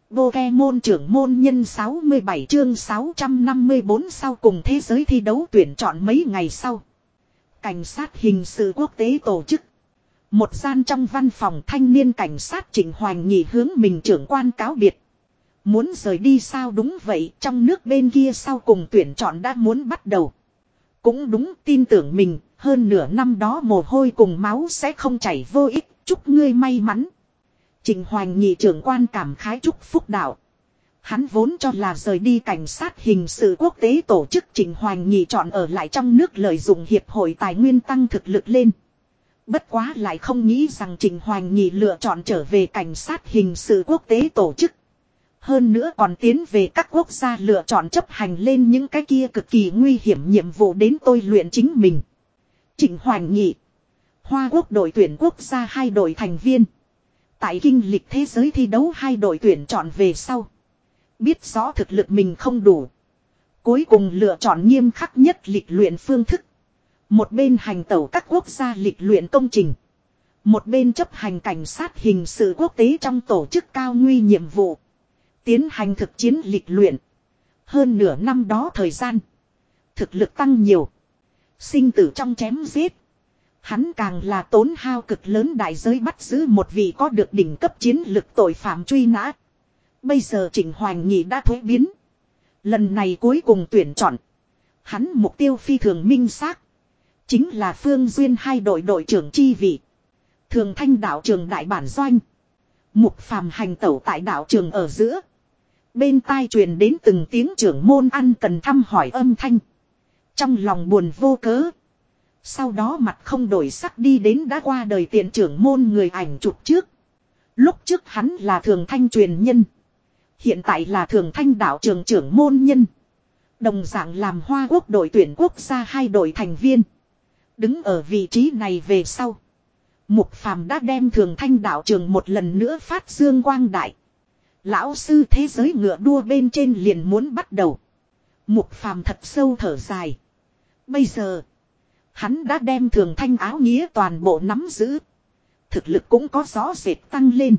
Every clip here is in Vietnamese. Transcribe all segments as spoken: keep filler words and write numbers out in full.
Pokemon trưởng môn nhân sáu mươi bảy chương sáu trăm năm mươi bốn sau cùng thế giới thi đấu tuyển chọn mấy ngày sau. Cảnh sát hình sự quốc tế tổ chức. Một gian trong văn phòng thanh niên cảnh sát Trịnh Hoành Nhị hướng mình trưởng quan cáo biệt. Muốn rời đi sao đúng vậy, trong nước bên kia sau cùng tuyển chọn đã muốn bắt đầu. Cũng đúng, tin tưởng mình, hơn nửa năm đó mồ hôi cùng máu sẽ không chảy vô ích, chúc ngươi may mắn. Trịnh Hoành Nhị trưởng quan cảm khái chúc phúc đạo. Hắn vốn cho là rời đi cảnh sát hình sự quốc tế tổ chức Trịnh Hoành Nhị chọn ở lại trong nước lợi dụng hiệp hội tài nguyên tăng thực lực lên. Bất quá lại không nghĩ rằng Trịnh Hoành Nhị lựa chọn trở về cảnh sát hình sự quốc tế tổ chức. Hơn nữa còn tiến về các quốc gia lựa chọn chấp hành lên những cái kia cực kỳ nguy hiểm nhiệm vụ đến tôi luyện chính mình. Trịnh Hoành Nhị, Hoa Quốc đội tuyển quốc gia hai đội thành viên. Tại kinh lịch thế giới thi đấu hai đội tuyển chọn về sau. Biết rõ thực lực mình không đủ. Cuối cùng lựa chọn nghiêm khắc nhất lịch luyện phương thức. Một bên hành tẩu các quốc gia lịch luyện công trình. Một bên chấp hành cảnh sát hình sự quốc tế trong tổ chức cao nguy nhiệm vụ. Tiến hành thực chiến lịch luyện. Hơn nửa năm đó thời gian. Thực lực tăng nhiều. Sinh tử trong chém giết. Hắn càng là tốn hao cực lớn đại giới bắt giữ một vị có được đỉnh cấp chiến lực tội phạm truy nã. Bây giờ Trịnh Hoành Nhị đã thuế biến. Lần này cuối cùng tuyển chọn. Hắn mục tiêu phi thường minh xác. Chính là Phương Duyên hai đội đội trưởng chi vị. Thường Thanh đạo trường đại bản doanh. Mục Phàm hành tẩu tại đạo trường ở giữa. Bên tai truyền đến từng tiếng trưởng môn ăn cần thăm hỏi âm thanh. Trong lòng buồn vô cớ. Sau đó mặt không đổi sắc đi đến đã qua đời tiền trưởng môn người ảnh chụp trước. Lúc trước hắn là Thường Thanh truyền nhân. Hiện tại là Thường Thanh đạo trường trưởng môn nhân. Đồng dạng làm Hoa Quốc đội tuyển quốc gia hai đội thành viên. Đứng ở vị trí này về sau. Mục Phàm đã đem Thường Thanh đạo trường một lần nữa phát dương quang đại. Lão sư thế giới ngựa đua bên trên liền muốn bắt đầu. Mục Phàm thật sâu thở dài. Bây giờ. Hắn đã đem Thường Thanh áo nghĩa toàn bộ nắm giữ. Thực lực cũng có rõ rệt tăng lên.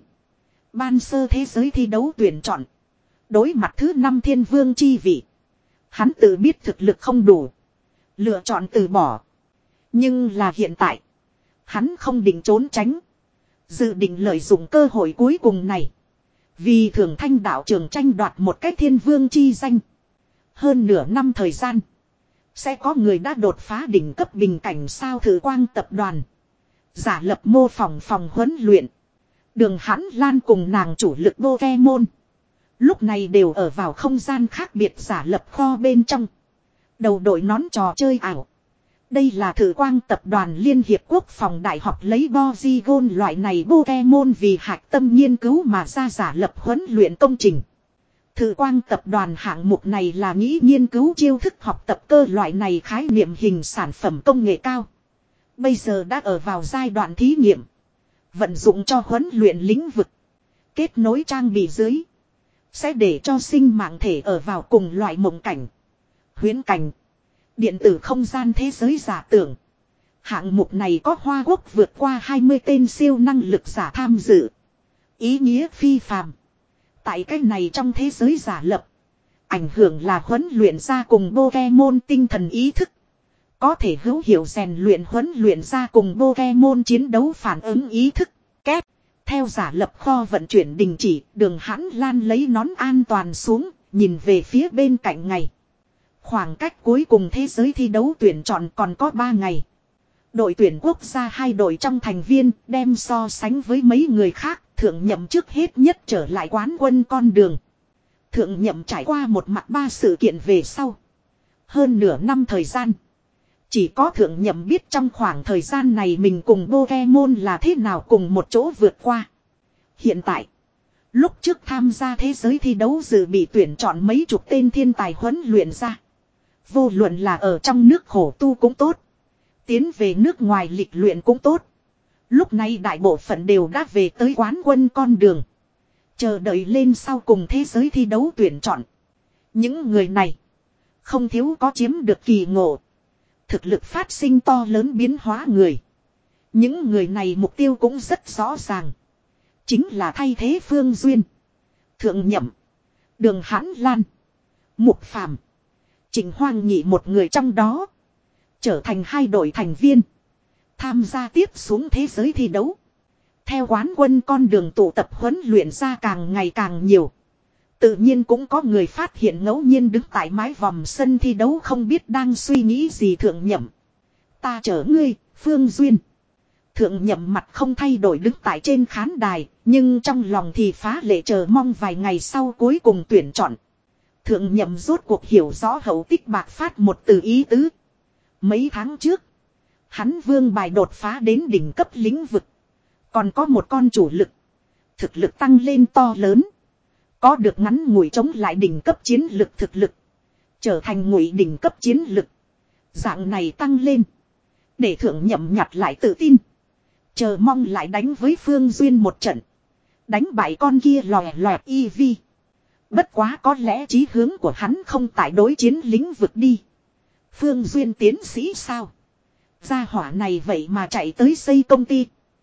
Ban sơ thế giới thi đấu tuyển chọn. Đối mặt thứ năm thiên vương chi vị. Hắn tự biết thực lực không đủ. Lựa chọn từ bỏ. Nhưng là hiện tại. Hắn không định trốn tránh. Dự định lợi dụng cơ hội cuối cùng này. Vì Thường Thanh đạo trường tranh đoạt một cái thiên vương chi danh. Hơn nửa năm thời gian. Sẽ có người đã đột phá đỉnh cấp bình cảnh sao Thử Quang tập đoàn. Giả lập mô phỏng phòng huấn luyện. Đường Hãn Lan cùng nàng chủ lực Pokemon. Lúc này đều ở vào không gian khác biệt giả lập kho bên trong. Đầu đội nón trò chơi ảo. Đây là Thử Quang tập đoàn Liên hiệp quốc phòng đại học lấy Porygon loại này Pokemon vì hạch tâm nghiên cứu mà ra giả lập huấn luyện công trình. Thử Quang tập đoàn hạng mục này là nghĩ nghiên cứu chiêu thức học tập cơ loại này khái niệm hình sản phẩm công nghệ cao. Bây giờ đã ở vào giai đoạn thí nghiệm. Vận dụng cho huấn luyện lĩnh vực. Kết nối trang bị dưới. Sẽ để cho sinh mạng thể ở vào cùng loại mộng cảnh. Huyễn cảnh. Điện tử không gian thế giới giả tưởng. Hạng mục này có Hoa Quốc vượt qua hai mươi tên siêu năng lực giả tham dự. Ý nghĩa phi phàm. Tại cái này trong thế giới giả lập. Ảnh hưởng là huấn luyện ra cùng Pokemon tinh thần ý thức. Có thể hữu hiệu rèn luyện huấn luyện ra cùng Pokemon chiến đấu phản ứng ý thức. Két. Theo giả lập kho vận chuyển đình chỉ. Đường Hãn Lan lấy nón an toàn xuống. Nhìn về phía bên cạnh ngày. Khoảng cách cuối cùng thế giới thi đấu tuyển chọn còn có ba ngày. Đội tuyển quốc gia hai đội trong thành viên đem so sánh với mấy người khác. Thượng Nhậm trước hết nhất trở lại quán quân con đường. Thượng Nhậm trải qua một mặt ba sự kiện về sau. Hơn nửa năm thời gian. Chỉ có Thượng Nhậm biết trong khoảng thời gian này mình cùng Pokemon là thế nào cùng một chỗ vượt qua. Hiện tại. Lúc trước tham gia thế giới thi đấu dự bị tuyển chọn mấy chục tên thiên tài huấn luyện ra. Vô luận là ở trong nước khổ tu cũng tốt. Tiến về nước ngoài lịch luyện cũng tốt. Lúc này đại bộ phận đều đã về tới quán quân con đường. Chờ đợi lên sau cùng thế giới thi đấu tuyển chọn. Những người này. Không thiếu có chiếm được kỳ ngộ. Thực lực phát sinh to lớn biến hóa người. Những người này mục tiêu cũng rất rõ ràng. Chính là thay thế Phương Duyên. Thượng Nhậm, Đường Hãn Lan, Mục Phàm, Trịnh Hoang Nhị một người trong đó. Trở thành hai đội thành viên. Tham gia tiếp xuống thế giới thi đấu. Theo quán quân con đường tụ tập huấn luyện ra càng ngày càng nhiều. Tự nhiên cũng có người phát hiện ngẫu nhiên đứng tại mái vòm sân thi đấu không biết đang suy nghĩ gì. Thượng Nhậm, ta chở ngươi, Phương Duyên. Thượng Nhậm mặt không thay đổi đứng tại trên khán đài, nhưng trong lòng thì phá lệ chờ mong vài ngày sau cuối cùng tuyển chọn. Thượng Nhậm rốt cuộc hiểu rõ hậu tích bạc phát một từ ý tứ. Mấy tháng trước, hắn vương bài đột phá đến đỉnh cấp lĩnh vực. Còn có một con chủ lực. Thực lực tăng lên to lớn. Có được ngắn ngủi chống lại đỉnh cấp chiến lực thực lực. Trở thành ngụy đỉnh cấp chiến lực. Dạng này tăng lên. Để Thượng Nhậm nhặt lại tự tin. Chờ mong lại đánh với Phương Duyên một trận. Đánh bại con kia lòe lòe y vi. Bất quá có lẽ chí hướng của hắn không tại đối chiến lĩnh vực đi. Phương Duyên tiến sĩ sao? Gia hỏa này vậy mà chạy tới xây công ty.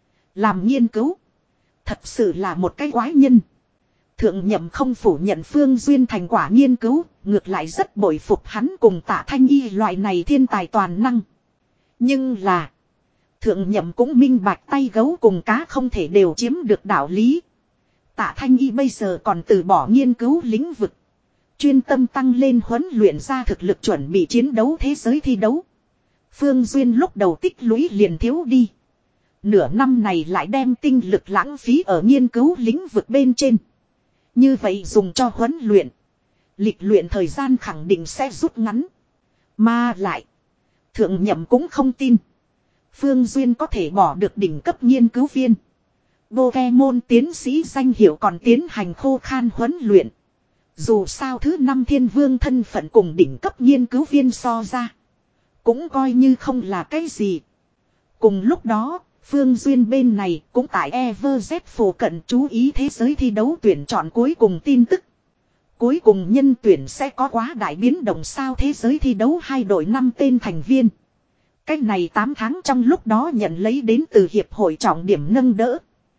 Làm nghiên cứu. Thật sự là một cái quái nhân. Thượng Nhậm không phủ nhận Phương Duyên thành quả nghiên cứu. Ngược lại rất bội phục hắn cùng Tạ Thanh Y loại này thiên tài toàn năng. Nhưng là. Thượng Nhậm cũng minh bạch tay gấu cùng cá không thể đều chiếm được đạo lý. Tạ Thanh Y bây giờ còn từ bỏ nghiên cứu lĩnh vực. Chuyên tâm tăng lên huấn luyện ra thực lực chuẩn bị chiến đấu thế giới thi đấu. Phương Duyên lúc đầu tích lũy liền thiếu đi. Nửa năm này lại đem tinh lực lãng phí ở nghiên cứu lĩnh vực bên trên. Như vậy dùng cho huấn luyện. Lịch luyện thời gian khẳng định sẽ rút ngắn. Mà lại. Thượng Nhậm cũng không tin. Phương Duyên có thể bỏ được đỉnh cấp nghiên cứu viên. Pokemon tiến sĩ danh hiệu còn tiến hành khô khan huấn luyện. Dù sao thứ năm thiên vương thân phận cùng đỉnh cấp nghiên cứu viên so ra. Cũng coi như không là cái gì. Cùng lúc đó, Phương Duyên bên này cũng tại EverZ phổ cận chú ý thế giới thi đấu tuyển chọn cuối cùng tin tức. Cuối cùng nhân tuyển sẽ có quá đại biến động sao thế giới thi đấu hai đội năm tên thành viên. Cách này tám tháng trong lúc đó nhận lấy đến từ hiệp hội trọng điểm nâng đỡ.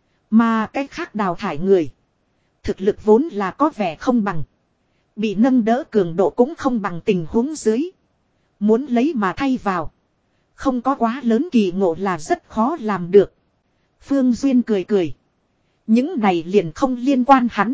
Mà cách khác đào thải người. Thực lực vốn là có vẻ không bằng. Bị nâng đỡ cường độ cũng không bằng tình huống dưới. Muốn lấy mà thay vào. Không có quá lớn kỳ ngộ là rất khó làm được. Phương Duyên cười cười. Những này liền không liên quan hắn.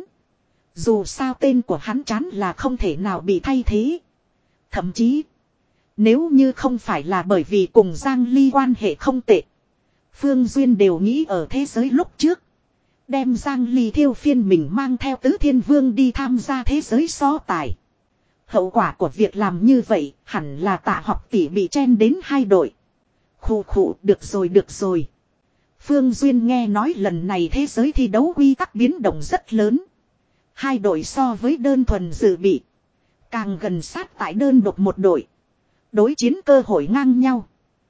Dù sao tên của hắn chán là không thể nào bị thay thế. Thậm chí. Nếu như không phải là bởi vì cùng Giang Ly quan hệ không tệ. Phương Duyên đều nghĩ ở thế giới lúc trước. Đem Giang Ly thiêu phiên mình mang theo Tứ Thiên Vương đi tham gia thế giới so tài. Hậu quả của việc làm như vậy hẳn là Tạ Học tỷ bị chen đến hai đội. Khụ khụ, được rồi được rồi. Phương Duyên nghe nói lần này thế giới thi đấu quy tắc biến động rất lớn. Hai đội so với đơn thuần dự bị. Càng gần sát tại đơn độc một đội. Đối chiến cơ hội ngang nhau.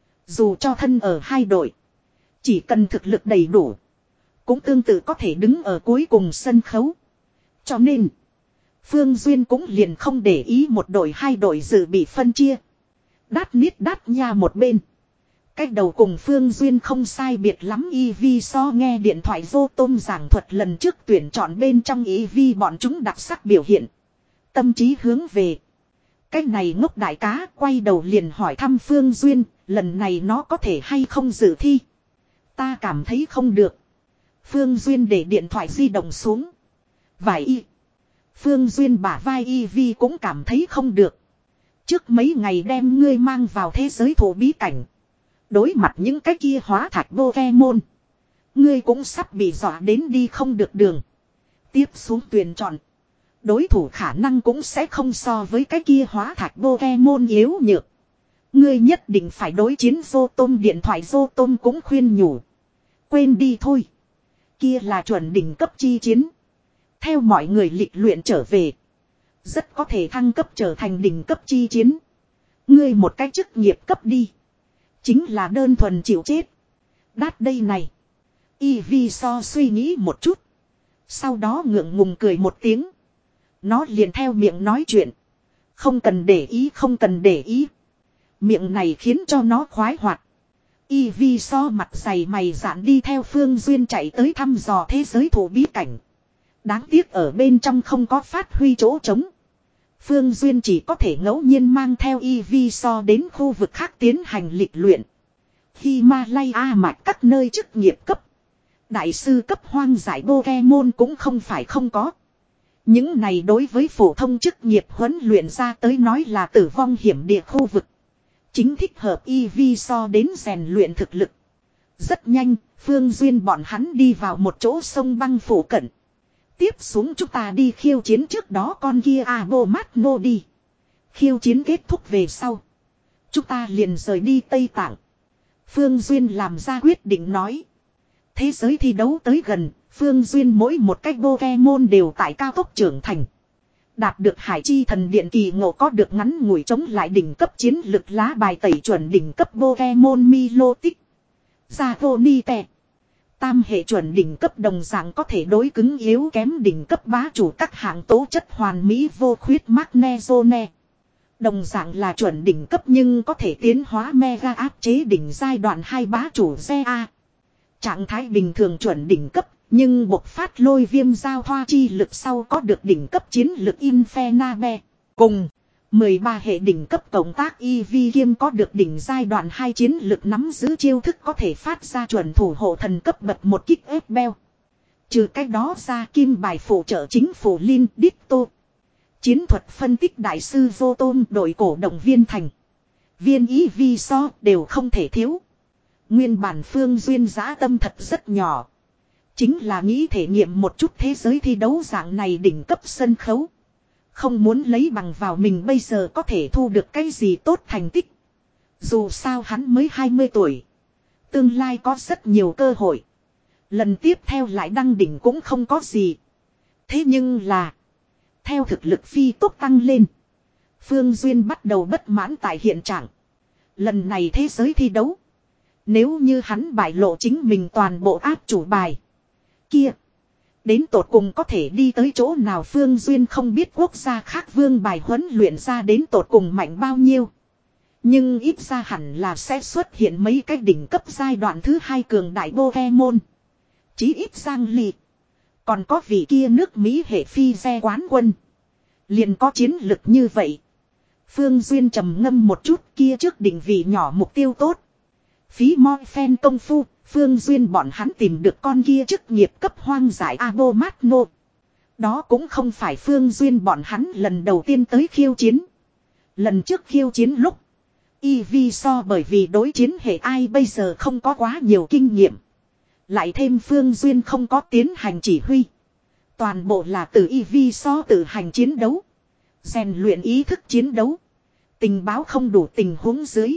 Dù cho thân ở hai đội. Chỉ cần thực lực đầy đủ. Cũng tương tự có thể đứng ở cuối cùng sân khấu. Cho nên. Phương Duyên cũng liền không để ý một đội hai đội dự bị phân chia. Đát niết đát nha một bên. Cách đầu cùng Phương Duyên không sai biệt lắm y vi so nghe điện thoại vô tôm giảng thuật lần trước tuyển chọn bên trong y vi bọn chúng đặc sắc biểu hiện. Tâm trí hướng về. Cách này ngốc đại cá quay đầu liền hỏi thăm Phương Duyên, lần này nó có thể hay không dự thi. Ta cảm thấy không được. Phương Duyên để điện thoại di động xuống. Vài y. Phương Duyên bả vai y vi cũng cảm thấy không được. Trước mấy ngày đem ngươi mang vào thế giới thổ bí cảnh. Đối mặt những cái kia hóa thạch Pokemon. Ngươi cũng sắp bị dọa đến đi không được đường. Tiếp xuống tuyển chọn. Đối thủ khả năng cũng sẽ không so với cái kia hóa thạch Pokemon yếu nhược. Ngươi nhất định phải đối chiến Rotom điện thoại Rotom cũng khuyên nhủ. Quên đi thôi. Kia là chuẩn đỉnh cấp chi chiến. Theo mọi người lịch luyện trở về. Rất có thể thăng cấp trở thành đỉnh cấp chi chiến. Ngươi một cái chức nghiệp cấp đi. Chính là đơn thuần chịu chết. Đát đây này. Y vi so suy nghĩ một chút. Sau đó ngượng ngùng cười một tiếng. Nó liền theo miệng nói chuyện. Không cần để ý không cần để ý. Miệng này khiến cho nó khoái hoạt. Y vi so mặt dày mày dạn đi theo Phương Duyên chạy tới thăm dò thế giới thủ bí cảnh. Đáng tiếc ở bên trong không có phát huy chỗ trống. Phương Duyên chỉ có thể ngẫu nhiên mang theo Eviso đến khu vực khác tiến hành lịch luyện. Himalaya mạch các nơi chức nghiệp cấp. Đại sư cấp hoang giải Pokemon cũng không phải không có. Những này đối với phổ thông chức nghiệp huấn luyện ra tới nói là tử vong hiểm địa khu vực. Chính thích hợp Eviso đến rèn luyện thực lực. Rất nhanh, Phương Duyên bọn hắn đi vào một chỗ sông băng phủ cận. Tiếp xuống chúng ta đi khiêu chiến trước đó con kia Abomasno đi. Khiêu chiến kết thúc về sau. Chúng ta liền rời đi Tây Tạng. Phương Duyên làm ra quyết định nói. Thế giới thi đấu tới gần, Phương Duyên mỗi một cách Pokemon đều tại cao tốc trưởng thành. Đạt được Hải Chi Thần Điện kỳ ngộ có được ngắn ngủi chống lại đỉnh cấp chiến lực lá bài tẩy chuẩn đỉnh cấp Pokemon Milotic. Zagonite. Tam hệ chuẩn đỉnh cấp đồng dạng có thể đối cứng yếu kém đỉnh cấp bá chủ các hạng tố chất hoàn mỹ vô khuyết Magnezone. Đồng dạng là chuẩn đỉnh cấp nhưng có thể tiến hóa mega áp chế đỉnh giai đoạn hai bá chủ giê a. Trạng thái bình thường chuẩn đỉnh cấp nhưng bộc phát lôi viêm giao thoa chi lực sau có được đỉnh cấp chiến lực Infernape. Cùng mười ba hệ đỉnh cấp cộng tác Eevee Kiêm có được đỉnh giai đoạn hai chiến lực nắm giữ chiêu thức có thể phát ra chuẩn thủ hộ thần cấp bậc một kích ép beo. Trừ cách đó ra kim bài phụ trợ chính phủ Linh Ditto. Chiến thuật phân tích đại sư Vô Tôn đội cổ động viên thành. Viên Eviso đều không thể thiếu. Nguyên bản Phương Duyên dã tâm thật rất nhỏ. Chính là nghĩ thể nghiệm một chút thế giới thi đấu dạng này đỉnh cấp sân khấu. Không muốn lấy bằng vào mình bây giờ có thể thu được cái gì tốt thành tích. Dù sao hắn mới hai mươi tuổi. Tương lai có rất nhiều cơ hội. Lần tiếp theo lại đăng đỉnh cũng không có gì. Thế nhưng là. Theo thực lực phi tốc tăng lên. Phương Duyên bắt đầu bất mãn tại hiện trạng. Lần này thế giới thi đấu. Nếu như hắn bại lộ chính mình toàn bộ áp chủ bài. Kia. Đến tột cùng có thể đi tới chỗ nào Phương Duyên không biết quốc gia khác vương bài huấn luyện ra đến tột cùng mạnh bao nhiêu. Nhưng ít ra hẳn là sẽ xuất hiện mấy cái đỉnh cấp giai đoạn thứ hai cường đại Pokemon. Chí ít Giang Ly. Còn có vị kia nước Mỹ hệ phi xe quán quân. Liền có chiến lực như vậy. Phương Duyên trầm ngâm một chút kia trước định vị nhỏ mục tiêu tốt. Phí moi phen công phu, Phương Duyên bọn hắn tìm được con kia chức nghiệp cấp hoang giải Abomasno. Đó cũng không phải Phương Duyên bọn hắn lần đầu tiên tới khiêu chiến. Lần trước khiêu chiến lúc, Eviso bởi vì đối chiến hệ ai bây giờ không có quá nhiều kinh nghiệm. Lại thêm Phương Duyên không có tiến hành chỉ huy. Toàn bộ là từ Eviso tự hành chiến đấu. Rèn luyện ý thức chiến đấu. Tình báo không đủ tình huống dưới.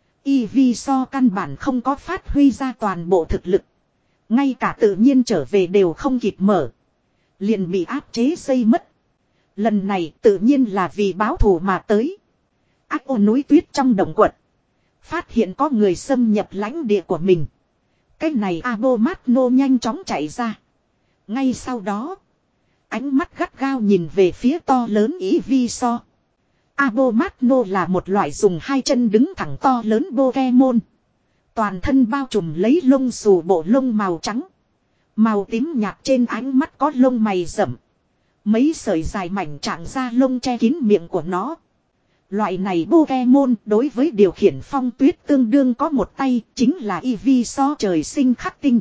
Eviso căn bản không có phát huy ra toàn bộ thực lực. Ngay cả tự nhiên trở về đều không kịp mở. Liền bị áp chế xây mất. Lần này tự nhiên là vì báo thù mà tới. Ác ô núi tuyết trong động quật. Phát hiện có người xâm nhập lãnh địa của mình. Cái này Abomasno nhanh chóng chạy ra. Ngay sau đó. Ánh mắt gắt gao nhìn về phía to lớn Eviso. Abomasno là một loại dùng hai chân đứng thẳng to lớn Pokemon. Toàn thân bao trùm lấy lông xù bộ lông màu trắng. Màu tím nhạt trên ánh mắt có lông mày rậm. Mấy sợi dài mảnh trạng da lông che kín miệng của nó. Loại này Pokemon đối với điều khiển phong tuyết tương đương có một tay chính là Eviso trời sinh khắc tinh.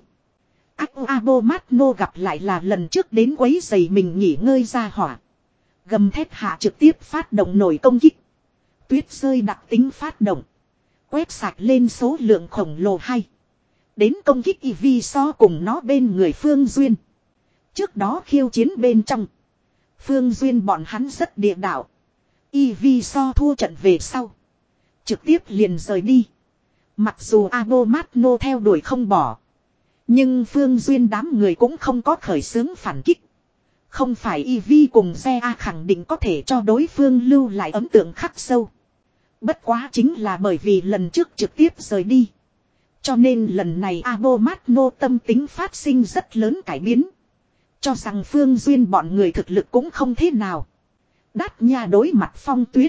Abomasno gặp lại là lần trước đến quấy giày mình nghỉ ngơi ra hỏa. Gầm thét hạ trực tiếp phát động nổi công kích. Tuyết rơi đặc tính phát động. Quét sạch lên số lượng khổng lồ hay. Đến công kích Eviso cùng nó bên người Phương Duyên. Trước đó khiêu chiến bên trong. Phương Duyên bọn hắn rất địa đạo. Eviso thua trận về sau. Trực tiếp liền rời đi. Mặc dù Abomasno theo đuổi không bỏ. Nhưng Phương Duyên đám người cũng không có khởi xướng phản kích. Không phải Eevee cùng Zea khẳng định có thể cho đối phương lưu lại ấn tượng khắc sâu. Bất quá chính là bởi vì lần trước trực tiếp rời đi. Cho nên lần này Abomasno tâm tính phát sinh rất lớn cải biến. Cho rằng Phương Duyên bọn người thực lực cũng không thế nào. Đát nha đối mặt phong tuyết.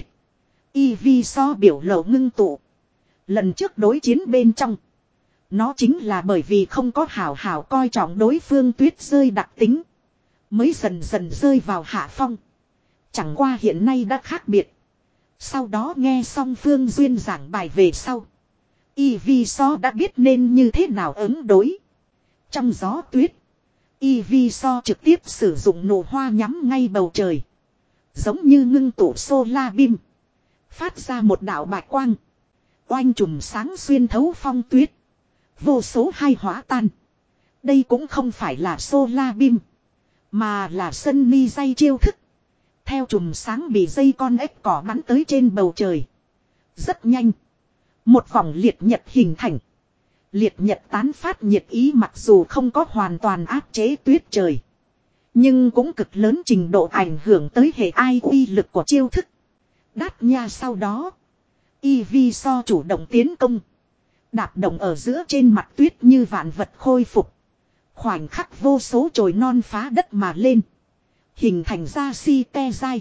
Eviso biểu lộ ngưng tụ. Lần trước đối chiến bên trong. Nó chính là bởi vì không có hảo hảo coi trọng đối phương tuyết rơi đặc tính. mới dần dần rơi vào hạ phong. Chẳng qua hiện nay đã khác biệt. Sau đó nghe xong Phương Duyên giảng bài về sau. Y Vi So đã biết nên như thế nào ứng đối. Trong gió tuyết. Y Vi So trực tiếp sử dụng nổ hoa nhắm ngay bầu trời. Giống như ngưng tụ solar beam. Phát ra một đạo bạch quang. Oanh trùm sáng xuyên thấu phong tuyết. Vô số hai hóa tan. Đây cũng không phải là solar beam. Mà là sân mi dây chiêu thức. Theo trùm sáng bị dây con ếch cỏ bắn tới trên bầu trời. Rất nhanh. Một vòng liệt nhật hình thành. Liệt nhật tán phát nhiệt ý mặc dù không có hoàn toàn áp chế tuyết trời. Nhưng cũng cực lớn trình độ ảnh hưởng tới hệ ai uy lực của chiêu thức. Đát nha sau đó. Y Vi So chủ động tiến công. Đạp động ở giữa trên mặt tuyết như vạn vật khôi phục. Khoảnh khắc vô số chồi non phá đất mà lên. Hình thành ra si te dai.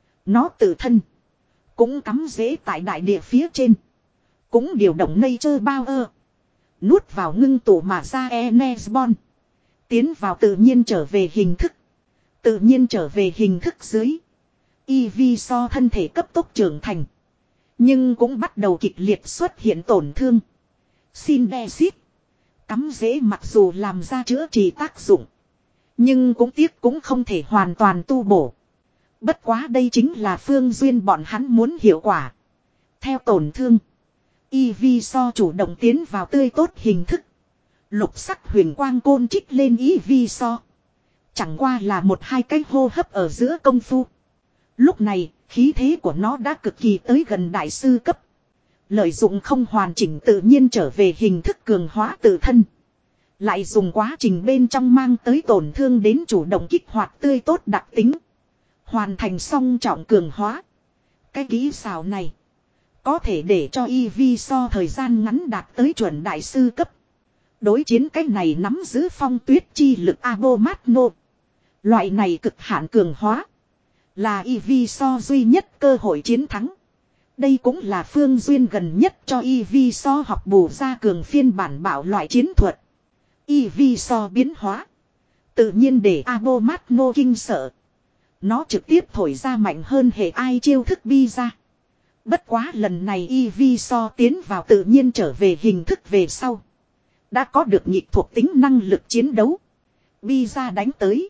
Nó tự thân. Cũng cắm rễ tại đại địa phía trên. Cũng điều động nature power. Nuốt vào ngưng tụ mà ra Enesbon. Tiến vào tự nhiên trở về hình thức. Tự nhiên trở về hình thức dưới. Y Vi So thân thể cấp tốc trưởng thành. Nhưng cũng bắt đầu kịch liệt xuất hiện tổn thương. Syndesit. Cắm rễ mặc dù làm ra chữa trị tác dụng. Nhưng cũng tiếc cũng không thể hoàn toàn tu bổ. Bất quá đây chính là Phương Duyên bọn hắn muốn hiệu quả. Theo tổn thương. Y Vi So chủ động tiến vào tươi tốt hình thức. Lục sắc huyền quang côn trích lên Y Vi So. Chẳng qua là một hai cái hô hấp ở giữa công phu. Lúc này, khí thế của nó đã cực kỳ tới gần đại sư cấp. Lợi dụng không hoàn chỉnh tự nhiên trở về hình thức cường hóa tự thân. Lại dùng quá trình bên trong mang tới tổn thương đến chủ động kích hoạt tươi tốt đặc tính. Hoàn thành song trọng cường hóa. Cái kỹ xảo này có thể để cho Y Vi So thời gian ngắn đạt tới chuẩn đại sư cấp. Đối chiến cái này nắm giữ phong tuyết chi lực Abomatno. Loại này cực hạn cường hóa. Là Y Vi So duy nhất cơ hội chiến thắng. Đây cũng là Phương Duyên gần nhất cho Y Vi So học bù ra cường phiên bản bảo loại chiến thuật. Y Vi So biến hóa. Tự nhiên để Abomatno kinh sợ. Nó trực tiếp thổi ra mạnh hơn hệ ai chiêu thức bi ra. Bất quá lần này Y Vi So tiến vào tự nhiên trở về hình thức về sau. Đã có được nhịp thuộc tính năng lực chiến đấu. Bi ra đánh tới.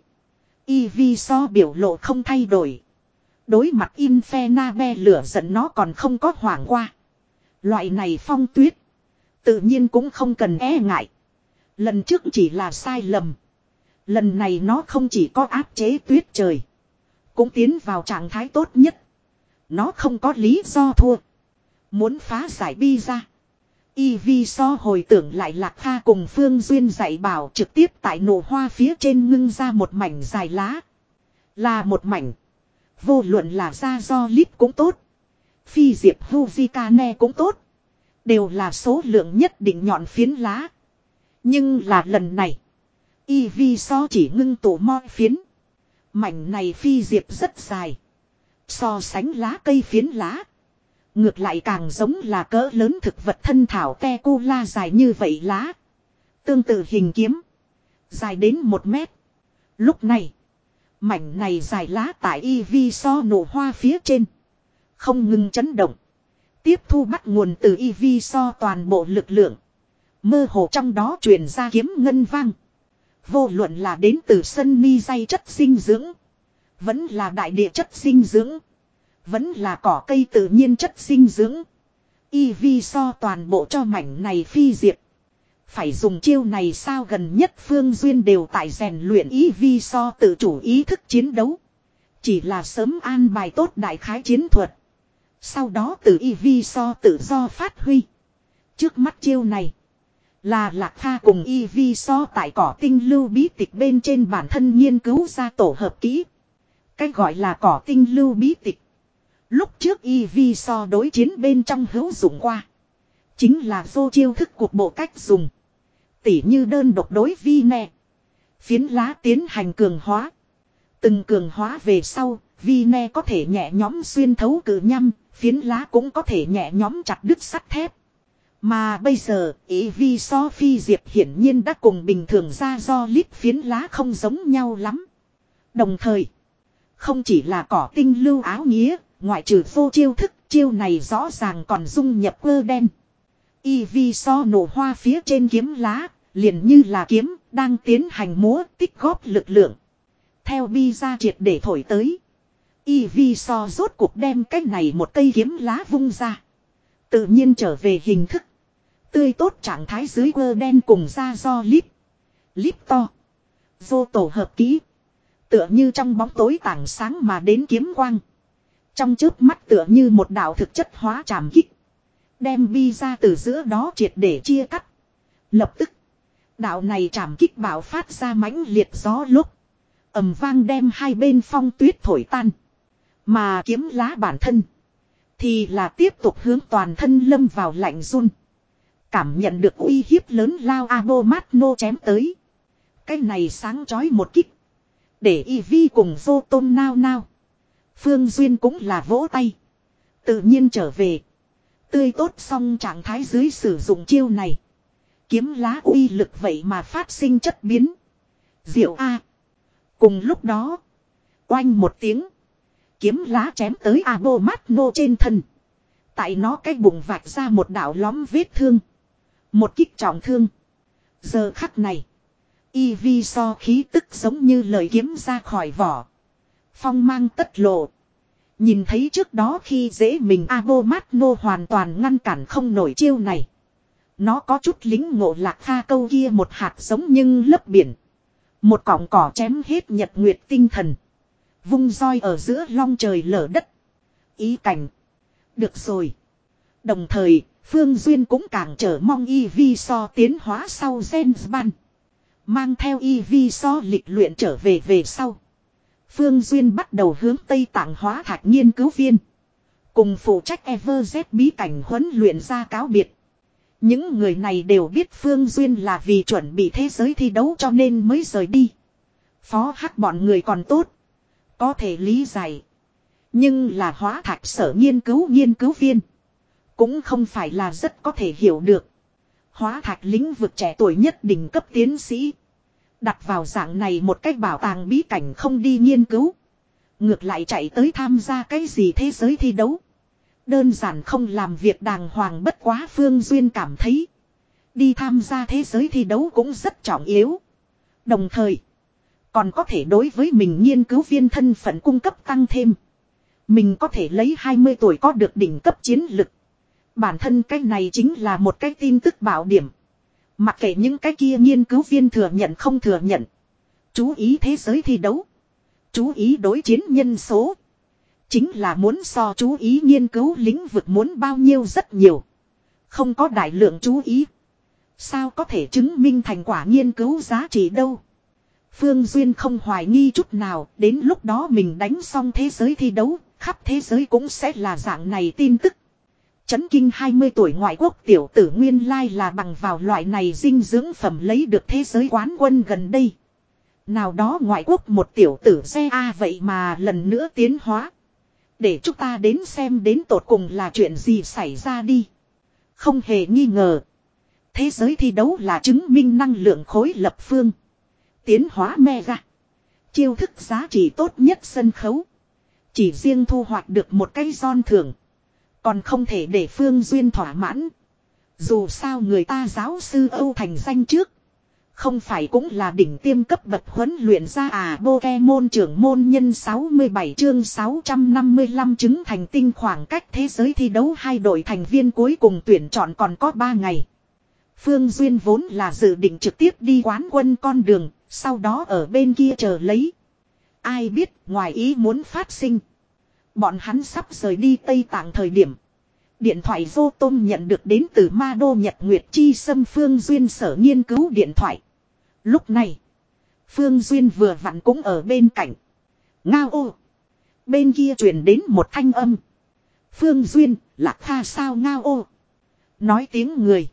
Y Vi So biểu lộ không thay đổi. Đối mặt Infernabe lửa giận nó còn không có hoảng qua. Loại này phong tuyết. Tự nhiên cũng không cần e ngại. Lần trước chỉ là sai lầm. Lần này nó không chỉ có áp chế tuyết trời. Cũng tiến vào trạng thái tốt nhất. Nó không có lý do thua. Muốn phá giải bi ra. Y Vi So hồi tưởng lại Lạc Kha cùng Phương Duyên dạy bảo trực tiếp tại nổ hoa phía trên ngưng ra một mảnh dài lá. Là một mảnh. Vô luận là ra do lít cũng tốt. Phi diệp Hujikane cũng tốt. Đều là số lượng nhất định nhọn phiến lá. Nhưng là lần này. Y Vi So chỉ ngưng tụ mo phiến. Mảnh này phi diệp rất dài. So sánh lá cây phiến lá. Ngược lại càng giống là cỡ lớn thực vật thân thảo te cu la dài như vậy lá. Tương tự hình kiếm. Dài đến một mét. Lúc này. Mảnh này dài lá tại Y Vi So nổ hoa phía trên. Không ngừng chấn động. Tiếp thu bắt nguồn từ Y Vi So toàn bộ lực lượng. Mơ hồ trong đó truyền ra kiếm ngân vang. Vô luận là đến từ sân mi dây chất dinh dưỡng. Vẫn là đại địa chất dinh dưỡng. Vẫn là cỏ cây tự nhiên chất dinh dưỡng. Y Vi So toàn bộ cho mảnh này phi diệp. Phải dùng chiêu này sao gần nhất Phương Duyên đều tại rèn luyện Y Vi So tự chủ ý thức chiến đấu. Chỉ là sớm an bài tốt đại khái chiến thuật. Sau đó từ Y Vi So tự do phát huy. Trước mắt chiêu này. Là Lạc Kha cùng Y Vi So tại cỏ tinh lưu bí tịch bên trên bản thân nghiên cứu ra tổ hợp kỹ. Cách gọi là cỏ tinh lưu bí tịch. Lúc trước Y Vi So đối chiến bên trong hữu dụng qua. Chính là vô chiêu thức cuộc bộ cách dùng. Tỉ như đơn độc đối vi nè. Phiến lá tiến hành cường hóa. Từng cường hóa về sau, vi nè có thể nhẹ nhóm xuyên thấu cự nhăm, phiến lá cũng có thể nhẹ nhóm chặt đứt sắt thép. Mà bây giờ, Y Vi So phi diệp hiển nhiên đã cùng bình thường ra do lít phiến lá không giống nhau lắm. Đồng thời, không chỉ là cỏ tinh lưu áo nghĩa, ngoại trừ vô chiêu thức, chiêu này rõ ràng còn dung nhập quơ đen. Y vi so nổ hoa phía trên kiếm lá, liền như là kiếm, đang tiến hành múa tích góp lực lượng. Theo bi ra triệt để thổi tới. Y vi so rốt cuộc đem cái này một cây kiếm lá vung ra. Tự nhiên trở về hình thức. Tươi tốt trạng thái dưới quơ đen cùng ra do líp. Líp to. Vô tổ hợp kỹ. Tựa như trong bóng tối tảng sáng mà đến kiếm quang. Trong chớp mắt tựa như một đạo thực chất hóa trảm kích. Đem bi ra từ giữa đó triệt để chia cắt. Lập tức. Đạo này trảm kích bạo phát ra mãnh liệt gió lúc. Ầm vang đem hai bên phong tuyết thổi tan. Mà kiếm lá bản thân. Thì là tiếp tục hướng toàn thân lâm vào lạnh run. Cảm nhận được uy hiếp lớn lao Abomatno chém tới. Cái này sáng chói một kích. Để Ivy cùng vô tôm nao nao. Phương Duyên cũng là vỗ tay. Tự nhiên trở về. Tươi tốt xong trạng thái dưới sử dụng chiêu này. Kiếm lá uy lực vậy mà phát sinh chất biến. Diệu A. Cùng lúc đó. Oanh một tiếng. Kiếm lá chém tới Abomatno trên thân. Tại nó cái bụng vạch ra một đạo lõm vết thương. Một kích trọng thương. Giờ khắc này. Y so khí tức giống như lời kiếm ra khỏi vỏ. Phong mang tất lộ. Nhìn thấy trước đó khi dễ mình Abomatno hoàn toàn ngăn cản không nổi chiêu này. Nó có chút lính ngộ lạc pha câu kia một hạt giống nhưng lấp biển. Một cọng cỏ chém hết nhật nguyệt tinh thần. Vung roi ở giữa long trời lở đất. Ý cảnh. Được rồi. Đồng thời, Phương Duyên cũng càng chờ mong Y so tiến hóa sau gen ban. Mang theo Y so lịch luyện trở về về sau. Phương Duyên bắt đầu hướng Tây Tạng hóa thạch nghiên cứu viên. Cùng phụ trách EverZ bí cảnh huấn luyện ra cáo biệt. Những người này đều biết Phương Duyên là vì chuẩn bị thế giới thi đấu cho nên mới rời đi. Phó hắc bọn người còn tốt. Có thể lý giải. Nhưng là hóa thạch sở nghiên cứu nghiên cứu viên. Cũng không phải là rất có thể hiểu được. Hóa thạch lĩnh vực trẻ tuổi nhất đỉnh cấp tiến sĩ. Đặt vào dạng này một cách bảo tàng bí cảnh không đi nghiên cứu. Ngược lại chạy tới tham gia cái gì thế giới thi đấu. Đơn giản không làm việc đàng hoàng bất quá Phương Duyên cảm thấy. Đi tham gia thế giới thi đấu cũng rất trọng yếu. Đồng thời. Còn có thể đối với mình nghiên cứu viên thân phận cung cấp tăng thêm. Mình có thể lấy hai mươi tuổi có được đỉnh cấp chiến lực. Bản thân cái này chính là một cái tin tức bảo điểm. Mặc kệ những cái kia nghiên cứu viên thừa nhận không thừa nhận. Chú ý thế giới thi đấu. Chú ý đối chiến nhân số. Chính là muốn so chú ý nghiên cứu lĩnh vực muốn bao nhiêu rất nhiều. Không có đại lượng chú ý. Sao có thể chứng minh thành quả nghiên cứu giá trị đâu. Phương Duyên không hoài nghi chút nào. Đến lúc đó mình đánh xong thế giới thi đấu. Khắp thế giới cũng sẽ là dạng này tin tức. Chấn kinh hai mươi tuổi ngoại quốc tiểu tử nguyên lai là bằng vào loại này dinh dưỡng phẩm lấy được thế giới quán quân gần đây. Nào đó ngoại quốc một tiểu tử xe A vậy mà lần nữa tiến hóa. Để chúng ta đến xem đến tột cùng là chuyện gì xảy ra đi. Không hề nghi ngờ. Thế giới thi đấu là chứng minh năng lượng khối lập phương. Tiến hóa mega. Chiêu thức giá trị tốt nhất sân khấu. Chỉ riêng thu hoạch được một cái giòn thưởng. Còn không thể để Phương Duyên thỏa mãn. Dù sao người ta giáo sư Âu thành danh trước. Không phải cũng là đỉnh tiêm cấp bậc huấn luyện ra à. Pokemon trưởng môn nhân sáu mươi bảy chương sáu trăm năm mươi lăm chứng thành tinh khoảng cách thế giới thi đấu hai đội thành viên cuối cùng tuyển chọn còn có ba ngày. Phương Duyên vốn là dự định trực tiếp đi quán quân con đường. Sau đó ở bên kia chờ lấy. Ai biết ngoài ý muốn phát sinh. Bọn hắn sắp rời đi Tây Tạng thời điểm. Điện thoại vô tôm nhận được đến từ Ma Đô Nhật Nguyệt Chi Sâm Phương Duyên sở nghiên cứu điện thoại. Lúc này. Phương Duyên vừa vặn cũng ở bên cạnh. Ngao ô. Bên kia truyền đến một thanh âm. Phương Duyên là tha sao ngao ô. Nói tiếng người.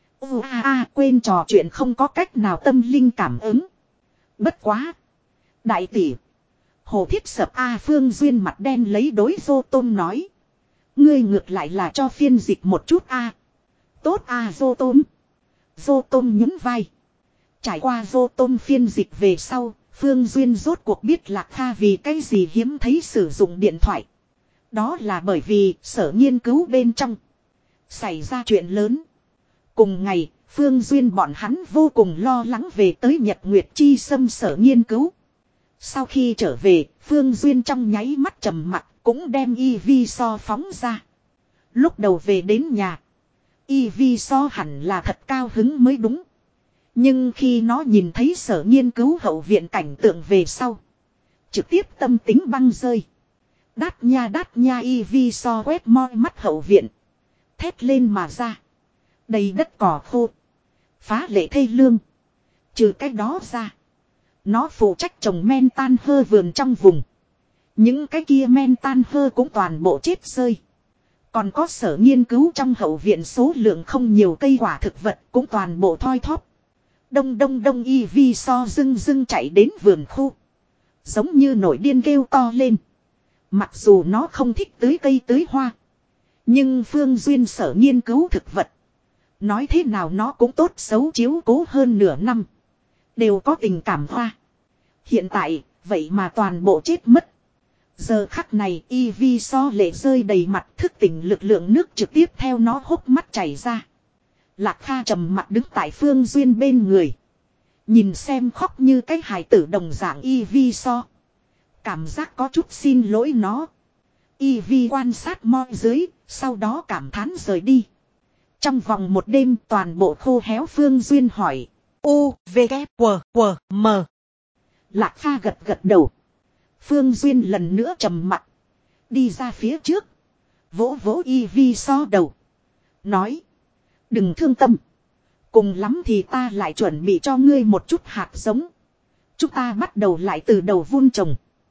Ô a a quên trò chuyện không có cách nào tâm linh cảm ứng. Bất quá. Đại tỷ. Hồ Thiết Sập A Phương Duyên mặt đen lấy đối Dô Tôm nói. Ngươi ngược lại là cho phiên dịch một chút A. Tốt A Dô Tôm. Dô Tôm nhún vai. Trải qua Dô Tôm phiên dịch về sau, Phương Duyên rốt cuộc biết Lạc Kha vì cái gì hiếm thấy sử dụng điện thoại. Đó là bởi vì sở nghiên cứu bên trong xảy ra chuyện lớn. Cùng ngày, Phương Duyên bọn hắn vô cùng lo lắng về tới Nhật Nguyệt Chi Sâm sở nghiên cứu. Sau khi trở về, Phương Duyên trong nháy mắt trầm mặc cũng đem y vi so phóng ra. Lúc đầu về đến nhà, y vi so hẳn là thật cao hứng mới đúng. Nhưng khi nó nhìn thấy sở nghiên cứu hậu viện cảnh tượng về sau, trực tiếp tâm tính băng rơi. Đát nha đát nha y vi so quét moi mắt hậu viện. Thét lên mà ra. Đầy đất cỏ khô. Phá lệ thê lương. Trừ cái đó ra, nó phụ trách trồng men tan hơ vườn trong vùng. Những cái kia men tan hơ cũng toàn bộ chết rơi. Còn có sở nghiên cứu trong hậu viện số lượng không nhiều cây quả thực vật cũng toàn bộ thoi thóp. Đông đông đông y vi so dưng dưng chạy đến vườn khu. Giống như nổi điên kêu to lên. Mặc dù nó không thích tưới cây tưới hoa. Nhưng Phương Duyên sở nghiên cứu thực vật. Nói thế nào nó cũng tốt xấu chiếu cố hơn nửa năm. Đều có tình cảm hoa. Hiện tại, vậy mà toàn bộ chết mất. Giờ khắc này y vi so lệ rơi đầy mặt thức tỉnh lực lượng nước trực tiếp theo nó hốc mắt chảy ra. Lạc Kha trầm mặt đứng tại Phương Duyên bên người. Nhìn xem khóc như cái hài tử đồng dạng y vi so. Cảm giác có chút xin lỗi nó. Y vi quan sát moi dưới, sau đó cảm thán rời đi. Trong vòng một đêm toàn bộ khô héo Phương Duyên hỏi. U, V, K, W, W, M. Lạc Kha gật gật đầu. Phương Duyên lần nữa trầm mặt. Đi ra phía trước. Vỗ vỗ y vi so đầu. Nói. Đừng thương tâm. Cùng lắm thì ta lại chuẩn bị cho ngươi một chút hạt giống. Chúng ta bắt đầu lại từ đầu vun trồng.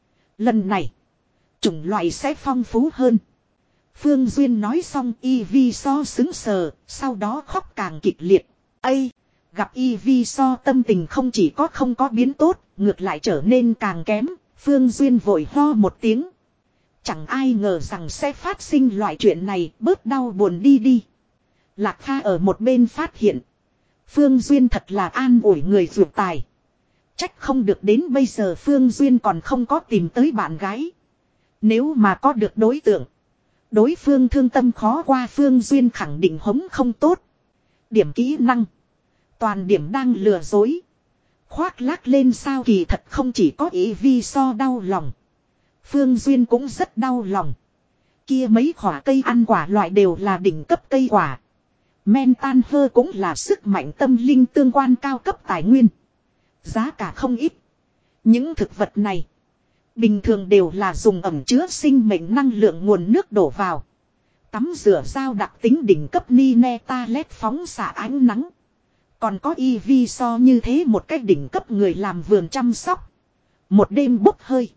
Lần này, chủng loại sẽ phong phú hơn. Phương Duyên nói xong y vi so xứng sờ, sau đó khóc càng kịch liệt. Ây, gặp y vi so tâm tình không chỉ có không có biến tốt, ngược lại trở nên càng kém. Phương Duyên vội ho một tiếng. Chẳng ai ngờ rằng sẽ phát sinh loại chuyện này, bớt đau buồn đi đi. Lạc Kha ở một bên phát hiện. Phương Duyên thật là an ủi người ruột tài. Trách không được đến bây giờ Phương Duyên còn không có tìm tới bạn gái. Nếu mà có được đối tượng, đối phương thương tâm khó qua Phương Duyên khẳng định hống không tốt. Điểm kỹ năng. Toàn điểm đang lừa dối. Khoác lác lên sao kỳ thật không chỉ có ý vi so đau lòng. Phương Duyên cũng rất đau lòng. Kia mấy khỏa cây ăn quả loại đều là đỉnh cấp cây quả. Men tan hơ cũng là sức mạnh tâm linh tương quan cao cấp tài nguyên. Giá cả không ít. Những thực vật này bình thường đều là dùng ẩm chứa sinh mệnh năng lượng nguồn nước đổ vào. Tắm rửa dao đặc tính đỉnh cấp ni neta led phóng xạ ánh nắng. Còn có y vi so như thế một cách đỉnh cấp người làm vườn chăm sóc. Một đêm bốc hơi.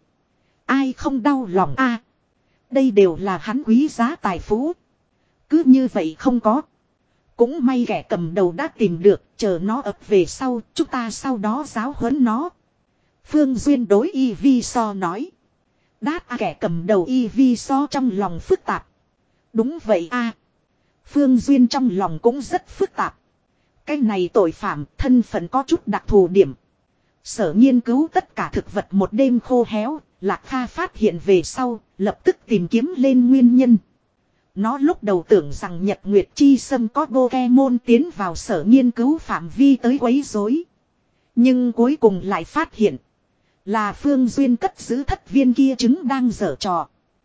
Ai không đau lòng a? À, đây đều là hắn quý giá tài phú. Cứ như vậy không có. Cũng may kẻ cầm đầu đã tìm được, chờ nó ập về sau, chúng ta sau đó giáo huấn nó. Phương Duyên đối y vi so nói. Đát à, kẻ cầm đầu y vi so trong lòng phức tạp. Đúng vậy a. À, Phương Duyên trong lòng cũng rất phức tạp. Cái này tội phạm thân phận có chút đặc thù điểm. Sở nghiên cứu tất cả thực vật một đêm khô héo, Lạc Kha phát hiện về sau, lập tức tìm kiếm lên nguyên nhân. Nó lúc đầu tưởng rằng Nhật Nguyệt Chi Sâm có Pokemon tiến vào sở nghiên cứu phạm vi tới quấy rối. Nhưng cuối cùng lại phát hiện là Phương Duyên cất giữ thất viên kia trứng đang dở trò.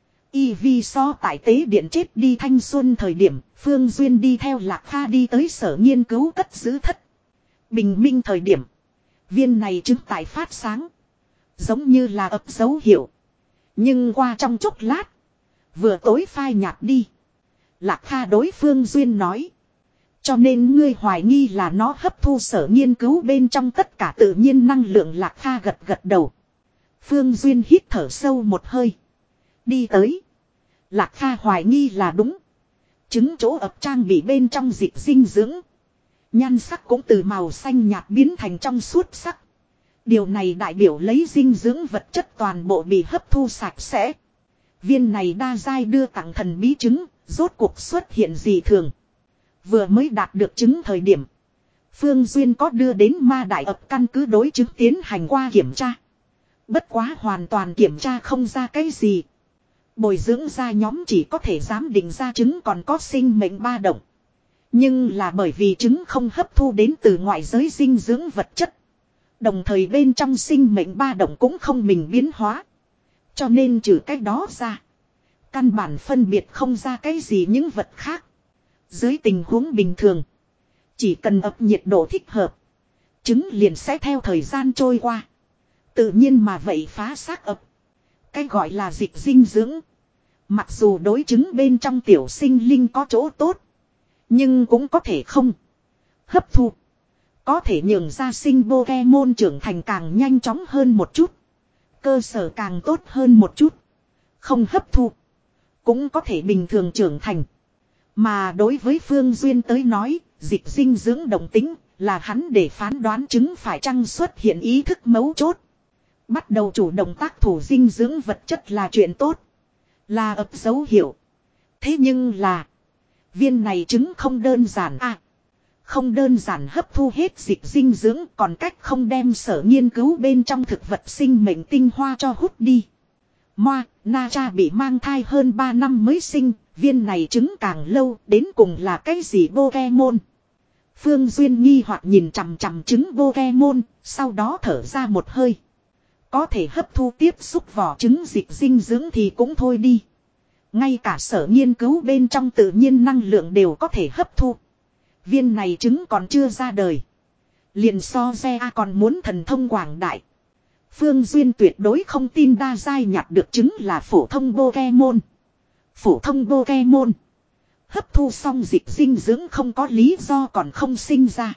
Y vi so tại tế điện chết đi thanh xuân thời điểm, Phương Duyên đi theo Lạc Kha đi tới sở nghiên cứu cất giữ thất. Bình minh thời điểm, viên này trứng tại phát sáng. Giống như là ập dấu hiệu. Nhưng qua trong chốc lát, vừa tối phai nhạt đi. Lạc Kha đối Phương Duyên nói. Cho nên ngươi hoài nghi là nó hấp thu sở nghiên cứu bên trong tất cả tự nhiên năng lượng. Lạc Kha gật gật đầu. Phương Duyên hít thở sâu một hơi. Đi tới. Lạc Kha hoài nghi là đúng. Trứng chỗ ập trang bị bên trong dịch dinh dưỡng. Nhan sắc cũng từ màu xanh nhạt biến thành trong suốt sắc. Điều này đại biểu lấy dinh dưỡng vật chất toàn bộ bị hấp thu sạch sẽ. Viên này đa giai đưa tặng thần bí trứng, rốt cuộc xuất hiện gì thường. Vừa mới đạt được trứng thời điểm, Phương Duyên có đưa đến ma đại ập căn cứ đối trứng tiến hành qua kiểm tra. Bất quá hoàn toàn kiểm tra không ra cái gì. Bồi dưỡng ra nhóm chỉ có thể giám định ra trứng còn có sinh mệnh ba động. Nhưng là bởi vì trứng không hấp thu đến từ ngoại giới dinh dưỡng vật chất. Đồng thời bên trong sinh mệnh ba động cũng không mình biến hóa. Cho nên trừ cái đó ra. Căn bản phân biệt không ra cái gì những vật khác. Dưới tình huống bình thường. Chỉ cần ấp nhiệt độ thích hợp. Trứng liền sẽ theo thời gian trôi qua. Tự nhiên mà vậy phá xác ấp. Cái gọi là dịch dinh dưỡng. Mặc dù đối trứng bên trong tiểu sinh linh có chỗ tốt. Nhưng cũng có thể không. Hấp thu. Có thể nhường ra sinh Pokemon trưởng thành càng nhanh chóng hơn một chút. Cơ sở càng tốt hơn một chút. Không hấp thu. Cũng có thể bình thường trưởng thành. Mà đối với Phương Duyên tới nói, dịch dinh dưỡng động tính là hắn để phán đoán trứng phải chăng xuất hiện ý thức mấu chốt. Bắt đầu chủ động tác thủ dinh dưỡng vật chất là chuyện tốt. Là ấp dấu hiệu. Thế nhưng là. Viên này trứng không đơn giản à. Không đơn giản hấp thu hết dịch dinh dưỡng còn cách không đem sở nghiên cứu bên trong thực vật sinh mệnh tinh hoa cho hút đi. Moa, Na Cha bị mang thai hơn ba năm mới sinh, viên này trứng càng lâu đến cùng là cái gì Pokemon. Phương Duyên nghi hoặc nhìn chằm chằm trứng Pokemon, sau đó thở ra một hơi. Có thể hấp thu tiếp xúc vỏ trứng dịch dinh dưỡng thì cũng thôi đi. Ngay cả sở nghiên cứu bên trong tự nhiên năng lượng đều có thể hấp thu. Viên này trứng còn chưa ra đời. Liền so re a còn muốn thần thông quảng đại. Phương Duyên tuyệt đối không tin đa giai nhặt được trứng là phổ thông Pokemon. Phổ thông Pokemon. Hấp thu xong dịch dinh dưỡng không có lý do còn không sinh ra.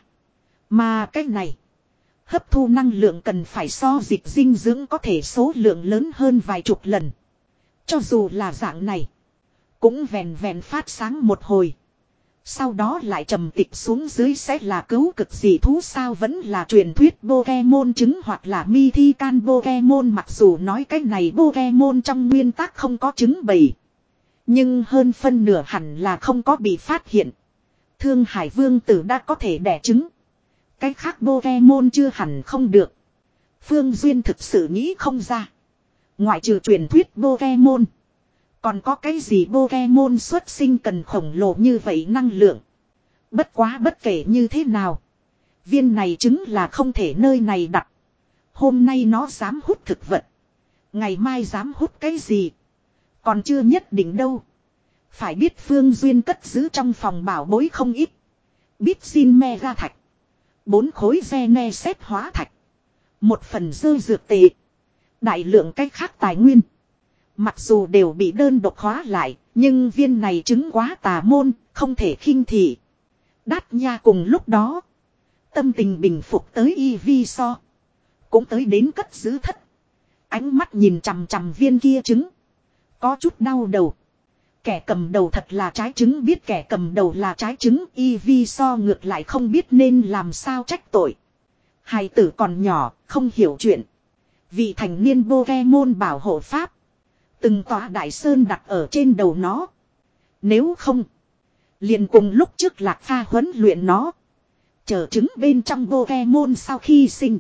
Mà cái này. Hấp thu năng lượng cần phải so dịch dinh dưỡng có thể số lượng lớn hơn vài chục lần. Cho dù là dạng này. Cũng vèn vèn phát sáng một hồi. Sau đó lại trầm tịch xuống dưới sẽ là cứu cực gì thú sao vẫn là truyền thuyết Pokemon trứng hoặc là Mythical Pokemon mặc dù nói cái này Pokemon trong nguyên tắc không có trứng bầy. Nhưng hơn phân nửa hẳn là không có bị phát hiện. Thương Hải Vương Tử đã có thể đẻ trứng. Cái khác Pokemon chưa hẳn không được. Phương Duyên thực sự nghĩ không ra. Ngoại trừ truyền thuyết Pokemon. Còn có cái gì Pokemon xuất sinh cần khổng lồ như vậy năng lượng. Bất quá bất kể như thế nào. Viên này trứng là không thể nơi này đặt. Hôm nay nó dám hút thực vật. Ngày mai dám hút cái gì. Còn chưa nhất định đâu. Phải biết Phương Duyên cất giữ trong phòng bảo bối không ít. Bít xin me ra thạch. Bốn khối ve ne xét hóa thạch. Một phần dơ dược tệ. Đại lượng cách khác tài nguyên. Mặc dù đều bị đơn độc hóa lại, nhưng viên này trứng quá tà môn, không thể khinh thị. Đát nha cùng lúc đó. Tâm tình bình phục tới y vi so. Cũng tới đến cất giữ thất. Ánh mắt nhìn chằm chằm viên kia trứng. Có chút đau đầu. Kẻ cầm đầu thật là trái trứng biết kẻ cầm đầu là trái trứng y vi so ngược lại không biết nên làm sao trách tội. Hài tử còn nhỏ, không hiểu chuyện. Vị thành niên Pokemon bảo hộ pháp. Từng tòa đại sơn đặt ở trên đầu nó. Nếu không. Liền cùng lúc trước Lạc Pha huấn luyện nó. Chờ trứng bên trong Pokemon sau khi sinh.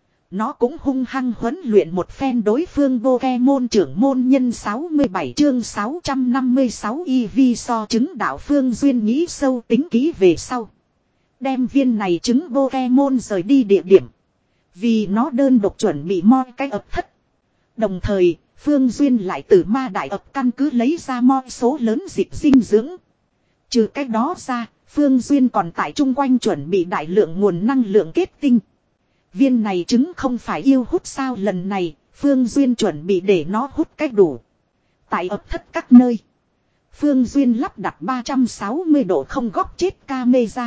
Nó cũng hung hăng huấn luyện một phen đối phương Pokemon trưởng môn nhân sáu mươi bảy chương sáu trăm năm mươi sáu y vi so trứng đạo Phương Duyên nghĩ sâu tính kỹ về sau. Đem viên này trứng Pokemon rời đi địa điểm. Vì nó đơn độc chuẩn bị moi cái ập thất. Đồng thời, Phương Duyên lại từ ma đại ập căn cứ lấy ra moi số lớn dịch dinh dưỡng. Trừ cách đó ra, Phương Duyên còn tại chung quanh chuẩn bị đại lượng nguồn năng lượng kết tinh. Viên này trứng không phải yêu hút sao lần này, Phương Duyên chuẩn bị để nó hút cách đủ. Tại ập thất các nơi, Phương Duyên lắp đặt ba trăm sáu mươi độ không góc chết camera.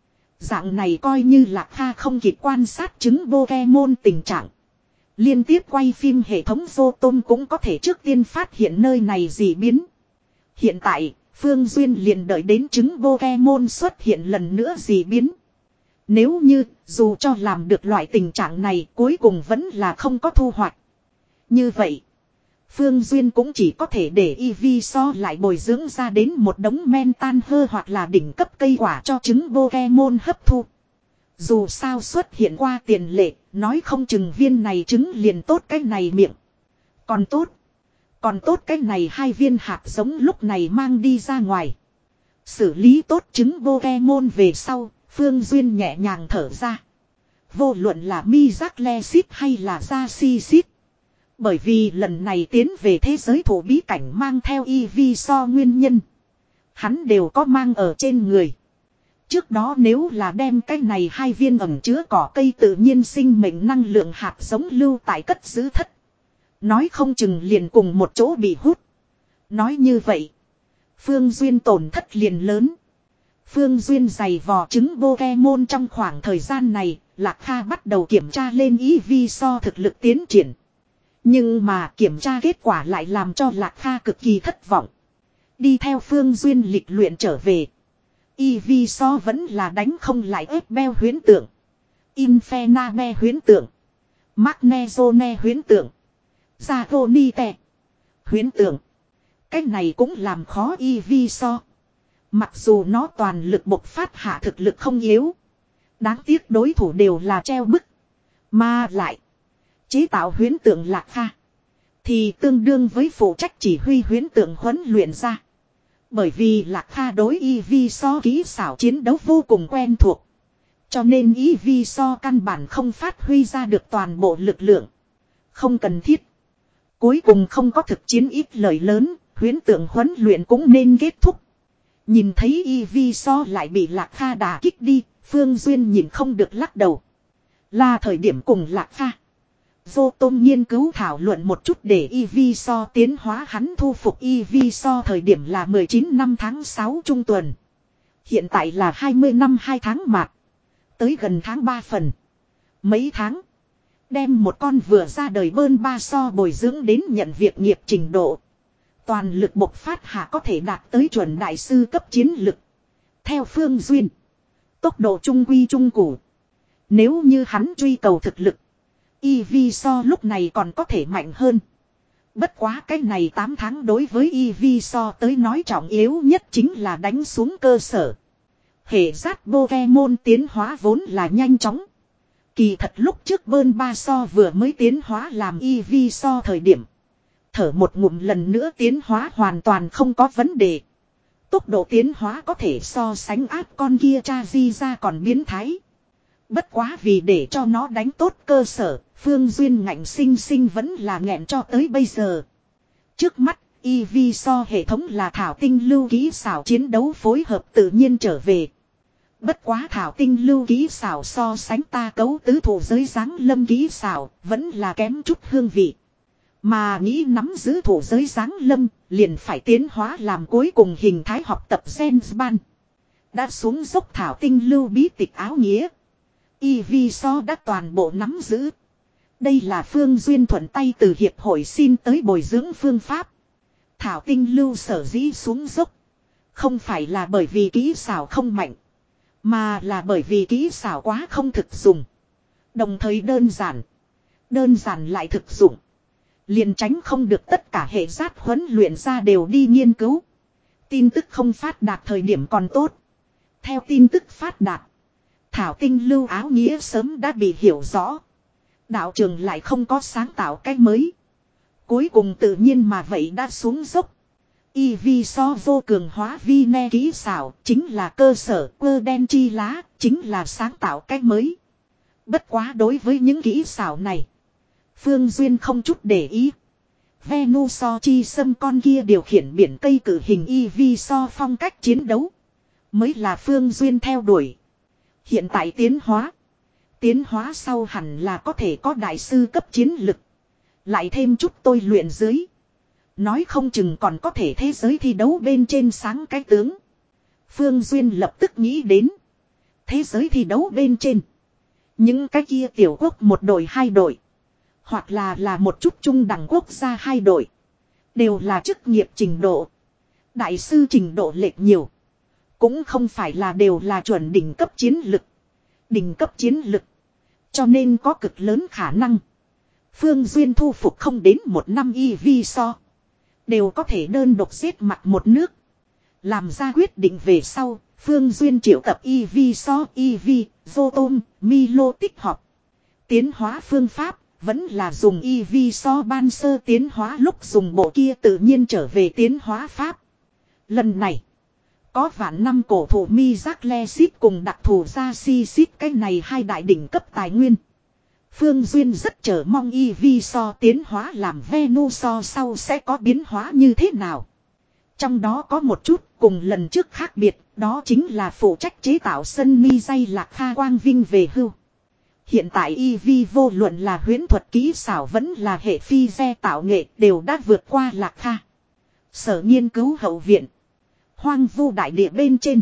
Dạng này coi như là Kha không kịp quan sát trứng Pokemon tình trạng. Liên tiếp quay phim hệ thống Photon cũng có thể trước tiên phát hiện nơi này dị biến. Hiện tại, Phương Duyên liền đợi đến trứng Pokemon xuất hiện lần nữa dị biến. Nếu như, dù cho làm được loại tình trạng này cuối cùng vẫn là không có thu hoạch. Như vậy, Phương Duyên cũng chỉ có thể để y vi so lại bồi dưỡng ra đến một đống men tan hơ hoặc là đỉnh cấp cây quả cho trứng Pokemon hấp thu. Dù sao xuất hiện qua tiền lệ, nói không chừng viên này trứng liền tốt cái này miệng. Còn tốt. Còn tốt cái này hai viên hạt giống lúc này mang đi ra ngoài. Xử lý tốt trứng Pokemon về sau, Phương Duyên nhẹ nhàng thở ra. Vô luận là Mizakle hay là Jashi. Bởi vì lần này tiến về thế giới thủ bí cảnh mang theo Eviso nguyên nhân. Hắn đều có mang ở trên người. Trước đó nếu là đem cái này hai viên ẩm chứa cỏ cây tự nhiên sinh mệnh năng lượng hạt giống lưu tại cất giữ thất. Nói không chừng liền cùng một chỗ bị hút. Nói như vậy. Phương Duyên tổn thất liền lớn. Phương Duyên giày vò trứng Pokemon trong khoảng thời gian này. Lạc Kha bắt đầu kiểm tra lên Eviso thực lực tiến triển. Nhưng mà kiểm tra kết quả lại làm cho Lạc Kha cực kỳ thất vọng. Đi theo Phương Duyên lịch luyện trở về. Eviso vẫn là đánh không lại ép beo huyến tượng. Infenabe huyến tượng. Magnezone huyến tượng. Zagonite huyến tượng. Cái này cũng làm khó Eviso. Mặc dù nó toàn lực bộc phát hạ thực lực không yếu. Đáng tiếc đối thủ đều là treo bức. Mà lại. Chế tạo huyến tượng Lạc Kha. Thì tương đương với phụ trách chỉ huy huyến tượng huấn luyện ra. Bởi vì Lạc Kha đối Eviso kỹ xảo chiến đấu vô cùng quen thuộc. Cho nên Eviso căn bản không phát huy ra được toàn bộ lực lượng. Không cần thiết. Cuối cùng không có thực chiến ít lời lớn, huyến tượng huấn luyện cũng nên kết thúc. Nhìn thấy Eviso lại bị Lạc Kha đả kích đi, Phương Duyên nhìn không được lắc đầu. Là thời điểm cùng Lạc Kha. Vô Tôn nghiên cứu thảo luận một chút để Eviso tiến hóa. Hắn thu phục Eviso thời điểm là mười chín năm tháng sáu trung tuần. Hiện tại là hai mươi năm hai tháng mạt. Tới gần tháng ba phần. Mấy tháng. Đem một con vừa ra đời bơn ba so bồi dưỡng đến nhận việc nghiệp trình độ. Toàn lực bộc phát hạ có thể đạt tới chuẩn đại sư cấp chiến lực. Theo Phương Duyên. Tốc độ trung quy trung củ. Nếu như hắn truy cầu thực lực. Eviso lúc này còn có thể mạnh hơn. Bất quá cái này tám tháng đối với Eviso tới nói trọng yếu nhất chính là đánh xuống cơ sở. Hệ giác Pokemon tiến hóa vốn là nhanh chóng. Kỳ thật lúc trước bơn ba so vừa mới tiến hóa làm Eviso thời điểm. Thở một ngụm lần nữa tiến hóa hoàn toàn không có vấn đề. Tốc độ tiến hóa có thể so sánh áp con kia Charizard ra còn biến thái. Bất quá vì để cho nó đánh tốt cơ sở, Phương Duyên ngạnh sinh sinh vẫn là nghẹn cho tới bây giờ. Trước mắt, Eviso hệ thống là thảo tinh lưu kỹ xảo chiến đấu phối hợp tự nhiên trở về. Bất quá thảo tinh lưu kỹ xảo so sánh ta cấu tứ thủ giới giáng lâm kỹ xảo, vẫn là kém chút hương vị. Mà nghĩ nắm giữ thủ giới giáng lâm, liền phải tiến hóa làm cuối cùng hình thái học tập Gensban. Đã xuống dốc thảo tinh lưu bí tịch áo nghĩa. Eviso đã toàn bộ nắm giữ. Đây là Phương Duyên thuận tay từ hiệp hội xin tới bồi dưỡng phương pháp. Thảo tinh lưu sở dĩ xuống dốc. Không phải là bởi vì kỹ xảo không mạnh. Mà là bởi vì kỹ xảo quá không thực dụng. Đồng thời đơn giản. Đơn giản lại thực dụng. Liền tránh không được tất cả hệ giác huấn luyện ra đều đi nghiên cứu. Tin tức không phát đạt thời điểm còn tốt. Theo tin tức phát đạt. Thảo tinh lưu áo nghĩa sớm đã bị hiểu rõ. Đạo trường lại không có sáng tạo cái mới. Cuối cùng tự nhiên mà vậy đã xuống dốc. Eviso vô cường hóa vi ne kỹ xảo chính là cơ sở quơ đen chi lá, chính là sáng tạo cái mới. Bất quá đối với những kỹ xảo này, Phương Duyên không chút để ý. Venuso chi xâm con kia điều khiển biển cây cử hình Eviso phong cách chiến đấu mới là Phương Duyên theo đuổi. Hiện tại tiến hóa. Tiến hóa sau hẳn là có thể có đại sư cấp chiến lực. Lại thêm chút tôi luyện dưới. Nói không chừng còn có thể thế giới thi đấu bên trên sáng cái tướng. Phương Duyên lập tức nghĩ đến. Thế giới thi đấu bên trên. Những cái kia tiểu quốc một đội hai đội. Hoặc là là một chút trung đẳng quốc gia hai đội. Đều là chức nghiệp trình độ. Đại sư trình độ lệch nhiều. Cũng không phải là đều là chuẩn đỉnh cấp chiến lực. Đỉnh cấp chiến lực. Cho nên có cực lớn khả năng. Phương Duyên thu phục không đến một năm Eviso. Đều có thể đơn độc giết mặt một nước. Làm ra quyết định về sau, Phương Duyên triệu tập e vê so, e vê, Zotom, Milo tích họp. Tiến hóa phương pháp vẫn là dùng e vê so ban sơ tiến hóa lúc dùng bộ kia tự nhiên trở về tiến hóa pháp. Lần này có vạn năm cổ thụ mi giác le xít cùng đặc thù ra si xít cái này hai đại đỉnh cấp tài nguyên. Phương Duyên rất chờ mong e vê so tiến hóa làm Venuso sau sẽ có biến hóa như thế nào. Trong đó có một chút cùng lần trước khác biệt, đó chính là phụ trách chế tạo sân mi dây Lạc Kha quang vinh về hưu. Hiện tại e vê vô luận là huyễn thuật kỹ xảo vẫn là hệ phi xe tạo nghệ đều đã vượt qua Lạc Kha. Sở nghiên cứu hậu viện. Hoang vu đại địa bên trên.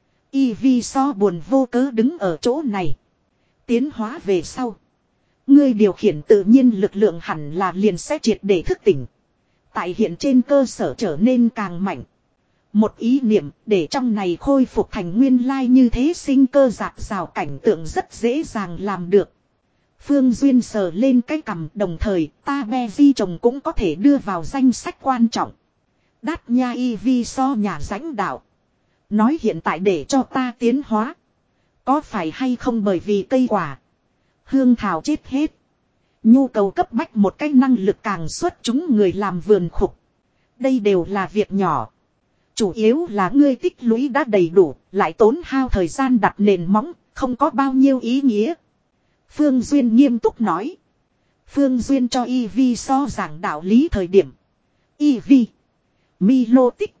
e vê so buồn vô cớ đứng ở chỗ này. Tiến hóa về sau. Ngươi điều khiển tự nhiên lực lượng hẳn là liền sẽ triệt để thức tỉnh. Tại hiện trên cơ sở trở nên càng mạnh. Một ý niệm để trong này khôi phục thành nguyên lai như thế sinh cơ dạt rào cảnh tượng rất dễ dàng làm được. Phương Duyên sờ lên cái cằm đồng thời ta be di chồng cũng có thể đưa vào danh sách quan trọng. Đát nha y vi so nhà rãnh đạo. Nói hiện tại để cho ta tiến hóa. Có phải hay không bởi vì cây quả. Hương thảo chết hết. Nhu cầu cấp bách một cái năng lực càng xuất chúng người làm vườn khục. Đây đều là việc nhỏ. Chủ yếu là ngươi tích lũy đã đầy đủ, lại tốn hao thời gian đặt nền móng, không có bao nhiêu ý nghĩa. Phương Duyên nghiêm túc nói. Phương Duyên cho e vê so giảng đạo lý thời điểm. e vê, Milo tích,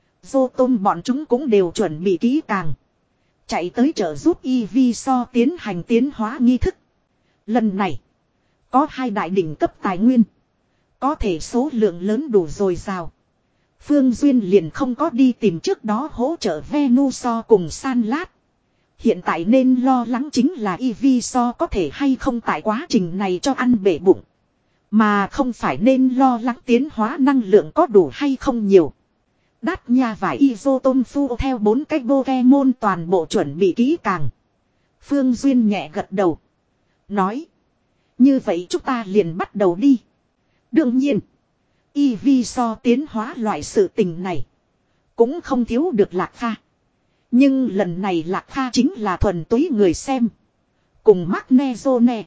Zotom bọn chúng cũng đều chuẩn bị kỹ càng. Chạy tới trợ giúp e vê so tiến hành tiến hóa nghi thức. Lần này, có hai đại đỉnh cấp tài nguyên. Có thể số lượng lớn đủ dồi dào. Phương Duyên liền không có đi tìm trước đó hỗ trợ Venuso cùng San Lát. Hiện tại nên lo lắng chính là e vê so có thể hay không tại quá trình này cho ăn bể bụng. Mà không phải nên lo lắng tiến hóa năng lượng có đủ hay không nhiều. Đát nha và Isoton Phu theo bốn cái Pokemon toàn bộ chuẩn bị kỹ càng. Phương Duyên nhẹ gật đầu. Nói. Như vậy chúng ta liền bắt đầu đi. Đương nhiên. e vê so tiến hóa loại sự tình này. Cũng không thiếu được Lạc Kha. Nhưng lần này Lạc Kha chính là thuần túy người xem. Cùng Magnezone.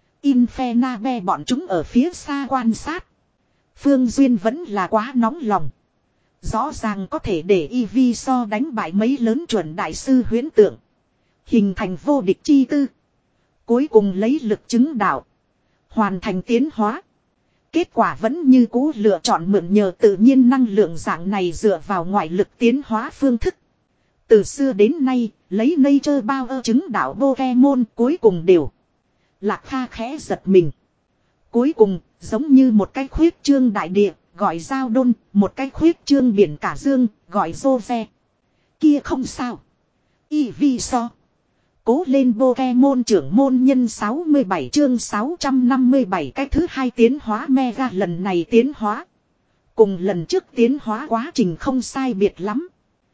Infernabe bọn chúng ở phía xa quan sát. Phương Duyên vẫn là quá nóng lòng. Rõ ràng có thể để e vê so đánh bại mấy lớn chuẩn đại sư huyễn tượng. Hình thành vô địch chi tư. Cuối cùng lấy lực chứng đạo. Hoàn thành tiến hóa. Kết quả vẫn như cũ lựa chọn mượn nhờ tự nhiên năng lượng dạng này dựa vào ngoại lực tiến hóa phương thức. Từ xưa đến nay, lấy nature bao ơ chứng đạo Pokemon cuối cùng đều. Lạc Kha khẽ giật mình. Cuối cùng, giống như một cái khuyết trương đại địa, gọi giao đôn, một cái khuyết trương biển cả dương, gọi dô ve. Kia không sao. E vê so. Cố lên Pokemon trưởng môn nhân sáu mươi bảy chương sáu trăm năm mươi bảy cái thứ hai tiến hóa Mega lần này tiến hóa. Cùng lần trước tiến hóa quá trình không sai biệt lắm.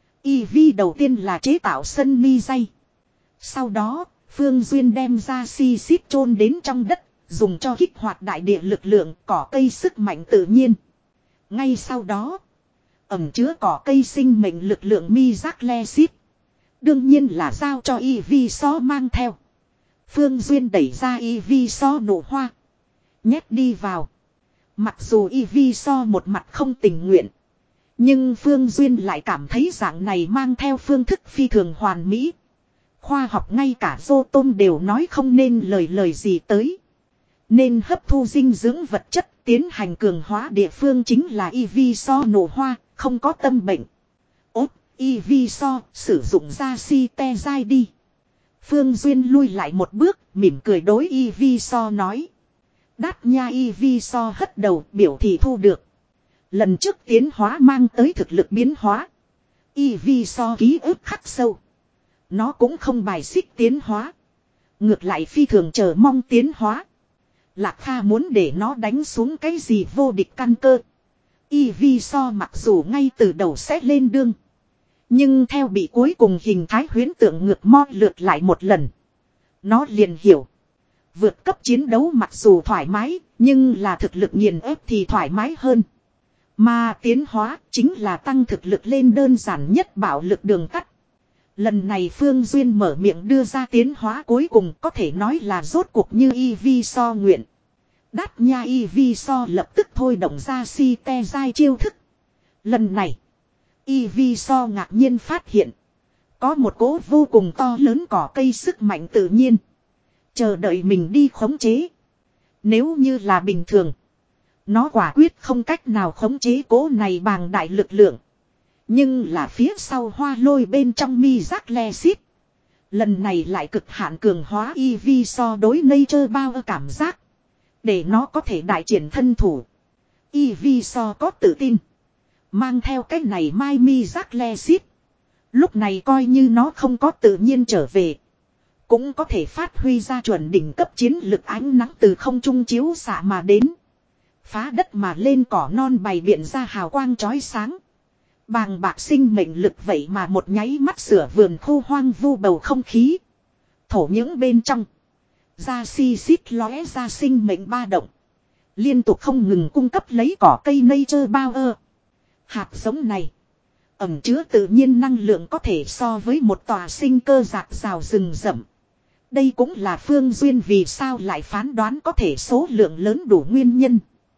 e vê đầu tiên là chế tạo sân mi dây. Sau đó, Phương Duyên đem ra si xít chôn đến trong đất, dùng cho kích hoạt đại địa lực lượng cỏ cây sức mạnh tự nhiên. Ngay sau đó, ẩm chứa cỏ cây sinh mệnh lực lượng mi giác le xít. Đương nhiên là giao cho e vê so mang theo. Phương Duyên đẩy ra e vê so nổ hoa. Nhét đi vào. Mặc dù e vê so một mặt không tình nguyện. Nhưng Phương Duyên lại cảm thấy dạng này mang theo phương thức phi thường hoàn mỹ. Khoa học ngay cả Zotom đều nói không nên lời lời gì tới. Nên hấp thu dinh dưỡng vật chất tiến hành cường hóa địa phương chính là e vê so nổ hoa, không có tâm bệnh. Ốt, e vê so sử dụng ra si te dai đi. Phương Duyên lui lại một bước, mỉm cười đối e vê so nói. Đát nha e vê so hất đầu biểu thị thu được. Lần trước tiến hóa mang tới thực lực biến hóa. e vê so ký ức khắc sâu. Nó cũng không bài xích tiến hóa. Ngược lại phi thường chờ mong tiến hóa. Lạc Kha muốn để nó đánh xuống cái gì vô địch căn cơ. e vê so mặc dù ngay từ đầu sẽ lên đương. Nhưng theo bị cuối cùng hình thái huyễn tượng ngược mo lượt lại một lần. Nó liền hiểu. Vượt cấp chiến đấu mặc dù thoải mái, nhưng là thực lực nghiền ép thì thoải mái hơn. Mà tiến hóa chính là tăng thực lực lên đơn giản nhất bạo lực đường tắt. Lần này Phương Duyên mở miệng đưa ra tiến hóa cuối cùng có thể nói là rốt cuộc như y vi so nguyện. Đát nha y vi so lập tức thôi động ra si te dai chiêu thức. Lần này, y vi so ngạc nhiên phát hiện. Có một cỗ vô cùng to lớn cỏ cây sức mạnh tự nhiên. Chờ đợi mình đi khống chế. Nếu như là bình thường. Nó quả quyết không cách nào khống chế cỗ này bằng đại lực lượng. Nhưng là phía sau hoa lôi bên trong mi giác le xít. Lần này lại cực hạn cường hóa y vi so đối nature bao cảm giác. Để nó có thể đại triển thân thủ. Y vi so có tự tin. Mang theo cái này mai mi giác le xít. Lúc này coi như nó không có tự nhiên trở về. Cũng có thể phát huy ra chuẩn đỉnh cấp chiến lực ánh nắng từ không trung chiếu xạ mà đến. Phá đất mà lên cỏ non bày biện ra hào quang chói sáng. Bàng bạc sinh mệnh lực vậy mà một nháy mắt sửa vườn khu hoang vu bầu không khí. Thổ những bên trong. Ra si xít lóe ra sinh mệnh ba động. Liên tục không ngừng cung cấp lấy cỏ cây nature power. Hạt giống này. Ẩm chứa tự nhiên năng lượng có thể so với một tòa sinh cơ rạc rào rừng rậm. Đây cũng là Phương Duyên vì sao lại phán đoán có thể số lượng lớn đủ nguyên nhân.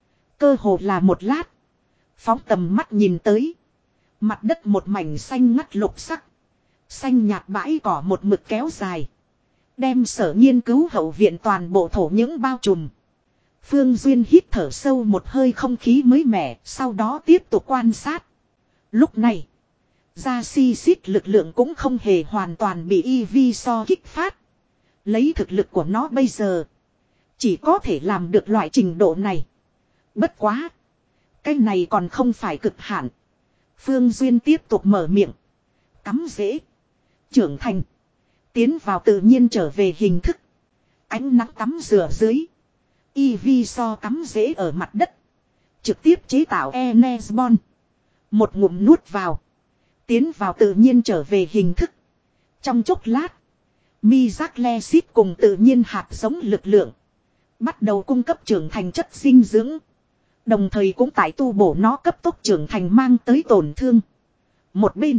Cơ hồ là một lát. Phóng tầm mắt nhìn tới. Mặt đất một mảnh xanh ngắt lục sắc. Xanh nhạt bãi cỏ một mực kéo dài. Đem sở nghiên cứu hậu viện toàn bộ thổ những bao trùm. Phương Duyên hít thở sâu một hơi không khí mới mẻ. Sau đó tiếp tục quan sát. Lúc này. Ra si xít lực lượng cũng không hề hoàn toàn bị y vi so kích phát. Lấy thực lực của nó bây giờ. Chỉ có thể làm được loại trình độ này. Bất quá. Cái này còn không phải cực hạn. Phương Duyên tiếp tục mở miệng. Cắm rễ. Trưởng thành. Tiến vào tự nhiên trở về hình thức. Ánh nắng tắm rửa dưới. Y vi so cắm rễ ở mặt đất. Trực tiếp chế tạo Enesbon. Một ngụm nuốt vào. Tiến vào tự nhiên trở về hình thức. Trong chốc lát. Mi giác le xít cùng tự nhiên hạt giống lực lượng. Bắt đầu cung cấp trưởng thành chất dinh dưỡng. Đồng thời cũng tại tu bổ nó cấp tốc trưởng thành mang tới tổn thương. Một bên.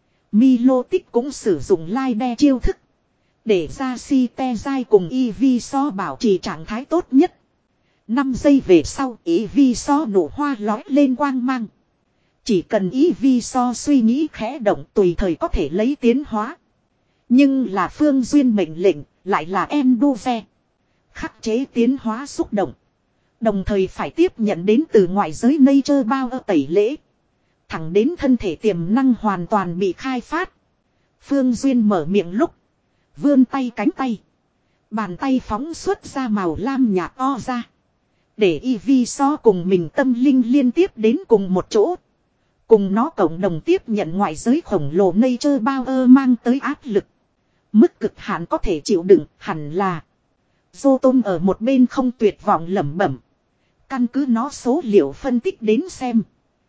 Milotic cũng sử dụng lai đe chiêu thức. Để ra si te dai cùng y vi so bảo trì trạng thái tốt nhất. năm giây về sau y vi so nổ hoa lói lên quang mang. Chỉ cần y vi so suy nghĩ khẽ động tùy thời có thể lấy tiến hóa. Nhưng là Phương Duyên mệnh lệnh lại là Enduve. Khắc chế tiến hóa xúc động. Đồng thời phải tiếp nhận đến từ ngoại giới nature bao tẩy lễ. Thẳng đến thân thể tiềm năng hoàn toàn bị khai phát. Phương Duyên mở miệng lúc. Vươn tay cánh tay. Bàn tay phóng xuất ra màu lam nhạt o ra. Để y vi so cùng mình tâm linh liên tiếp đến cùng một chỗ. Cùng nó cộng đồng tiếp nhận ngoại giới khổng lồ nature bao mang tới áp lực. Mức cực hạn có thể chịu đựng hẳn là. Dô tôm ở một bên không tuyệt vọng lẩm bẩm. Căn cứ nó số liệu phân tích đến xem.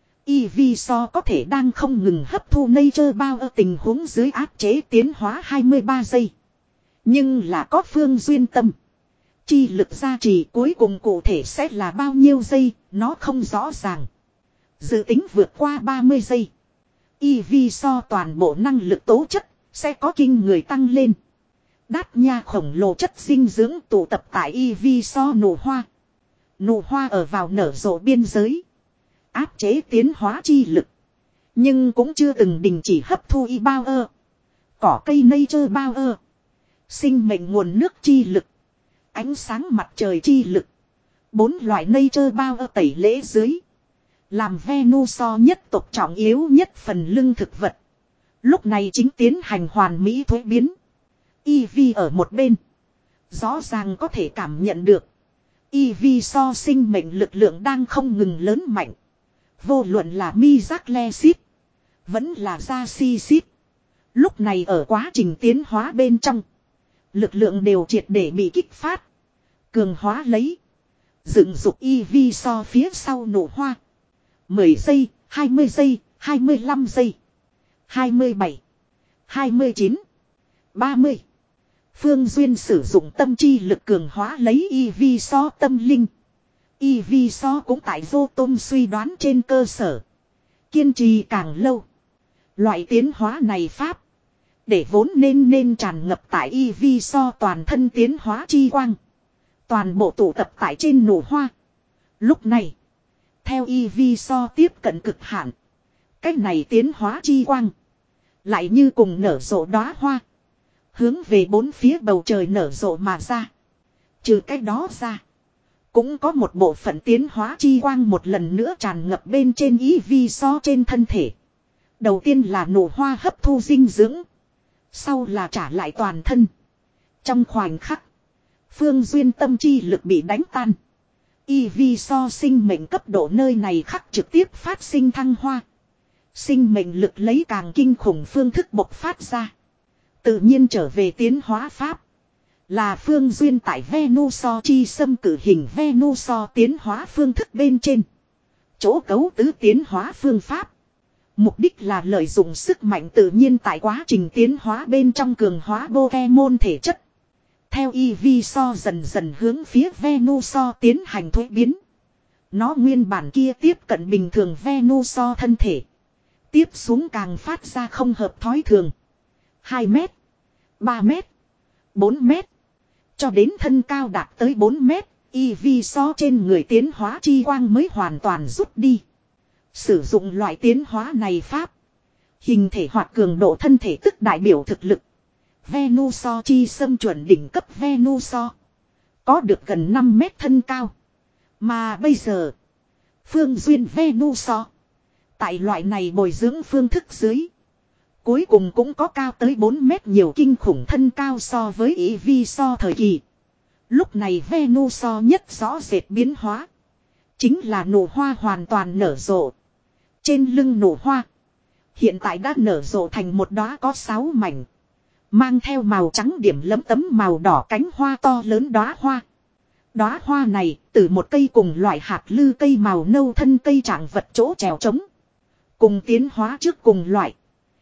Y vi so có thể đang không ngừng hấp thu nature bao ở tình huống dưới áp chế tiến hóa hai mươi ba giây. Nhưng là có Phương Duyên tâm. Chi lực gia trì cuối cùng cụ thể sẽ là bao nhiêu giây, nó không rõ ràng. Dự tính vượt qua ba mươi giây. Y vi so toàn bộ năng lực tố chất, sẽ có kinh người tăng lên. Đát nha khổng lồ chất dinh dưỡng tụ tập tại y vi so nụ hoa. Nụ hoa ở vào nở rộ biên giới. Áp chế tiến hóa chi lực. Nhưng cũng chưa từng đình chỉ hấp thu y bao ơ. Cỏ cây nature bao ơ. Sinh mệnh nguồn nước chi lực. Ánh sáng mặt trời chi lực. Bốn loại nature bao ơ tẩy lễ dưới. Làm Venuso nhất tộc trọng yếu nhất phần lưng thực vật. Lúc này chính tiến hành hoàn mỹ thuế biến. Eevee ở một bên. Rõ ràng có thể cảm nhận được. Eevee so sinh mệnh lực lượng đang không ngừng lớn mạnh. Vô luận là mi giác le xít. Vẫn là ra si xít. Lúc này ở quá trình tiến hóa bên trong. Lực lượng đều triệt để bị kích phát. Cường hóa lấy. Dựng dục Eevee so phía sau nổ hoa. mười giây, hai mươi giây, hai mươi lăm giây. hai mươi bảy, hai mươi chín, ba mươi. Phương Duyên sử dụng tâm chi lực cường hóa lấy Eevee so tâm linh. Eevee so cũng tại vô tôm suy đoán trên cơ sở. Kiên trì càng lâu. Loại tiến hóa này pháp. Để vốn nên nên tràn ngập tại y vi so toàn thân tiến hóa chi quang. Toàn bộ tụ tập tại trên nụ hoa. Lúc này, theo y vi so tiếp cận cực hạn. Cách này tiến hóa chi quang. Lại như cùng nở rộ đóa hoa. Hướng về bốn phía bầu trời nở rộ mà ra. Trừ cách đó ra. Cũng có một bộ phận tiến hóa chi quang một lần nữa tràn ngập bên trên y vi so trên thân thể. Đầu tiên là nụ hoa hấp thu dinh dưỡng. Sau là trả lại toàn thân. Trong khoảnh khắc. Phương duyên tâm chi lực bị đánh tan. Y vi so sinh mệnh cấp độ nơi này khắc trực tiếp phát sinh thăng hoa. Sinh mệnh lực lấy càng kinh khủng phương thức bộc phát ra. Tự nhiên trở về tiến hóa pháp. Là phương duyên tại Venuso chi xâm cử hình Venuso tiến hóa phương thức bên trên. Chỗ cấu tứ tiến hóa phương pháp. Mục đích là lợi dụng sức mạnh tự nhiên tại quá trình tiến hóa bên trong cường hóa Pokemon thể chất. Theo Eviso dần dần hướng phía Venuso tiến hành thuế biến. Nó nguyên bản kia tiếp cận bình thường Venuso thân thể. Tiếp xuống càng phát ra không hợp thói thường. hai mét, ba mét, bốn mét. Cho đến thân cao đạt tới bốn mét, Eviso trên người tiến hóa chi quang mới hoàn toàn rút đi. Sử dụng loại tiến hóa này pháp. Hình thể hoặc cường độ thân thể tức đại biểu thực lực. Venuso chi xâm chuẩn đỉnh cấp Venuso. Có được gần năm mét thân cao. Mà bây giờ. Phương duyên Venuso. Tại loại này bồi dưỡng phương thức dưới. Cuối cùng cũng có cao tới bốn mét nhiều kinh khủng thân cao so với Eviso thời kỳ. Lúc này Venuso nhất rõ rệt biến hóa. Chính là nụ hoa hoàn toàn nở rộ. Trên lưng nụ hoa. Hiện tại đã nở rộ thành một đóa có sáu mảnh. Mang theo màu trắng điểm lấm tấm màu đỏ cánh hoa to lớn đóa hoa. Đóa hoa này từ một cây cùng loại hạt lư cây màu nâu thân cây trạng vật chỗ trèo trống. Cùng tiến hóa trước cùng loại.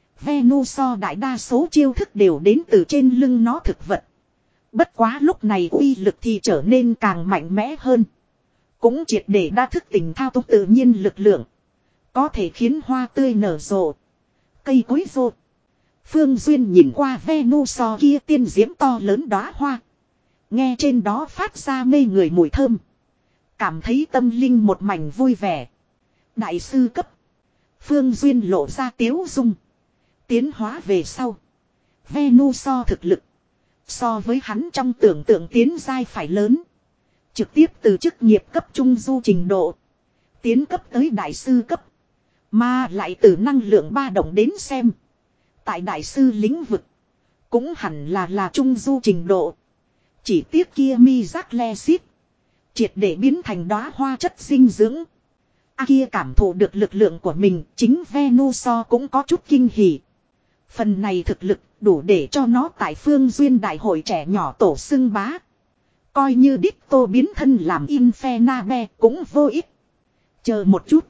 Venuso đại đa số chiêu thức đều đến từ trên lưng nó thực vật. Bất quá lúc này uy lực thì trở nên càng mạnh mẽ hơn. Cũng triệt để đa thức tỉnh thao túng tự nhiên lực lượng. Có thể khiến hoa tươi nở rộ. Cây cối rộ. Phương Duyên nhìn qua Venuso kia tiên diễm to lớn đóa hoa. Nghe trên đó phát ra mê người mùi thơm. Cảm thấy tâm linh một mảnh vui vẻ. Đại sư cấp. Phương Duyên lộ ra tiếu dung. Tiến hóa về sau. Venuso thực lực. So với hắn trong tưởng tượng tiến giai phải lớn. Trực tiếp từ chức nghiệp cấp trung du trình độ. Tiến cấp tới đại sư cấp. Mà lại từ năng lượng ba động đến xem. Tại đại sư lĩnh vực. Cũng hẳn là là trung du trình độ. Chỉ tiếc kia mi giác le xít. Triệt để biến thành đóa hoa chất dinh dưỡng. A kia cảm thụ được lực lượng của mình. Chính Venuso cũng có chút kinh hỉ. Phần này thực lực đủ để cho nó tại phương duyên đại hội trẻ nhỏ tổ xưng bá. Coi như Ditto biến thân làm Infernabe cũng vô ích. Chờ một chút.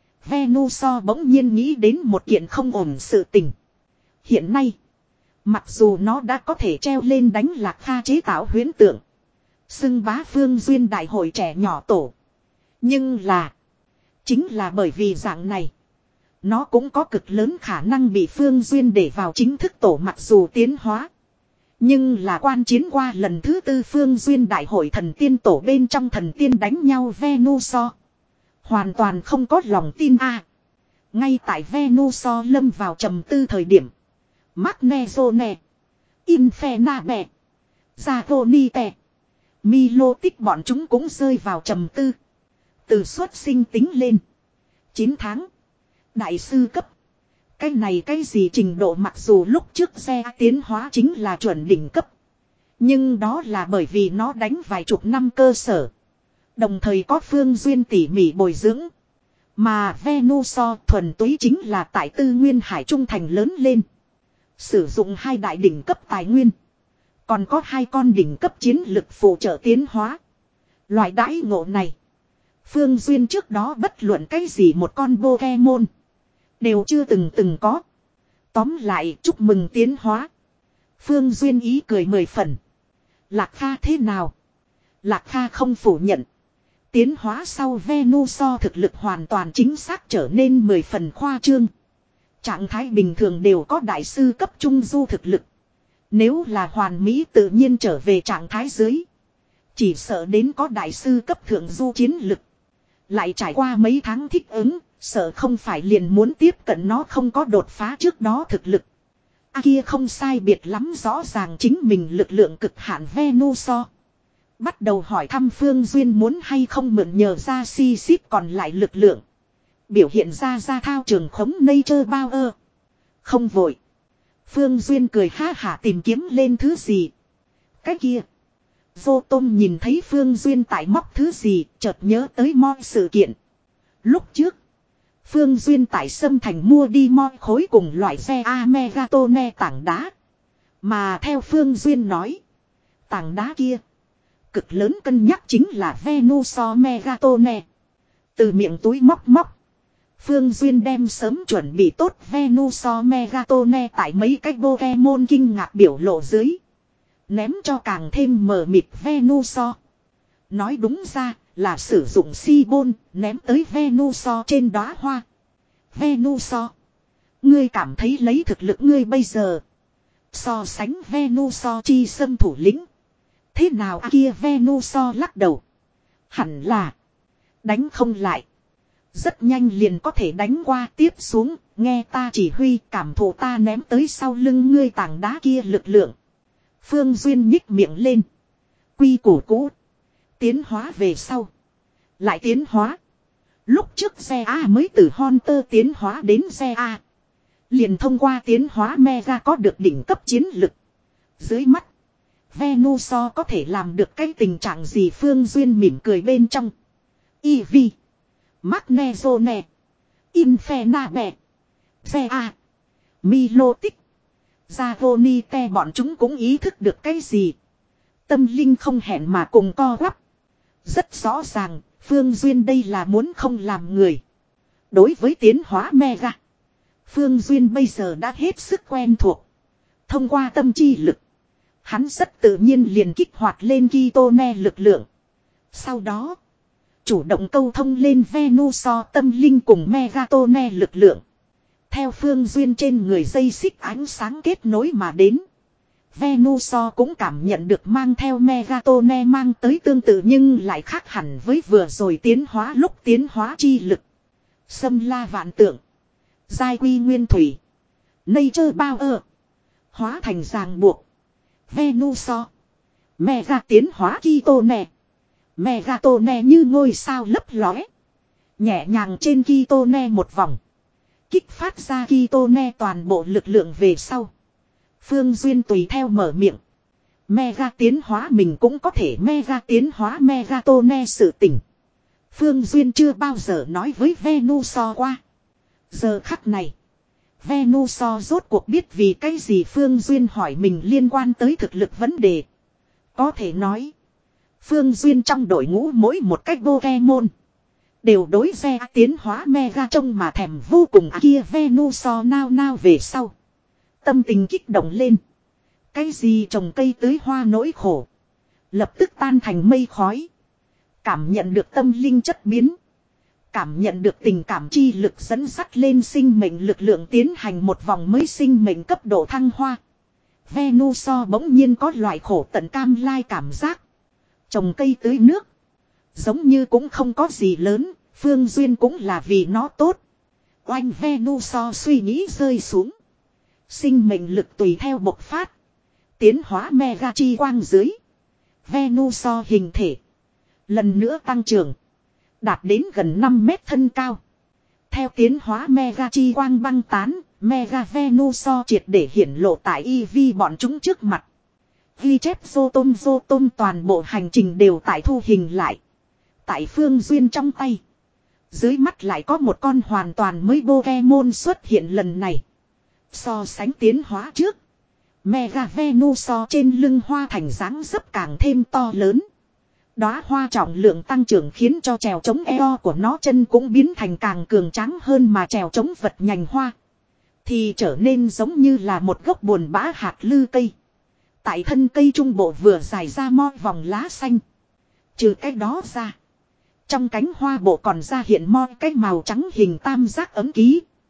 Venuso bỗng nhiên nghĩ đến một kiện không ổn sự tình. Hiện nay. Mặc dù nó đã có thể treo lên đánh Lạc Kha chế tạo huyễn tượng. Xưng bá phương duyên đại hội trẻ nhỏ tổ. Nhưng là. Chính là bởi vì dạng này. Nó cũng có cực lớn khả năng bị phương duyên để vào chính thức tổ mặc dù tiến hóa. Nhưng là quan chiến qua lần thứ tư phương duyên đại hội thần tiên tổ bên trong thần tiên đánh nhau Venuso. Hoàn toàn không có lòng tin a. À, ngay tại Venuso lâm vào trầm tư thời điểm. Magnezone. Infernabe. Zagonite. Milotic bọn chúng cũng rơi vào trầm tư. Từ xuất sinh tính lên. chín tháng. Đại sư cấp. Cái này cái gì trình độ mặc dù lúc trước xe tiến hóa chính là chuẩn đỉnh cấp. Nhưng đó là bởi vì nó đánh vài chục năm cơ sở. Đồng thời có phương duyên tỉ mỉ bồi dưỡng. Mà Venuso thuần túy chính là tại tư nguyên hải trung thành lớn lên. Sử dụng hai đại đỉnh cấp tài nguyên. Còn có hai con đỉnh cấp chiến lực phụ trợ tiến hóa. Loại đãi ngộ này. Phương duyên trước đó bất luận cái gì một con Pokemon. Đều chưa từng từng có. Tóm lại chúc mừng tiến hóa. Phương duyên ý cười mười phần. Lạc Kha thế nào? Lạc Kha không phủ nhận. Tiến hóa sau Venuso thực lực hoàn toàn chính xác trở nên mười phần khoa trương. Trạng thái bình thường đều có đại sư cấp trung du thực lực. Nếu là hoàn mỹ tự nhiên trở về trạng thái dưới. Chỉ sợ đến có đại sư cấp thượng du chiến lực. Lại trải qua mấy tháng thích ứng, sợ không phải liền muốn tiếp cận nó không có đột phá trước đó thực lực. A kia không sai biệt lắm rõ ràng chính mình lực lượng cực hạn Venusaur. Bắt đầu hỏi thăm Phương Duyên muốn hay không mượn nhờ ra si ship còn lại lực lượng. Biểu hiện ra ra thao trường khống Nature Power. Không vội. Phương Duyên cười ha hả tìm kiếm lên thứ gì. Cái kia. Vô Tôm nhìn thấy Phương Duyên tại móc thứ gì, chợt nhớ tới mọi sự kiện. Lúc trước, Phương Duyên tại Sâm Thành mua đi mọi khối cùng loại xe Amegatone tảng đá. Mà theo Phương Duyên nói, tảng đá kia, cực lớn cân nhắc chính là Venusaur Megatone. Từ miệng túi móc móc, Phương Duyên đem sớm chuẩn bị tốt Venusaur Megatone tại mấy cái Pokemon kinh ngạc biểu lộ dưới. Ném cho càng thêm mờ mịt Venusaur. Nói đúng ra là sử dụng Cibone ném tới Venusaur trên đóa hoa. Venusaur, ngươi cảm thấy lấy thực lực ngươi bây giờ so sánh Venusaur chi xâm thủ lĩnh thế nào à kia Venusaur lắc đầu. Hẳn là đánh không lại. Rất nhanh liền có thể đánh qua tiếp xuống. Nghe ta chỉ huy cảm thụ ta ném tới sau lưng ngươi tảng đá kia lực lượng. Phương Duyên nhích miệng lên. Quy củ cũ. Tiến hóa về sau. Lại tiến hóa. Lúc trước xe A mới từ Hunter tiến hóa đến xe A. Liền thông qua tiến hóa Mega có được đỉnh cấp chiến lực. Dưới mắt. Venusaur có thể làm được cái tình trạng gì Phương Duyên mỉm cười bên trong. Eevee. Magnezone. Infernape. Xe A. Milotic. Zagonite bọn chúng cũng ý thức được cái gì. Tâm linh không hẹn mà cùng co quắp. Rất rõ ràng, Phương Duyên đây là muốn không làm người. Đối với tiến hóa Mega, Phương Duyên bây giờ đã hết sức quen thuộc. Thông qua tâm chi lực, hắn rất tự nhiên liền kích hoạt lên Kitone lực lượng. Sau đó, chủ động câu thông lên Venusaur tâm linh cùng Megatone lực lượng. Theo Phương Duyên trên người dây xích ánh sáng kết nối mà đến. Venusaur cũng cảm nhận được mang theo Megatone mang tới tương tự nhưng lại khác hẳn với vừa rồi tiến hóa lúc tiến hóa chi lực. Xâm la vạn tượng. Giai quy nguyên thủy. Nature Power. Hóa thành ràng buộc. Venusaur. Mega tiến hóa Kitone. Megatone như ngôi sao lấp lóe. Nhẹ nhàng trên Kitone một vòng. Kích phát ra Kitone toàn bộ lực lượng về sau. Phương Duyên tùy theo mở miệng. Mega tiến hóa mình cũng có thể Mega tiến hóa Megatone sự tỉnh. Phương Duyên chưa bao giờ nói với Venusaur qua. Giờ khắc này. Venusaur rốt cuộc biết vì cái gì Phương Duyên hỏi mình liên quan tới thực lực vấn đề. Có thể nói. Phương Duyên trong đội ngũ mỗi một cách Pokemon. Đều đối xe tiến hóa Mega trông mà thèm vô cùng à kia Venusaur nao nao về sau. Tâm tình kích động lên. Cái gì trồng cây tưới hoa nỗi khổ. Lập tức tan thành mây khói. Cảm nhận được tâm linh chất biến. Cảm nhận được tình cảm chi lực dẫn dắt lên sinh mệnh lực lượng tiến hành một vòng mới sinh mệnh cấp độ thăng hoa. Venusaur bỗng nhiên có loại khổ tận cam lai cảm giác. Trồng cây tưới nước. Giống như cũng không có gì lớn. Phương Duyên cũng là vì nó tốt. Oanh Venusaur suy nghĩ rơi xuống. Sinh mệnh lực tùy theo bộc phát. Tiến hóa Mega chi quang dưới. Venusaur hình thể. Lần nữa tăng trưởng. Đạt đến gần năm mét thân cao. Theo tiến hóa Mega chi quang băng tán. Mega Venusaur triệt để hiển lộ tại Eevee bọn chúng trước mặt. Ghi chép Zotom Zotom toàn bộ hành trình đều tại thu hình lại. Tại Phương Duyên trong tay. Dưới mắt lại có một con hoàn toàn mới Pokemon xuất hiện lần này. So sánh tiến hóa trước. Mega Venusaur trên lưng hoa thành dáng dấp càng thêm to lớn. Đóa hoa trọng lượng tăng trưởng khiến cho chèo chống eo của nó chân cũng biến thành càng cường tráng hơn mà chèo chống vật nhành hoa. Thì trở nên giống như là một gốc buồn bã hạt lư cây. Tại thân cây trung bộ vừa dài ra mo vòng lá xanh. Trừ cái đó ra. Trong cánh hoa bộ còn ra hiện mo cái màu trắng hình tam giác ấm ký.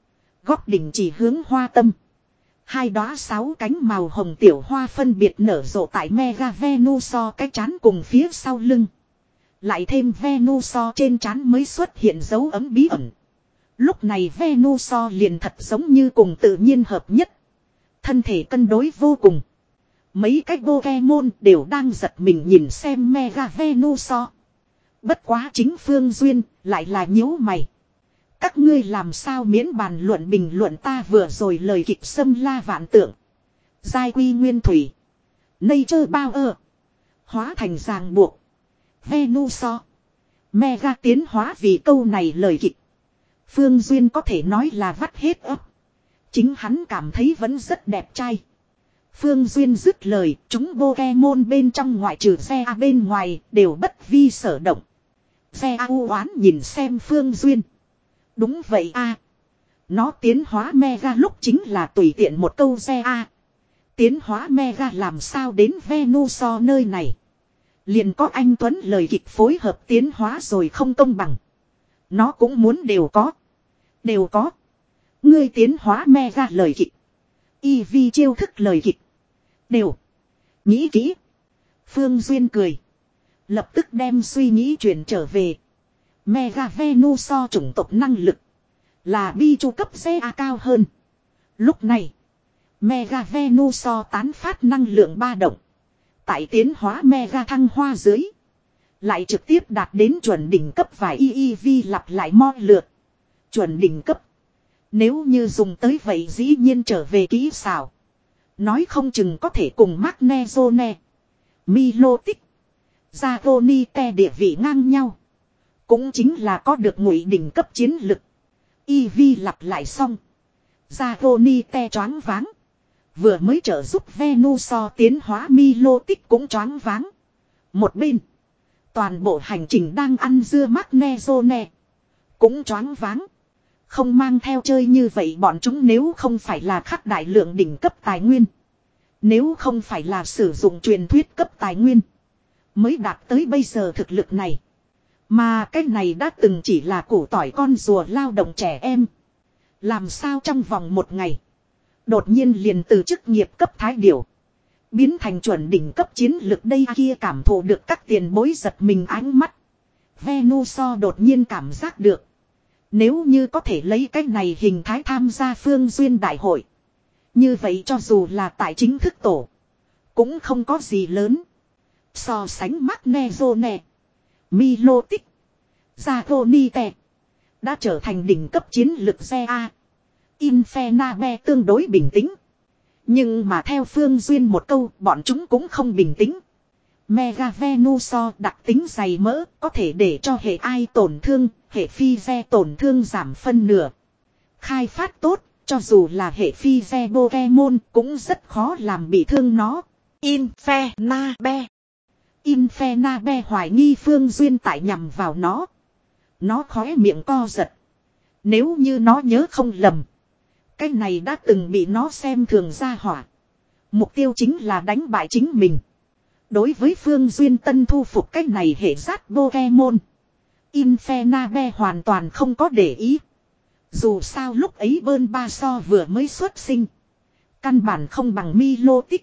góc đỉnh chỉ hướng hoa tâm. Hai đóa sáu cánh màu hồng tiểu hoa phân biệt nở rộ tại Mega Venusaur cái trán cùng phía sau lưng. Lại thêm Venusaur trên trán mới xuất hiện dấu ấm bí ẩn. Lúc này Venusaur liền thật giống như cùng tự nhiên hợp nhất. Thân thể cân đối vô cùng. Mấy cái Pokemon đều đang giật mình nhìn xem Mega Venusaur. Bất quá chính Phương Duyên lại là nhíu mày. Các ngươi làm sao miễn bàn luận bình luận ta vừa rồi lời kịch xâm la vạn tượng. Giai quy nguyên thủy. Nature bao ơ. Hóa thành ràng buộc. Venusaur. Mega tiến hóa vì câu này lời kịch. Phương Duyên có thể nói là vắt hết ấp. Chính hắn cảm thấy vẫn rất đẹp trai. Phương Duyên dứt lời, chúng Pokemon bên trong ngoại trừ xe A bên ngoài đều bất vi sở động. Xe A u oán nhìn xem Phương Duyên. Đúng vậy a. Nó tiến hóa Mega lúc chính là tùy tiện một câu xe A. Tiến hóa Mega làm sao đến Venusaur nơi này. Liền có anh Tuấn lời kịch phối hợp tiến hóa rồi không công bằng. Nó cũng muốn đều có. Đều có. Ngươi tiến hóa Mega lời kịch. Y vi chiêu thức lời kịch. Đều. Nghĩ kỹ. Phương Duyên cười. Lập tức đem suy nghĩ chuyển trở về. Mega Venusaur chủng tộc năng lực. Là bi chu cấp xe A cao hơn. Lúc này. Mega Venusaur tán phát năng lượng ba động. Tại tiến hóa Mega thăng hoa dưới. Lại trực tiếp đạt đến chuẩn đỉnh cấp và i i vi lặp lại mo lượt. Chuẩn đỉnh cấp. Nếu như dùng tới vậy dĩ nhiên trở về kỹ xảo. Nói không chừng có thể cùng Magnezone. Milotic. Zagonite địa vị ngang nhau. Cũng chính là có được ngụy đỉnh cấp chiến lực. i vê lặp lại xong. Zagonite choáng váng. Vừa mới trợ giúp Venusaur tiến hóa Milotic cũng choáng váng. Một bên. Toàn bộ hành trình đang ăn dưa Magnezone. Cũng choáng váng. Không mang theo chơi như vậy bọn chúng nếu không phải là khắc đại lượng đỉnh cấp tài nguyên. Nếu không phải là sử dụng truyền thuyết cấp tài nguyên. Mới đạt tới bây giờ thực lực này. Mà cái này đã từng chỉ là củ tỏi con rùa lao động trẻ em. Làm sao trong vòng một ngày. Đột nhiên liền từ chức nghiệp cấp thái điểu. Biến thành chuẩn đỉnh cấp chiến lực đây kia cảm thụ được các tiền bối giật mình ánh mắt. Venusaur đột nhiên cảm giác được. Nếu như có thể lấy cái này hình thái tham gia Phương Duyên đại hội. Như vậy cho dù là tại chính thức tổ. Cũng không có gì lớn. So sánh Magnezone. Milotic. Zagonite. Đã trở thành đỉnh cấp chiến lực xe A. Infernabe tương đối bình tĩnh. Nhưng mà theo Phương Duyên một câu bọn chúng cũng không bình tĩnh. Mega Venusaur đặc tính dày mỡ có thể để cho hệ ai tổn thương, hệ phi ve tổn thương giảm phân nửa. Khai phát tốt, cho dù là hệ phi ve Pokemon cũng rất khó làm bị thương nó. Infernabe. Infernabe hoài nghi Phương Duyên tại nhằm vào nó. Nó khóe miệng co giật. Nếu như nó nhớ không lầm. Cái này đã từng bị nó xem thường ra hỏa. Mục tiêu chính là đánh bại chính mình. Đối với Phương Duyên tân thu phục cái này hệ rát Pokemon. Infernabe hoàn toàn không có để ý. Dù sao lúc ấy bơn ba so vừa mới xuất sinh. Căn bản không bằng Milotic.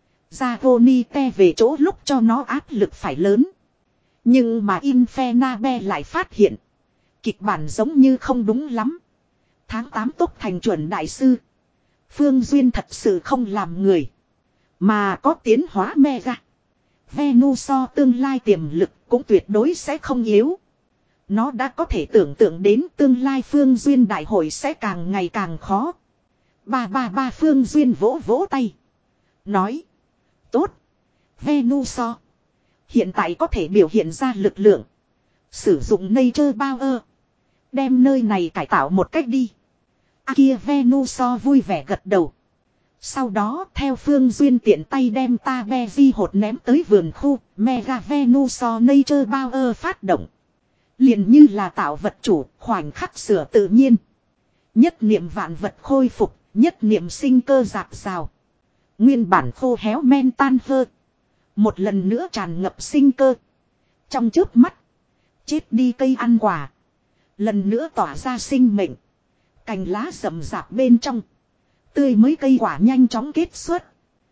Zagonite về chỗ lúc cho nó áp lực phải lớn. Nhưng mà Infernabe lại phát hiện. Kịch bản giống như không đúng lắm. Tháng tám tốc thành chuẩn đại sư. Phương Duyên thật sự không làm người. Mà có tiến hóa Mega. Venusaur tương lai tiềm lực cũng tuyệt đối sẽ không yếu. Nó đã có thể tưởng tượng đến tương lai Phương Duyên đại hội sẽ càng ngày càng khó. Ba ba ba Phương Duyên vỗ vỗ tay. Nói. Tốt. Venusaur. Hiện tại có thể biểu hiện ra lực lượng. Sử dụng Nature Power. Đem nơi này cải tạo một cách đi. À kia Venusaur vui vẻ gật đầu. Sau đó theo Phương Duyên tiện tay đem Tabeji hột ném tới vườn khu. Mega Venusaur Nature Power phát động. Liền như là tạo vật chủ khoảnh khắc sửa tự nhiên. Nhất niệm vạn vật khôi phục. Nhất niệm sinh cơ dạt rào. Nguyên bản khô héo men tan hơ. Một lần nữa tràn ngập sinh cơ. Trong chớp mắt. Chết đi cây ăn quả. Lần nữa tỏa ra sinh mệnh. Cành lá rậm rạp bên trong. Tươi mới cây quả nhanh chóng kết xuất.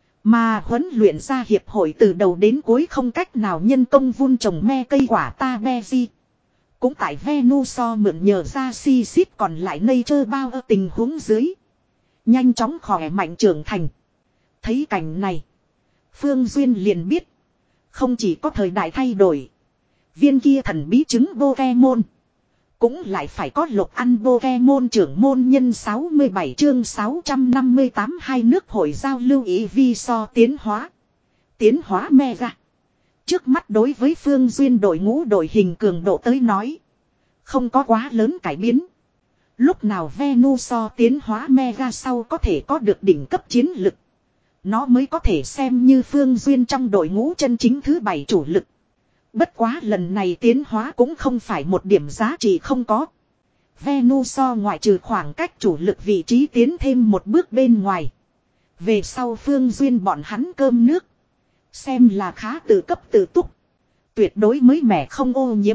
Mà huấn luyện ra hiệp hội từ đầu đến cuối không cách nào nhân công vun trồng me cây quả Tabeji. Cũng tại Venusaur mượn nhờ ra si xít còn lại nature bao ở tình huống dưới. Nhanh chóng khỏe mạnh trưởng thành. Thấy cảnh này. Phương Duyên liền biết. Không chỉ có thời đại thay đổi. Viên kia thần bí trứng Pokemon. Cũng lại phải có lục ăn Pokemon trưởng môn nhân sáu mươi bảy chương sáu trăm năm mươi tám hai nước hội giao lưu ý vi so tiến hóa. Tiến hóa Mega. Trước mắt đối với Phương Duyên đội ngũ đội hình cường độ tới nói. Không có quá lớn cải biến. Lúc nào Venusaur tiến hóa Mega sau có thể có được đỉnh cấp chiến lực. Nó mới có thể xem như Phương Duyên trong đội ngũ chân chính thứ bảy chủ lực. Bất quá lần này tiến hóa cũng không phải một điểm giá trị không có. Venusaur ngoại trừ khoảng cách chủ lực vị trí tiến thêm một bước bên ngoài. Về sau Phương Duyên bọn hắn cơm nước. Xem là khá tự cấp tự túc. Tuyệt đối mới mẻ không ô nhiễm.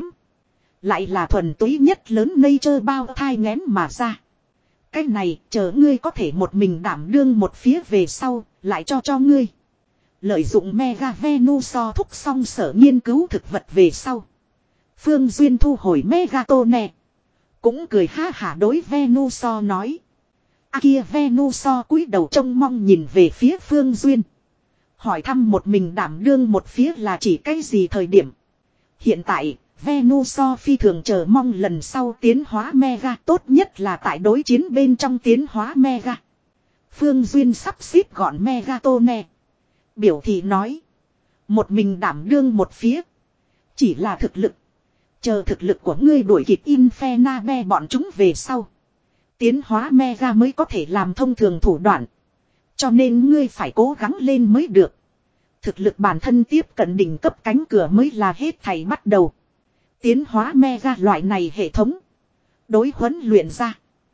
Lại là thuần túy nhất lớn nature bao thai ngén mà ra. Cái này chờ ngươi có thể một mình đảm đương một phía về sau, lại cho cho ngươi. Lợi dụng Mega Venusaur thúc xong sở nghiên cứu thực vật về sau. Phương Duyên thu hồi Megatone. Cũng cười ha hả đối Venusaur nói. À kia Venusaur cúi đầu trông mong nhìn về phía Phương Duyên. Hỏi thăm một mình đảm đương một phía là chỉ cái gì thời điểm. Hiện tại, Venusaur phi thường chờ mong lần sau tiến hóa Mega, tốt nhất là tại đối chiến bên trong tiến hóa Mega. Phương Duyên sắp xếp gọn Megatone. Biểu thị nói. Một mình đảm đương một phía. Chỉ là thực lực. Chờ thực lực của ngươi đuổi kịp Infernape bọn chúng về sau. Tiến hóa Mega mới có thể làm thông thường thủ đoạn. Cho nên ngươi phải cố gắng lên mới được. Thực lực bản thân tiếp cận đỉnh cấp cánh cửa mới là hết thảy bắt đầu. Tiến hóa Mega loại này hệ thống. Đối huấn luyện ra.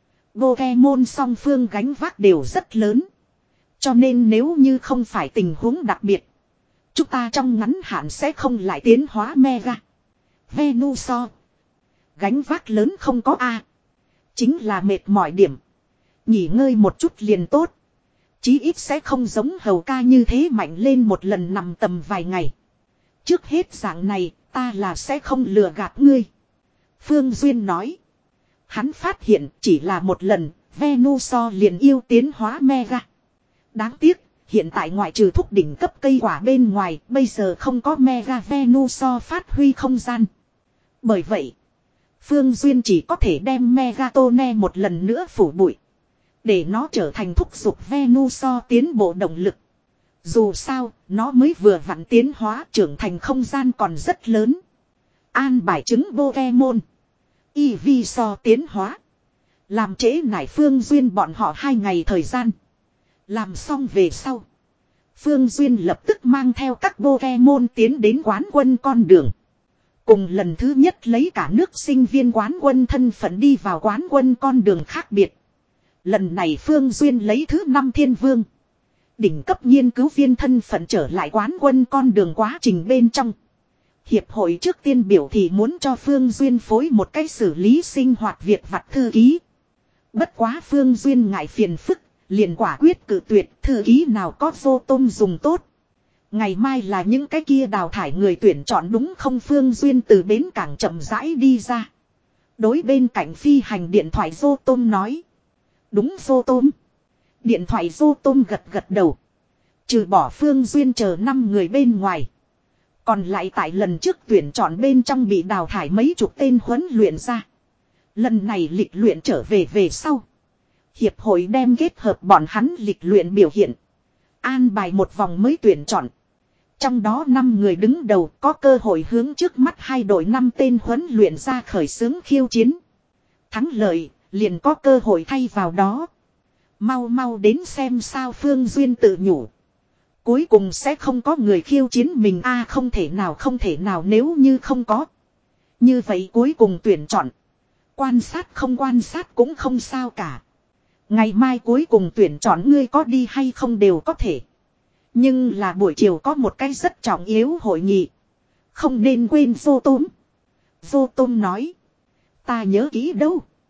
Pokemon song phương gánh vác đều rất lớn. Cho nên nếu như không phải tình huống đặc biệt. Chúng ta trong ngắn hạn sẽ không lại tiến hóa Mega. Venusaur. Gánh vác lớn không có A. Chính là mệt mỏi điểm. Nghỉ ngơi một chút liền tốt. Chí ít sẽ không giống hầu ca như thế mạnh lên một lần nằm tầm vài ngày. Trước hết dạng này ta là sẽ không lừa gạt ngươi. Phương Duyên nói. Hắn phát hiện chỉ là một lần Venusaur liền yêu tiến hóa Mega. Đáng tiếc hiện tại ngoại trừ thúc đỉnh cấp cây quả bên ngoài bây giờ không có Mega Venusaur phát huy không gian. Bởi vậy Phương Duyên chỉ có thể đem Megatone một lần nữa phủ bụi. Để nó trở thành thúc giục Venusaur tiến bộ động lực. Dù sao, nó mới vừa vặn tiến hóa trưởng thành không gian còn rất lớn. An bài chứng Pokemon. Ivysaur tiến hóa. Làm trễ nải Phương Duyên bọn họ hai ngày thời gian. Làm xong về sau. Phương Duyên lập tức mang theo các Pokemon tiến đến quán quân con đường. Cùng lần thứ nhất lấy cả nước sinh viên quán quân thân phận đi vào quán quân con đường khác biệt. Lần này Phương Duyên lấy thứ năm thiên vương. Đỉnh cấp nghiên cứu viên thân phận trở lại quán quân con đường quá trình bên trong. Hiệp hội trước tiên biểu thị muốn cho Phương Duyên phối một cách xử lý sinh hoạt việc vặt thư ký. Bất quá Phương Duyên ngại phiền phức, liền quả quyết cự tuyệt thư ký nào có vô tôm dùng tốt. Ngày mai là những cái kia đào thải người tuyển chọn đúng không? Phương Duyên từ bến cảng chậm rãi đi ra. Đối bên cạnh phi hành điện thoại vô tôm nói. Đúng vô tôm. Điện thoại vô tôm gật gật đầu. Trừ bỏ Phương Duyên chờ năm người bên ngoài. Còn lại tại lần trước tuyển chọn bên trong bị đào thải mấy chục tên huấn luyện ra. Lần này lịch luyện trở về về sau. Hiệp hội đem kết hợp bọn hắn lịch luyện biểu hiện. An bài một vòng mới tuyển chọn. Trong đó năm người đứng đầu có cơ hội hướng trước mắt hai đội năm tên huấn luyện ra khởi xướng khiêu chiến. Thắng lợi, liền có cơ hội thay vào đó. Mau mau đến xem sao Phương Duyên tự nhủ. Cuối cùng sẽ không có người khiêu chiến mình a à, không thể nào không thể nào nếu như không có. Như vậy cuối cùng tuyển chọn. Quan sát không quan sát cũng không sao cả. Ngày mai cuối cùng tuyển chọn ngươi có đi hay không đều có thể. Nhưng là buổi chiều có một cái rất trọng yếu hội nghị. Không nên quên vô tôm. Vô tôm nói. Ta nhớ kỹ đâu.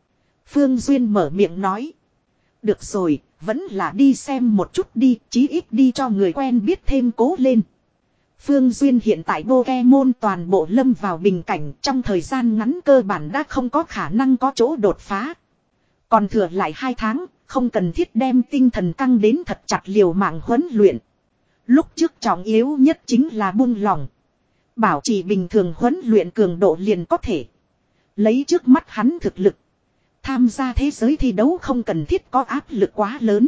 Phương Duyên mở miệng nói. Được rồi, vẫn là đi xem một chút đi, chí ít đi cho người quen biết thêm cố lên. Phương Duyên hiện tại Pokemon toàn bộ lâm vào bình cảnh, trong thời gian ngắn cơ bản đã không có khả năng có chỗ đột phá. Còn thừa lại hai tháng, không cần thiết đem tinh thần căng đến thật chặt liều mạng huấn luyện. Lúc trước trọng yếu nhất chính là buông lỏng. Bảo trì bình thường huấn luyện cường độ liền có thể. Lấy trước mắt hắn thực lực. Tham gia thế giới thi đấu không cần thiết có áp lực quá lớn.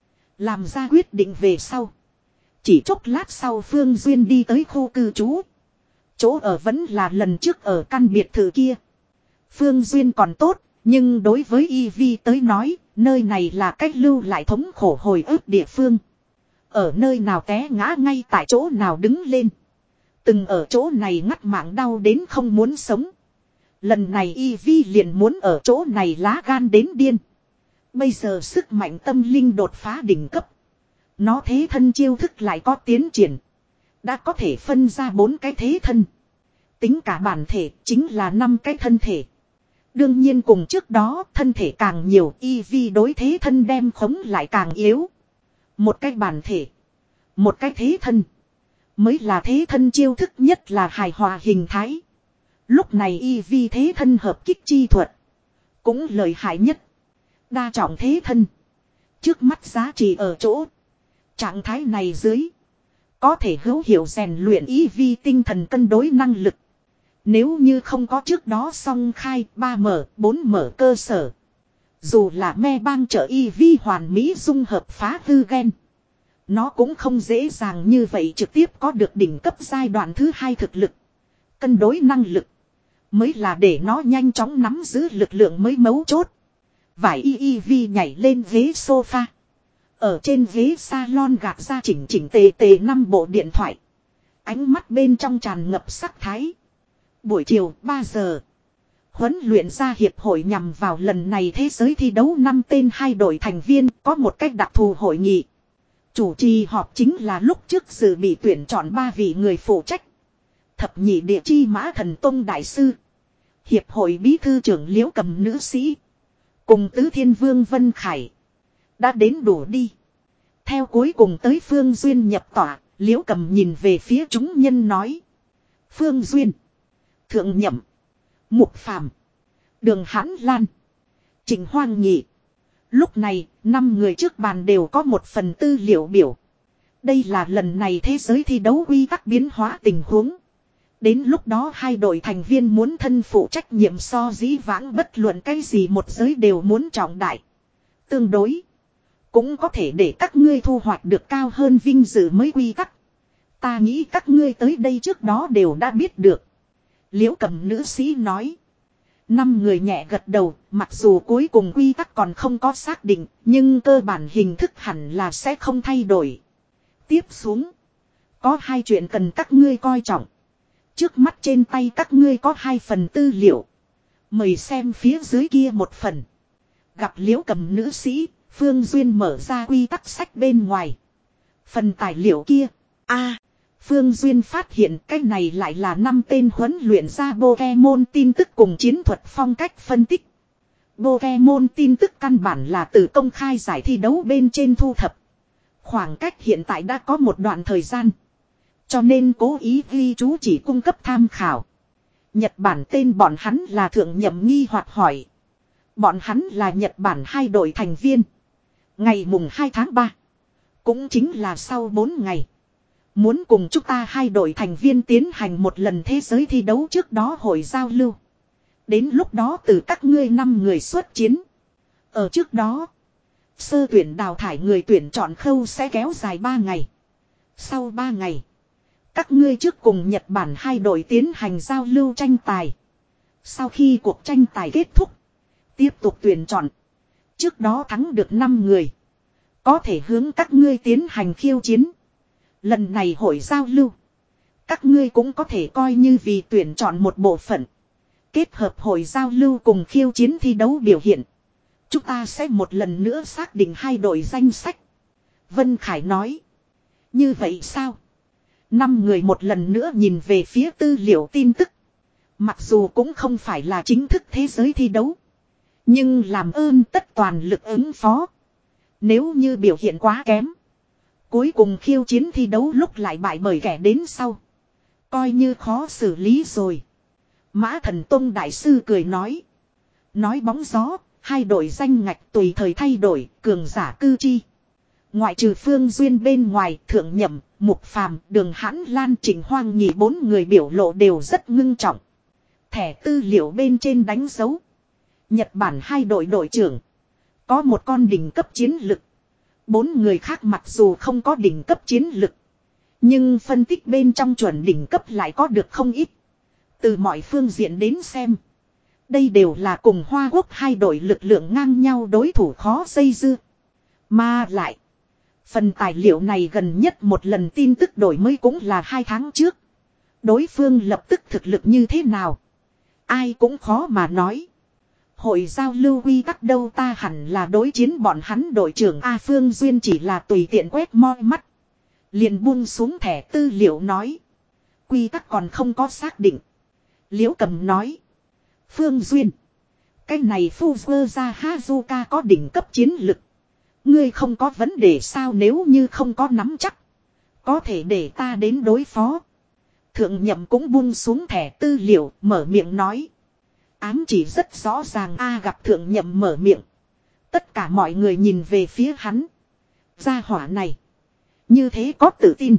Làm ra quyết định về sau. Chỉ chốc lát sau Phương Duyên đi tới khu cư trú. Chỗ ở vẫn là lần trước ở căn biệt thự kia. Phương Duyên còn tốt, nhưng đối với Eevee tới nói, nơi này là cách lưu lại thống khổ hồi ức địa phương. Ở nơi nào té ngã ngay tại chỗ nào đứng lên. Từng ở chỗ này ngắt mạng đau đến không muốn sống. Lần này Eevee liền muốn ở chỗ này lá gan đến điên. Bây giờ sức mạnh tâm linh đột phá đỉnh cấp. Nó thế thân chiêu thức lại có tiến triển. Đã có thể phân ra bốn cái thế thân. Tính cả bản thể chính là năm cái thân thể. Đương nhiên cùng trước đó thân thể càng nhiều Eevee đối thế thân đem khống lại càng yếu. Một cái bản thể. Một cái thế thân. Mới là thế thân chiêu thức nhất là hài hòa hình thái. Lúc này Eevee thế thân hợp kích chi thuật. Cũng lợi hại nhất. Đa trọng thế thân. Trước mắt giá trị ở chỗ. Trạng thái này dưới. Có thể hữu hiệu rèn luyện Eevee tinh thần cân đối năng lực. Nếu như không có trước đó song khai ba mở, bốn mở cơ sở. Dù là me bang trợ Eevee hoàn mỹ dung hợp phá hư gen. Nó cũng không dễ dàng như vậy trực tiếp có được đỉnh cấp giai đoạn thứ hai thực lực. Cân đối năng lực. Mới là để nó nhanh chóng nắm giữ lực lượng mới mấu chốt. Vải Eevee nhảy lên ghế sofa. Ở trên ghế salon gạt ra chỉnh chỉnh tề tề năm bộ điện thoại. Ánh mắt bên trong tràn ngập sắc thái. Buổi chiều ba giờ. Huấn luyện ra hiệp hội nhằm vào lần này thế giới thi đấu năm tên hai đội thành viên có một cách đặc thù hội nghị. Chủ trì họp chính là lúc trước dự bị tuyển chọn ba vị người phụ trách. Thập nhị địa chi mã thần tông đại sư. Hiệp hội bí thư trưởng Liễu Cầm nữ sĩ. Cùng tứ thiên vương Vân Khải. Đã đến đủ đi. Theo cuối cùng tới Phương Duyên nhập tỏa. Liễu Cầm nhìn về phía chúng nhân nói. Phương Duyên. Thượng Nhậm. Mục Phàm. Đường Hãn Lan. Trịnh Hoang Nhị. Lúc này, năm người trước bàn đều có một phần tư liệu biểu. Đây là lần này thế giới thi đấu quy tắc biến hóa tình huống. Đến lúc đó hai đội thành viên muốn thân phụ trách nhiệm so dĩ vãng bất luận cái gì một giới đều muốn trọng đại. Tương đối. Cũng có thể để các ngươi thu hoạch được cao hơn vinh dự mới quy tắc. Ta nghĩ các ngươi tới đây trước đó đều đã biết được. Liễu Cầm nữ sĩ nói. Năm người nhẹ gật đầu, mặc dù cuối cùng quy tắc còn không có xác định, nhưng cơ bản hình thức hẳn là sẽ không thay đổi. Tiếp xuống. Có hai chuyện cần các ngươi coi trọng. Trước mắt trên tay các ngươi có hai phần tư liệu. Mời xem phía dưới kia một phần. Gặp Liễu Cầm nữ sĩ, Phương Duyên mở ra quy tắc sách bên ngoài. Phần tài liệu kia. A. Phương Duyên phát hiện cái này lại là năm tên huấn luyện ra Pokemon tin tức cùng chiến thuật phong cách phân tích. Pokemon tin tức căn bản là từ công khai giải thi đấu bên trên thu thập. Khoảng cách hiện tại đã có một đoạn thời gian. Cho nên cố ý ghi chú chỉ cung cấp tham khảo. Nhật Bản tên bọn hắn là Thượng Nhậm nghi hoặc hỏi. Bọn hắn là Nhật Bản hai đội thành viên. Ngày mùng hai tháng ba. Cũng chính là sau bốn ngày. Muốn cùng chúng ta hai đội thành viên tiến hành một lần thế giới thi đấu trước đó hội giao lưu. Đến lúc đó từ các ngươi năm người xuất chiến. Ở trước đó, sơ tuyển đào thải người tuyển chọn khâu sẽ kéo dài ba ngày. Sau ba ngày, các ngươi trước cùng Nhật Bản hai đội tiến hành giao lưu tranh tài. Sau khi cuộc tranh tài kết thúc, tiếp tục tuyển chọn. Trước đó thắng được năm người. Có thể hướng các ngươi tiến hành khiêu chiến. Lần này hội giao lưu. Các ngươi cũng có thể coi như vì tuyển chọn một bộ phận. Kết hợp hội giao lưu cùng khiêu chiến thi đấu biểu hiện. Chúng ta sẽ một lần nữa xác định hai đội danh sách. Vân Khải nói. Như vậy sao? Năm người một lần nữa nhìn về phía tư liệu tin tức. Mặc dù cũng không phải là chính thức thế giới thi đấu. Nhưng làm ơn tất toàn lực ứng phó. Nếu như biểu hiện quá kém. Cuối cùng khiêu chiến thi đấu lúc lại bại bởi kẻ đến sau. Coi như khó xử lý rồi. Mã Thần Tông đại sư cười nói. Nói bóng gió, hai đội danh ngạch tùy thời thay đổi, cường giả cư chi. Ngoại trừ Phương Duyên bên ngoài, Thượng Nhậm, Mục Phàm, Đường Hãn Lan, Trịnh Hoang Nhị bốn người biểu lộ đều rất ngưng trọng. Thẻ tư liệu bên trên đánh dấu. Nhật Bản hai đội đội trưởng. Có một con đỉnh cấp chiến lực. Bốn người khác mặc dù không có đỉnh cấp chiến lực. Nhưng phân tích bên trong chuẩn đỉnh cấp lại có được không ít. Từ mọi phương diện đến xem. Đây đều là cùng Hoa Quốc hai đội lực lượng ngang nhau đối thủ khó dây dưa. Mà lại. Phần tài liệu này gần nhất một lần tin tức đổi mới cũng là hai tháng trước. Đối phương lập tức thực lực như thế nào? Ai cũng khó mà nói. Hội giao lưu quy tắc đâu ta hẳn là đối chiến bọn hắn đội trưởng A Phương Duyên chỉ là tùy tiện quét moi mắt. Liền buông xuống thẻ tư liệu nói. Quy tắc còn không có xác định. Liễu Cầm nói. Phương Duyên. Cái này Fuzua Hazuka có đỉnh cấp chiến lực. Ngươi không có vấn đề sao nếu như không có nắm chắc. Có thể để ta đến đối phó. Thượng Nhậm cũng buông xuống thẻ tư liệu mở miệng nói. Ám chỉ rất rõ ràng a gặp Thượng Nhậm mở miệng. Tất cả mọi người nhìn về phía hắn. Gia hỏa này. Như thế có tự tin.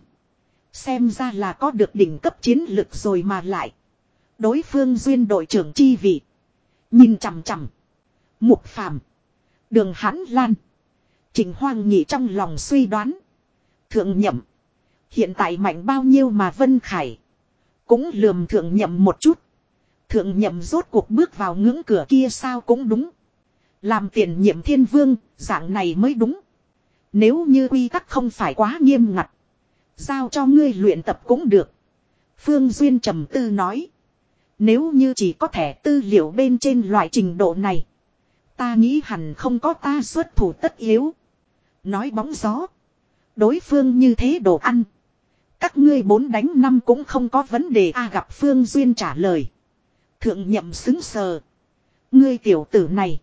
Xem ra là có được đỉnh cấp chiến lực rồi mà lại. Đối phương Duyên đội trưởng chi vị. Nhìn chằm chằm. Mục Phàm, Đường Hãn Lan, Trịnh Hoang Nhị trong lòng suy đoán. Thượng Nhậm. Hiện tại mạnh bao nhiêu mà Vân Khải. Cũng lườm Thượng Nhậm một chút. Thượng Nhậm rốt cuộc bước vào ngưỡng cửa kia sao cũng đúng. Làm tiền nhiệm thiên vương, dạng này mới đúng. Nếu như quy tắc không phải quá nghiêm ngặt. Giao cho ngươi luyện tập cũng được. Phương Duyên trầm tư nói. Nếu như chỉ có thẻ tư liệu bên trên loại trình độ này. Ta nghĩ hẳn không có ta xuất thủ tất yếu. Nói bóng gió. Đối phương như thế đồ ăn. Các ngươi bốn đánh năm cũng không có vấn đề a gặp Phương Duyên trả lời. Thượng Nhậm xứng sờ. Ngươi tiểu tử này.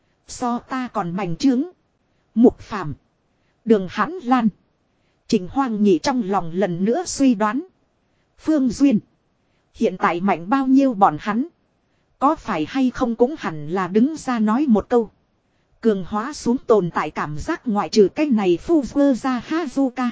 So ta còn bành trướng. Mục Phàm, Đường Hãn Lan, Trịnh Hoang Nhị trong lòng lần nữa suy đoán. Phương Duyên. Hiện tại mạnh bao nhiêu bọn hắn. Có phải hay không cũng hẳn là đứng ra nói một câu. Cường hóa xuống tồn tại cảm giác ngoại trừ cái này Fuzua Hazuka.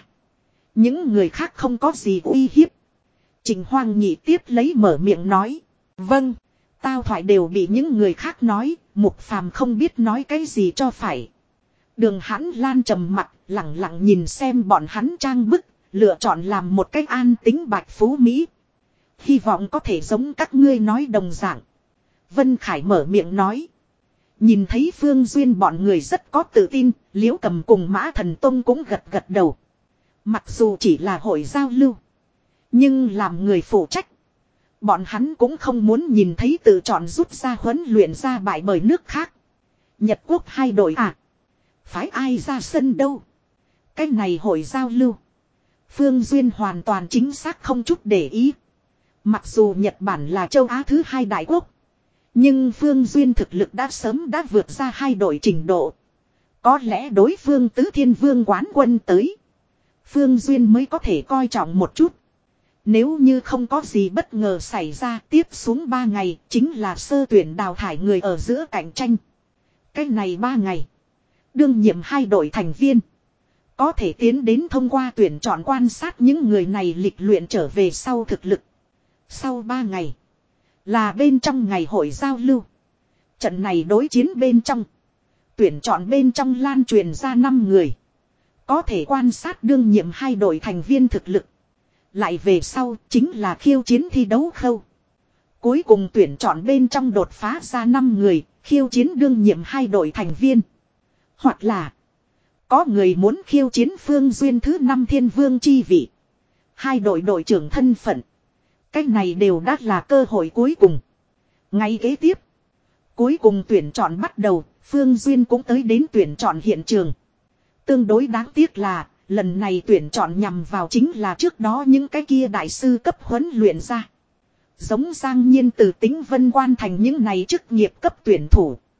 Những người khác không có gì uy hiếp. Trịnh Hoang Nhị tiếp lấy mở miệng nói. Vâng. Tao thoại đều bị những người khác nói. Mục Phàm không biết nói cái gì cho phải. Đường Hãn Lan trầm mặt lặng lặng nhìn xem bọn hắn trang bức. Lựa chọn làm một cách an tính bạch phú Mỹ. Hy vọng có thể giống các ngươi nói đồng dạng. Vân Khải mở miệng nói. Nhìn thấy Phương Duyên bọn người rất có tự tin. Liễu Cầm cùng Mã Thần Tông cũng gật gật đầu. Mặc dù chỉ là hội giao lưu. Nhưng làm người phụ trách. Bọn hắn cũng không muốn nhìn thấy tự chọn rút ra huấn luyện ra bại bởi nước khác. Nhật Quốc hai đội à. Phái ai ra sân đâu. Cái này hội giao lưu. Phương Duyên hoàn toàn chính xác không chút để ý. Mặc dù Nhật Bản là châu Á thứ hai đại quốc. Nhưng Phương Duyên thực lực đã sớm đã vượt ra hai đội trình độ. Có lẽ đối phương tứ thiên vương quán quân tới. Phương Duyên mới có thể coi trọng một chút. Nếu như không có gì bất ngờ xảy ra tiếp xuống ba ngày chính là sơ tuyển đào thải người ở giữa cạnh tranh. Cái này ba ngày. Đương nhiệm hai đội thành viên. Có thể tiến đến thông qua tuyển chọn quan sát những người này lịch luyện trở về sau thực lực. Sau ba ngày. Là bên trong ngày hội giao lưu. Trận này đối chiến bên trong. Tuyển chọn bên trong lan truyền ra năm người. Có thể quan sát đương nhiệm hai đội thành viên thực lực. Lại về sau chính là khiêu chiến thi đấu khâu. Cuối cùng tuyển chọn bên trong đột phá ra năm người. Khiêu chiến đương nhiệm hai đội thành viên. Hoặc là có người muốn khiêu chiến Phương Duyên thứ năm thiên vương chi vị. Hai đội đội trưởng thân phận. Cái này đều đã là cơ hội cuối cùng. Ngay kế tiếp. Cuối cùng tuyển chọn bắt đầu. Phương Duyên cũng tới đến tuyển chọn hiện trường. Tương đối đáng tiếc là. Lần này tuyển chọn nhằm vào chính là trước đó những cái kia đại sư cấp huấn luyện ra. Giống Giang Nhiên từ Tĩnh Vân Quan thành những này chức nghiệp cấp tuyển thủ.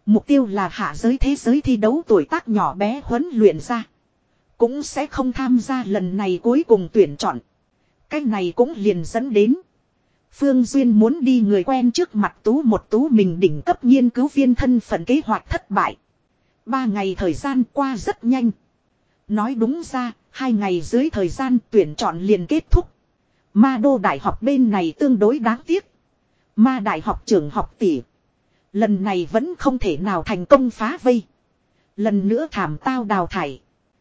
Mục tiêu là hạ giới thế giới thi đấu tuổi tác nhỏ bé huấn luyện ra. Cũng sẽ không tham gia lần này cuối cùng tuyển chọn. Cái này cũng liền dẫn đến. Phương Duyên muốn đi người quen trước mặt tú một tú mình đỉnh cấp nghiên cứu viên thân phận kế hoạch thất bại. Ba ngày thời gian qua rất nhanh. Nói đúng ra, hai ngày dưới thời gian tuyển chọn liền kết thúc. Ma đô đại học bên này tương đối đáng tiếc. Ma đại học trưởng học tỷ. Lần này vẫn không thể nào thành công phá vây. Lần nữa thảm tao đào thải.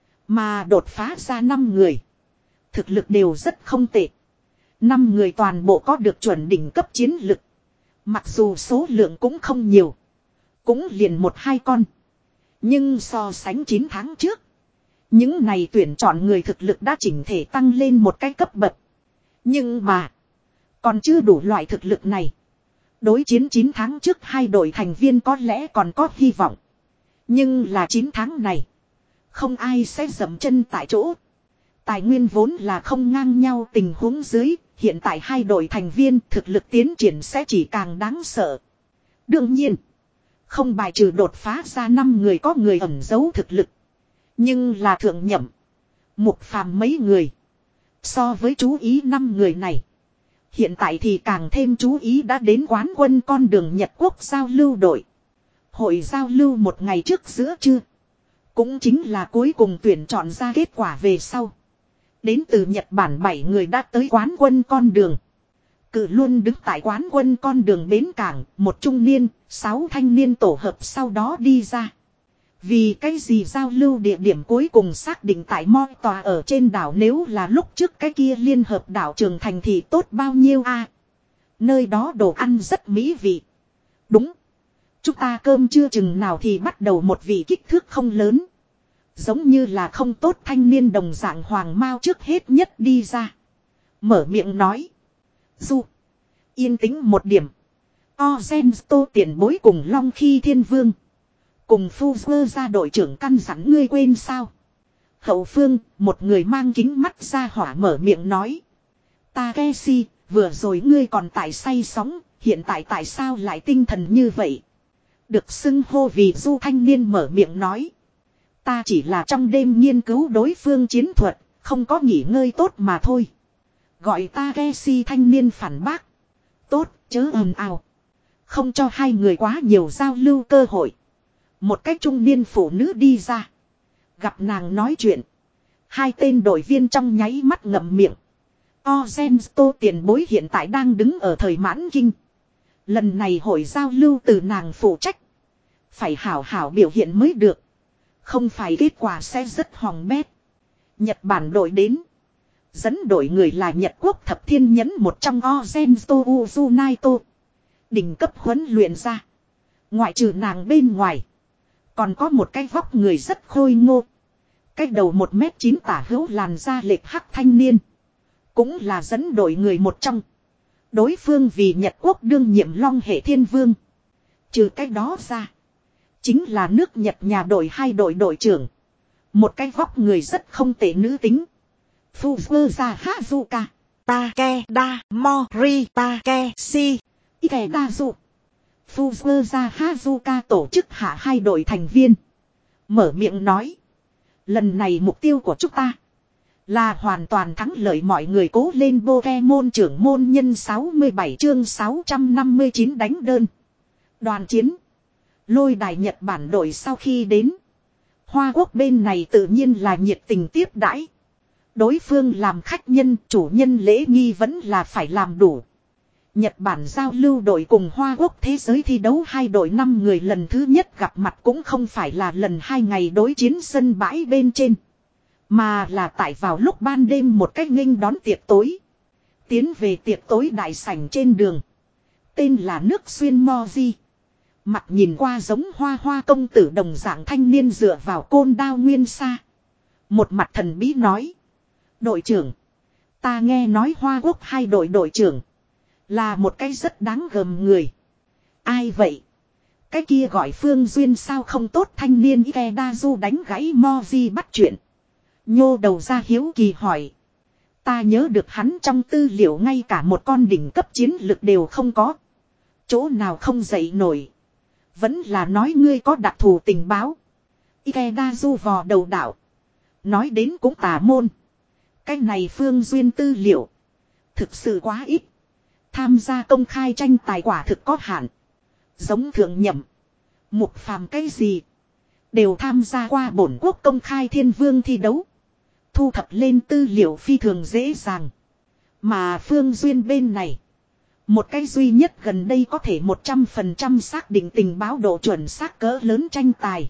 Mà đột phá ra năm người. Thực lực đều rất không tệ. Năm người toàn bộ có được chuẩn đỉnh cấp chiến lực. Mặc dù số lượng cũng không nhiều. Cũng liền một hai con. Nhưng so sánh chín tháng trước. Những này tuyển chọn người thực lực đã chỉnh thể tăng lên một cái cấp bậc. Nhưng mà. Còn chưa đủ loại thực lực này. Đối chiến chín tháng trước hai đội thành viên có lẽ còn có hy vọng. Nhưng là chín tháng này. Không ai sẽ dậm chân tại chỗ. Tài nguyên vốn là không ngang nhau tình huống dưới. Hiện tại hai đội thành viên thực lực tiến triển sẽ chỉ càng đáng sợ. Đương nhiên. Không bài trừ đột phá ra năm người có người ẩn giấu thực lực. Nhưng là thượng nhậm. Mục phàm mấy người. So với chú ý năm người này. Hiện tại thì càng thêm chú ý đã đến quán quân con đường Nhật Quốc giao lưu đội. Hội giao lưu một ngày trước giữa trưa. Cũng chính là cuối cùng tuyển chọn ra kết quả về sau. Đến từ Nhật Bản bảy người đã tới quán quân con đường. Cự luôn đứng tại quán quân con đường bến cảng, một trung niên, sáu thanh niên tổ hợp sau đó đi ra. Vì cái gì giao lưu địa điểm cuối cùng xác định tại Moi Tòa ở trên đảo nếu là lúc trước cái kia liên hợp đảo Trường Thành thì tốt bao nhiêu a? À, nơi đó đồ ăn rất mỹ vị. Đúng. Chúng ta cơm chưa chừng nào thì bắt đầu một vị kích thước không lớn. Giống như là không tốt thanh niên đồng dạng hoàng mao trước hết nhất đi ra. Mở miệng nói. Du. Yên tĩnh một điểm. Ozento tiền bối cùng Long Khi Thiên Vương. Cùng Fuzzer ra đội trưởng căn dặn ngươi quên sao. Hậu phương, một người mang kính mắt ra hỏa mở miệng nói. Takeshi, vừa rồi ngươi còn tại say sóng, hiện tại tại sao lại tinh thần như vậy? Được xưng hô vì du thanh niên mở miệng nói. Ta chỉ là trong đêm nghiên cứu đối phương chiến thuật, không có nghỉ ngơi tốt mà thôi. Gọi Takeshi thanh niên phản bác. Tốt, chớ ồn ào. Không cho hai người quá nhiều giao lưu cơ hội. Một cách trung niên phụ nữ đi ra. Gặp nàng nói chuyện. Hai tên đội viên trong nháy mắt ngậm miệng. Ozento tiền bối hiện tại đang đứng ở thời mãn kinh. Lần này hội giao lưu từ nàng phụ trách. Phải hảo hảo biểu hiện mới được. Không phải kết quả sẽ rất hỏng bét. Nhật Bản đội đến. Dẫn đội người là Nhật Quốc thập thiên nhẫn một trong Ozento Uzunaito. Đỉnh cấp huấn luyện ra. Ngoại trừ nàng bên ngoài. Còn có một cái vóc người rất khôi ngô. Cái đầu một mét chín tả hữu làn da lệch hắc thanh niên. Cũng là dẫn đội người một trong. Đối phương vì Nhật Quốc đương nhiệm Long Hệ Thiên Vương. Trừ cái đó ra. Chính là nước Nhật nhà đội hai đội đội trưởng. Một cái vóc người rất không tệ nữ tính. Fuzzer Hazuka. Takeda Mori Takeshi. Ikedazu. Fuzzer Hazuka tổ chức hạ hai đội thành viên. Mở miệng nói. Lần này mục tiêu của chúng ta. Là hoàn toàn thắng lợi mọi người cố lên Pokemon trưởng môn nhân sáu mươi bảy chương sáu trăm năm mươi chín đánh đơn. Đoàn chiến. Lôi đài Nhật Bản đội sau khi đến. Hoa Quốc bên này tự nhiên là nhiệt tình tiếp đãi. Đối phương làm khách nhân, chủ nhân lễ nghi vẫn là phải làm đủ. Nhật Bản giao lưu đội cùng Hoa Quốc thế giới thi đấu hai đội năm người lần thứ nhất gặp mặt cũng không phải là lần hai ngày đối chiến sân bãi bên trên. Mà là tại vào lúc ban đêm một cách nghênh đón tiệc tối. Tiến về tiệc tối đại sảnh trên đường. Tên là nước xuyên Moji. Mặt nhìn qua giống hoa hoa công tử đồng dạng thanh niên dựa vào côn đao nguyên sa. Một mặt thần bí nói. Đội trưởng. Ta nghe nói Hoa Quốc hai đội đội trưởng. Là một cái rất đáng gờm người. Ai vậy? Cái kia gọi Phương Duyên sao không tốt thanh niên Ikedazu đánh gãy Moji bắt chuyện. Nhô đầu ra hiếu kỳ hỏi. Ta nhớ được hắn trong tư liệu ngay cả một con đỉnh cấp chiến lực đều không có. Chỗ nào không dậy nổi. Vẫn là nói ngươi có đặc thù tình báo. Ikeda du vò đầu đảo. Nói đến cũng tà môn. Cái này Phương Duyên tư liệu. Thực sự quá ít. Tham gia công khai tranh tài quả thực có hạn. Giống thượng nhậm. Mục phàm cái gì. Đều tham gia qua bổn quốc công khai thiên vương thi đấu. Thu thập lên tư liệu phi thường dễ dàng. Mà Phương Duyên bên này. Một cái duy nhất gần đây có thể một trăm phần trăm xác định tình báo độ chuẩn xác cỡ lớn tranh tài.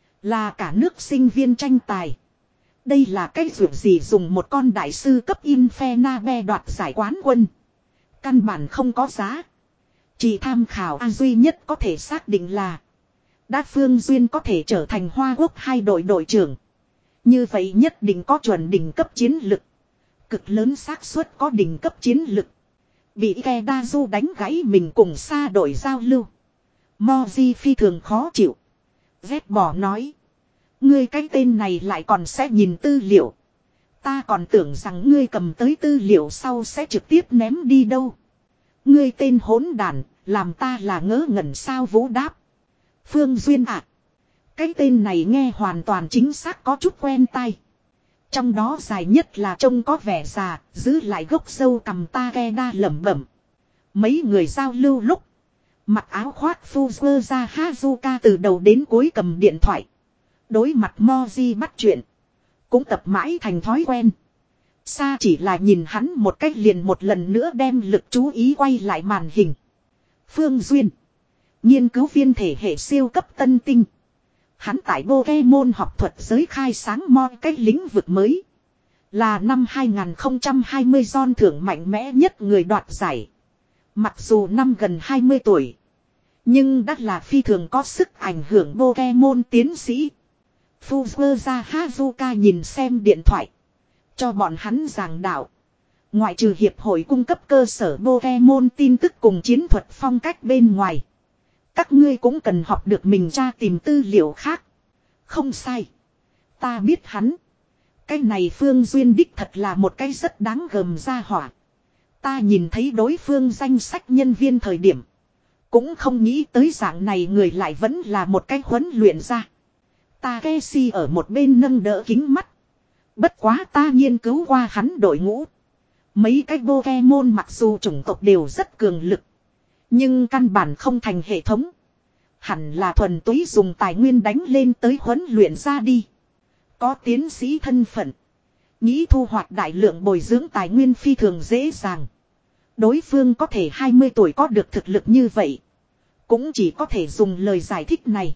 Là cả nước sinh viên tranh tài. Đây là cái việc gì dùng một con đại sư cấp Infernabe đoạt giải quán quân. Căn bản không có giá. Chỉ tham khảo A duy nhất có thể xác định là. Đa Phương Duyên có thể trở thành Hoa Quốc hai đội đội trưởng. Như vậy nhất định có chuẩn đỉnh cấp chiến lực. Cực lớn xác suất có đỉnh cấp chiến lực. Bị Ikeda Du đánh gãy mình cùng xa đội giao lưu. Moji phi thường khó chịu. Vét bỏ nói. Ngươi cái tên này lại còn sẽ nhìn tư liệu. Ta còn tưởng rằng ngươi cầm tới tư liệu sau sẽ trực tiếp ném đi đâu. Ngươi tên hỗn đản, làm ta là ngớ ngẩn sao Vũ đáp. Phương Duyên ạ. À, cái tên này nghe hoàn toàn chính xác có chút quen tai. Trong đó dài nhất là trông có vẻ già, giữ lại gốc râu cầm ta ghe đa lẩm bẩm. Mấy người giao lưu lúc. Mặc áo khoác Fuzzer ra Hazuka từ đầu đến cuối cầm điện thoại. Đối mặt Moji bắt chuyện. Cũng tập mãi thành thói quen. Sa chỉ là nhìn hắn một cách liền một lần nữa đem lực chú ý quay lại màn hình. Phương Duyên. Nghiên cứu viên thể hệ siêu cấp tân tinh. Hắn tại Pokemon học thuật giới khai sáng mo cái lĩnh vực mới. Là năm hai không hai không John thưởng mạnh mẽ nhất người đoạt giải. Mặc dù năm gần hai mươi tuổi. Nhưng đã là phi thường có sức ảnh hưởng Pokemon tiến sĩ. Fuzzer ra Hazuka nhìn xem điện thoại. Cho bọn hắn giảng đạo. Ngoại trừ hiệp hội cung cấp cơ sở Pokemon tin tức cùng chiến thuật phong cách bên ngoài. Các ngươi cũng cần học được mình tra tìm tư liệu khác. Không sai. Ta biết hắn. Cái này Phương Duyên đích thật là một cái rất đáng gờm ra hỏa. Ta nhìn thấy đối phương danh sách nhân viên thời điểm. Cũng không nghĩ tới dạng này người lại vẫn là một cái huấn luyện ra. Takeshi ở một bên nâng đỡ kính mắt. Bất quá ta nghiên cứu qua hắn đội ngũ. Mấy cái Pokemon mặc dù chủng tộc đều rất cường lực. Nhưng căn bản không thành hệ thống. Hẳn là thuần túy dùng tài nguyên đánh lên tới huấn luyện ra đi. Có tiến sĩ thân phận. Nghĩ thu hoạch đại lượng bồi dưỡng tài nguyên phi thường dễ dàng. Đối phương có thể hai mươi tuổi có được thực lực như vậy. Cũng chỉ có thể dùng lời giải thích này.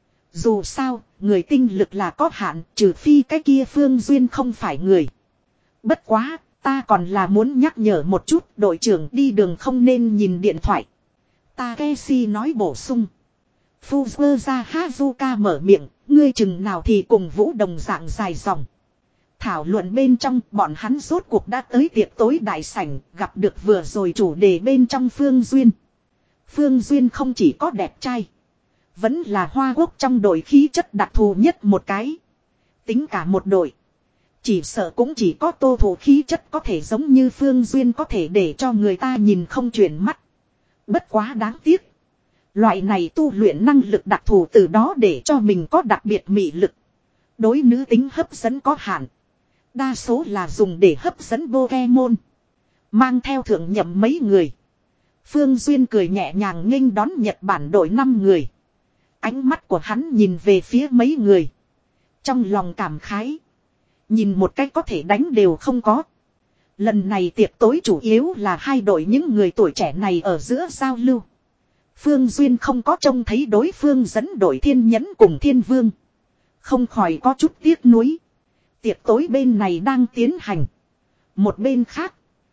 Dù sao, người tinh lực là có hạn, trừ phi cái kia Phương Duyên không phải người. Bất quá, ta còn là muốn nhắc nhở một chút, đội trưởng đi đường không nên nhìn điện thoại. Takeshi nói bổ sung. Fuzzer ra Hazuka mở miệng, ngươi chừng nào thì cùng Vũ đồng dạng dài dòng. Thảo luận bên trong, bọn hắn rốt cuộc đã tới tiệc tối đại sảnh, gặp được vừa rồi chủ đề bên trong Phương Duyên. Phương Duyên không chỉ có đẹp trai. Vẫn là Hoa Quốc trong đội khí chất đặc thù nhất một cái. Tính cả một đội. Chỉ sợ cũng chỉ có Tô Thủ khí chất có thể giống như Phương Duyên có thể để cho người ta nhìn không chuyển mắt. Bất quá đáng tiếc. Loại này tu luyện năng lực đặc thù từ đó để cho mình có đặc biệt mị lực. Đối nữ tính hấp dẫn có hạn. Đa số là dùng để hấp dẫn Pokemon. Mang theo thượng nhậm mấy người. Phương Duyên cười nhẹ nhàng nghênh đón Nhật Bản đội năm người. Ánh mắt của hắn nhìn về phía mấy người. Trong lòng cảm khái. Nhìn một cách có thể đánh đều không có. Lần này tiệc tối chủ yếu là hai đội những người tuổi trẻ này ở giữa giao lưu. Phương Duyên không có trông thấy đối phương dẫn đội Thiên Nhẫn cùng Thiên Vương. Không khỏi có chút tiếc nuối. Tiệc tối bên này đang tiến hành. Một bên khác.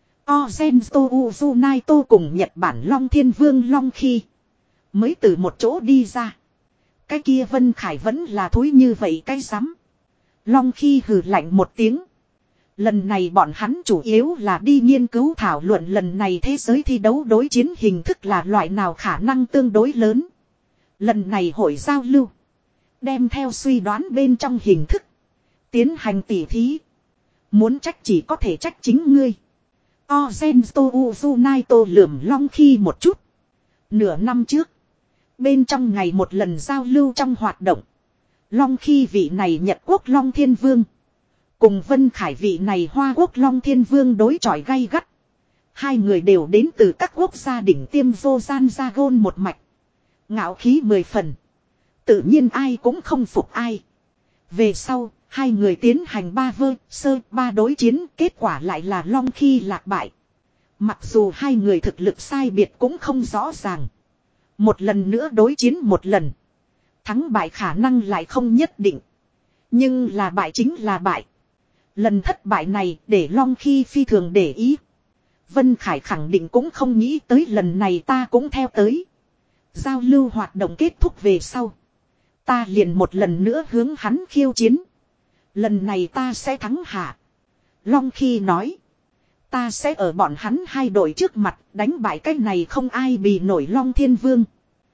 Ozento Uzunaito cùng Nhật Bản Long Thiên Vương Long Khi. Mới từ một chỗ đi ra. Cái kia Vân Khải vẫn là thối như vậy cái rắm. Long Khi hừ lạnh một tiếng. Lần này bọn hắn chủ yếu là đi nghiên cứu thảo luận lần này thế giới thi đấu đối chiến hình thức là loại nào khả năng tương đối lớn. Lần này hội giao lưu. Đem theo suy đoán bên trong hình thức. Tiến hành tỉ thí. Muốn trách chỉ có thể trách chính ngươi. Ozento Uzunaito lườm Long Khi một chút. Nửa năm trước. Bên trong ngày một lần giao lưu trong hoạt động. Long khi vị này Nhật Quốc Long Thiên Vương. Cùng Vân Khải vị này Hoa Quốc Long Thiên Vương đối chọi gay gắt. Hai người đều đến từ các quốc gia đỉnh tiêm vô gian gia gôn một mạch. Ngạo khí mười phần. Tự nhiên ai cũng không phục ai. Về sau, hai người tiến hành ba vơ, sơ, ba đối chiến, kết quả lại là Long khi lạc bại. Mặc dù hai người thực lực sai biệt cũng không rõ ràng. Một lần nữa đối chiến một lần. Thắng bại khả năng lại không nhất định. Nhưng là bại chính là bại. Lần thất bại này để Long khi phi thường để ý. Vân Khải khẳng định cũng không nghĩ tới lần này ta cũng theo tới. Giao lưu hoạt động kết thúc về sau. Ta liền một lần nữa hướng hắn khiêu chiến. Lần này ta sẽ thắng hạ. Long khi nói. Ta sẽ ở bọn hắn hai đội trước mặt đánh bại cái này không ai bì nổi Long Thiên Vương.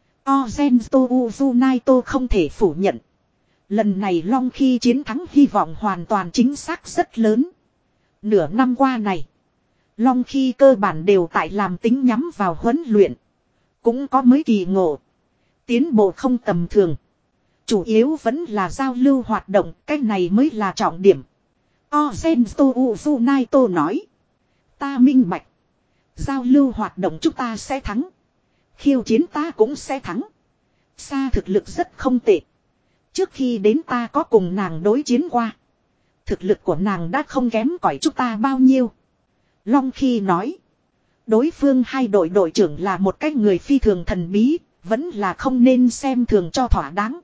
Ozento Uzunaito không thể phủ nhận. Lần này Long khi chiến thắng hy vọng hoàn toàn chính xác rất lớn. Nửa năm qua này. Long khi cơ bản đều tại làm tính nhắm vào huấn luyện. Cũng có mới kỳ ngộ. Tiến bộ không tầm thường. Chủ yếu vẫn là giao lưu hoạt động. Cái này mới là trọng điểm. Ozento Uzunaito nói. Ta minh bạch. Giao lưu hoạt động chúng ta sẽ thắng. Khiêu chiến ta cũng sẽ thắng. Sa thực lực rất không tệ. Trước khi đến ta có cùng nàng đối chiến qua. Thực lực của nàng đã không kém cỏi chúng ta bao nhiêu. Long khi nói. Đối phương hai đội đội trưởng là một cái người phi thường thần bí. Vẫn là không nên xem thường cho thỏa đáng.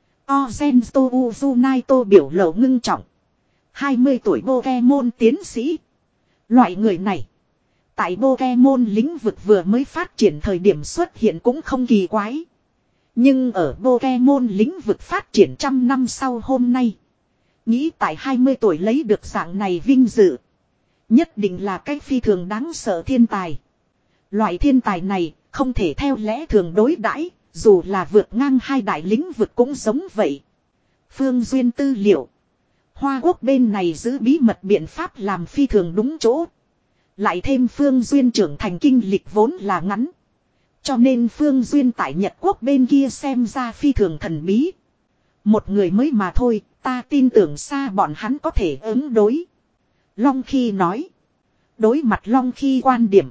Ozento Uzunaito biểu lộ ngưng trọng. hai mươi tuổi Pokemon tiến sĩ. Loại người này. Tại Pokemon lĩnh vực vừa mới phát triển thời điểm xuất hiện cũng không kỳ quái. Nhưng ở Pokemon lĩnh vực phát triển trăm năm sau hôm nay. Nghĩ tại hai mươi tuổi lấy được dạng này vinh dự. Nhất định là cái phi thường đáng sợ thiên tài. Loại thiên tài này không thể theo lẽ thường đối đãi, dù là vượt ngang hai đại lĩnh vực cũng giống vậy. Phương Duyên tư liệu. Hoa Quốc bên này giữ bí mật biện pháp làm phi thường đúng chỗ. Lại thêm Phương Duyên trưởng thành kinh lịch vốn là ngắn. Cho nên Phương Duyên tại Nhật Quốc bên kia xem ra phi thường thần bí. Một người mới mà thôi, ta tin tưởng xa bọn hắn có thể ứng đối. Long khi nói. Đối mặt Long khi quan điểm.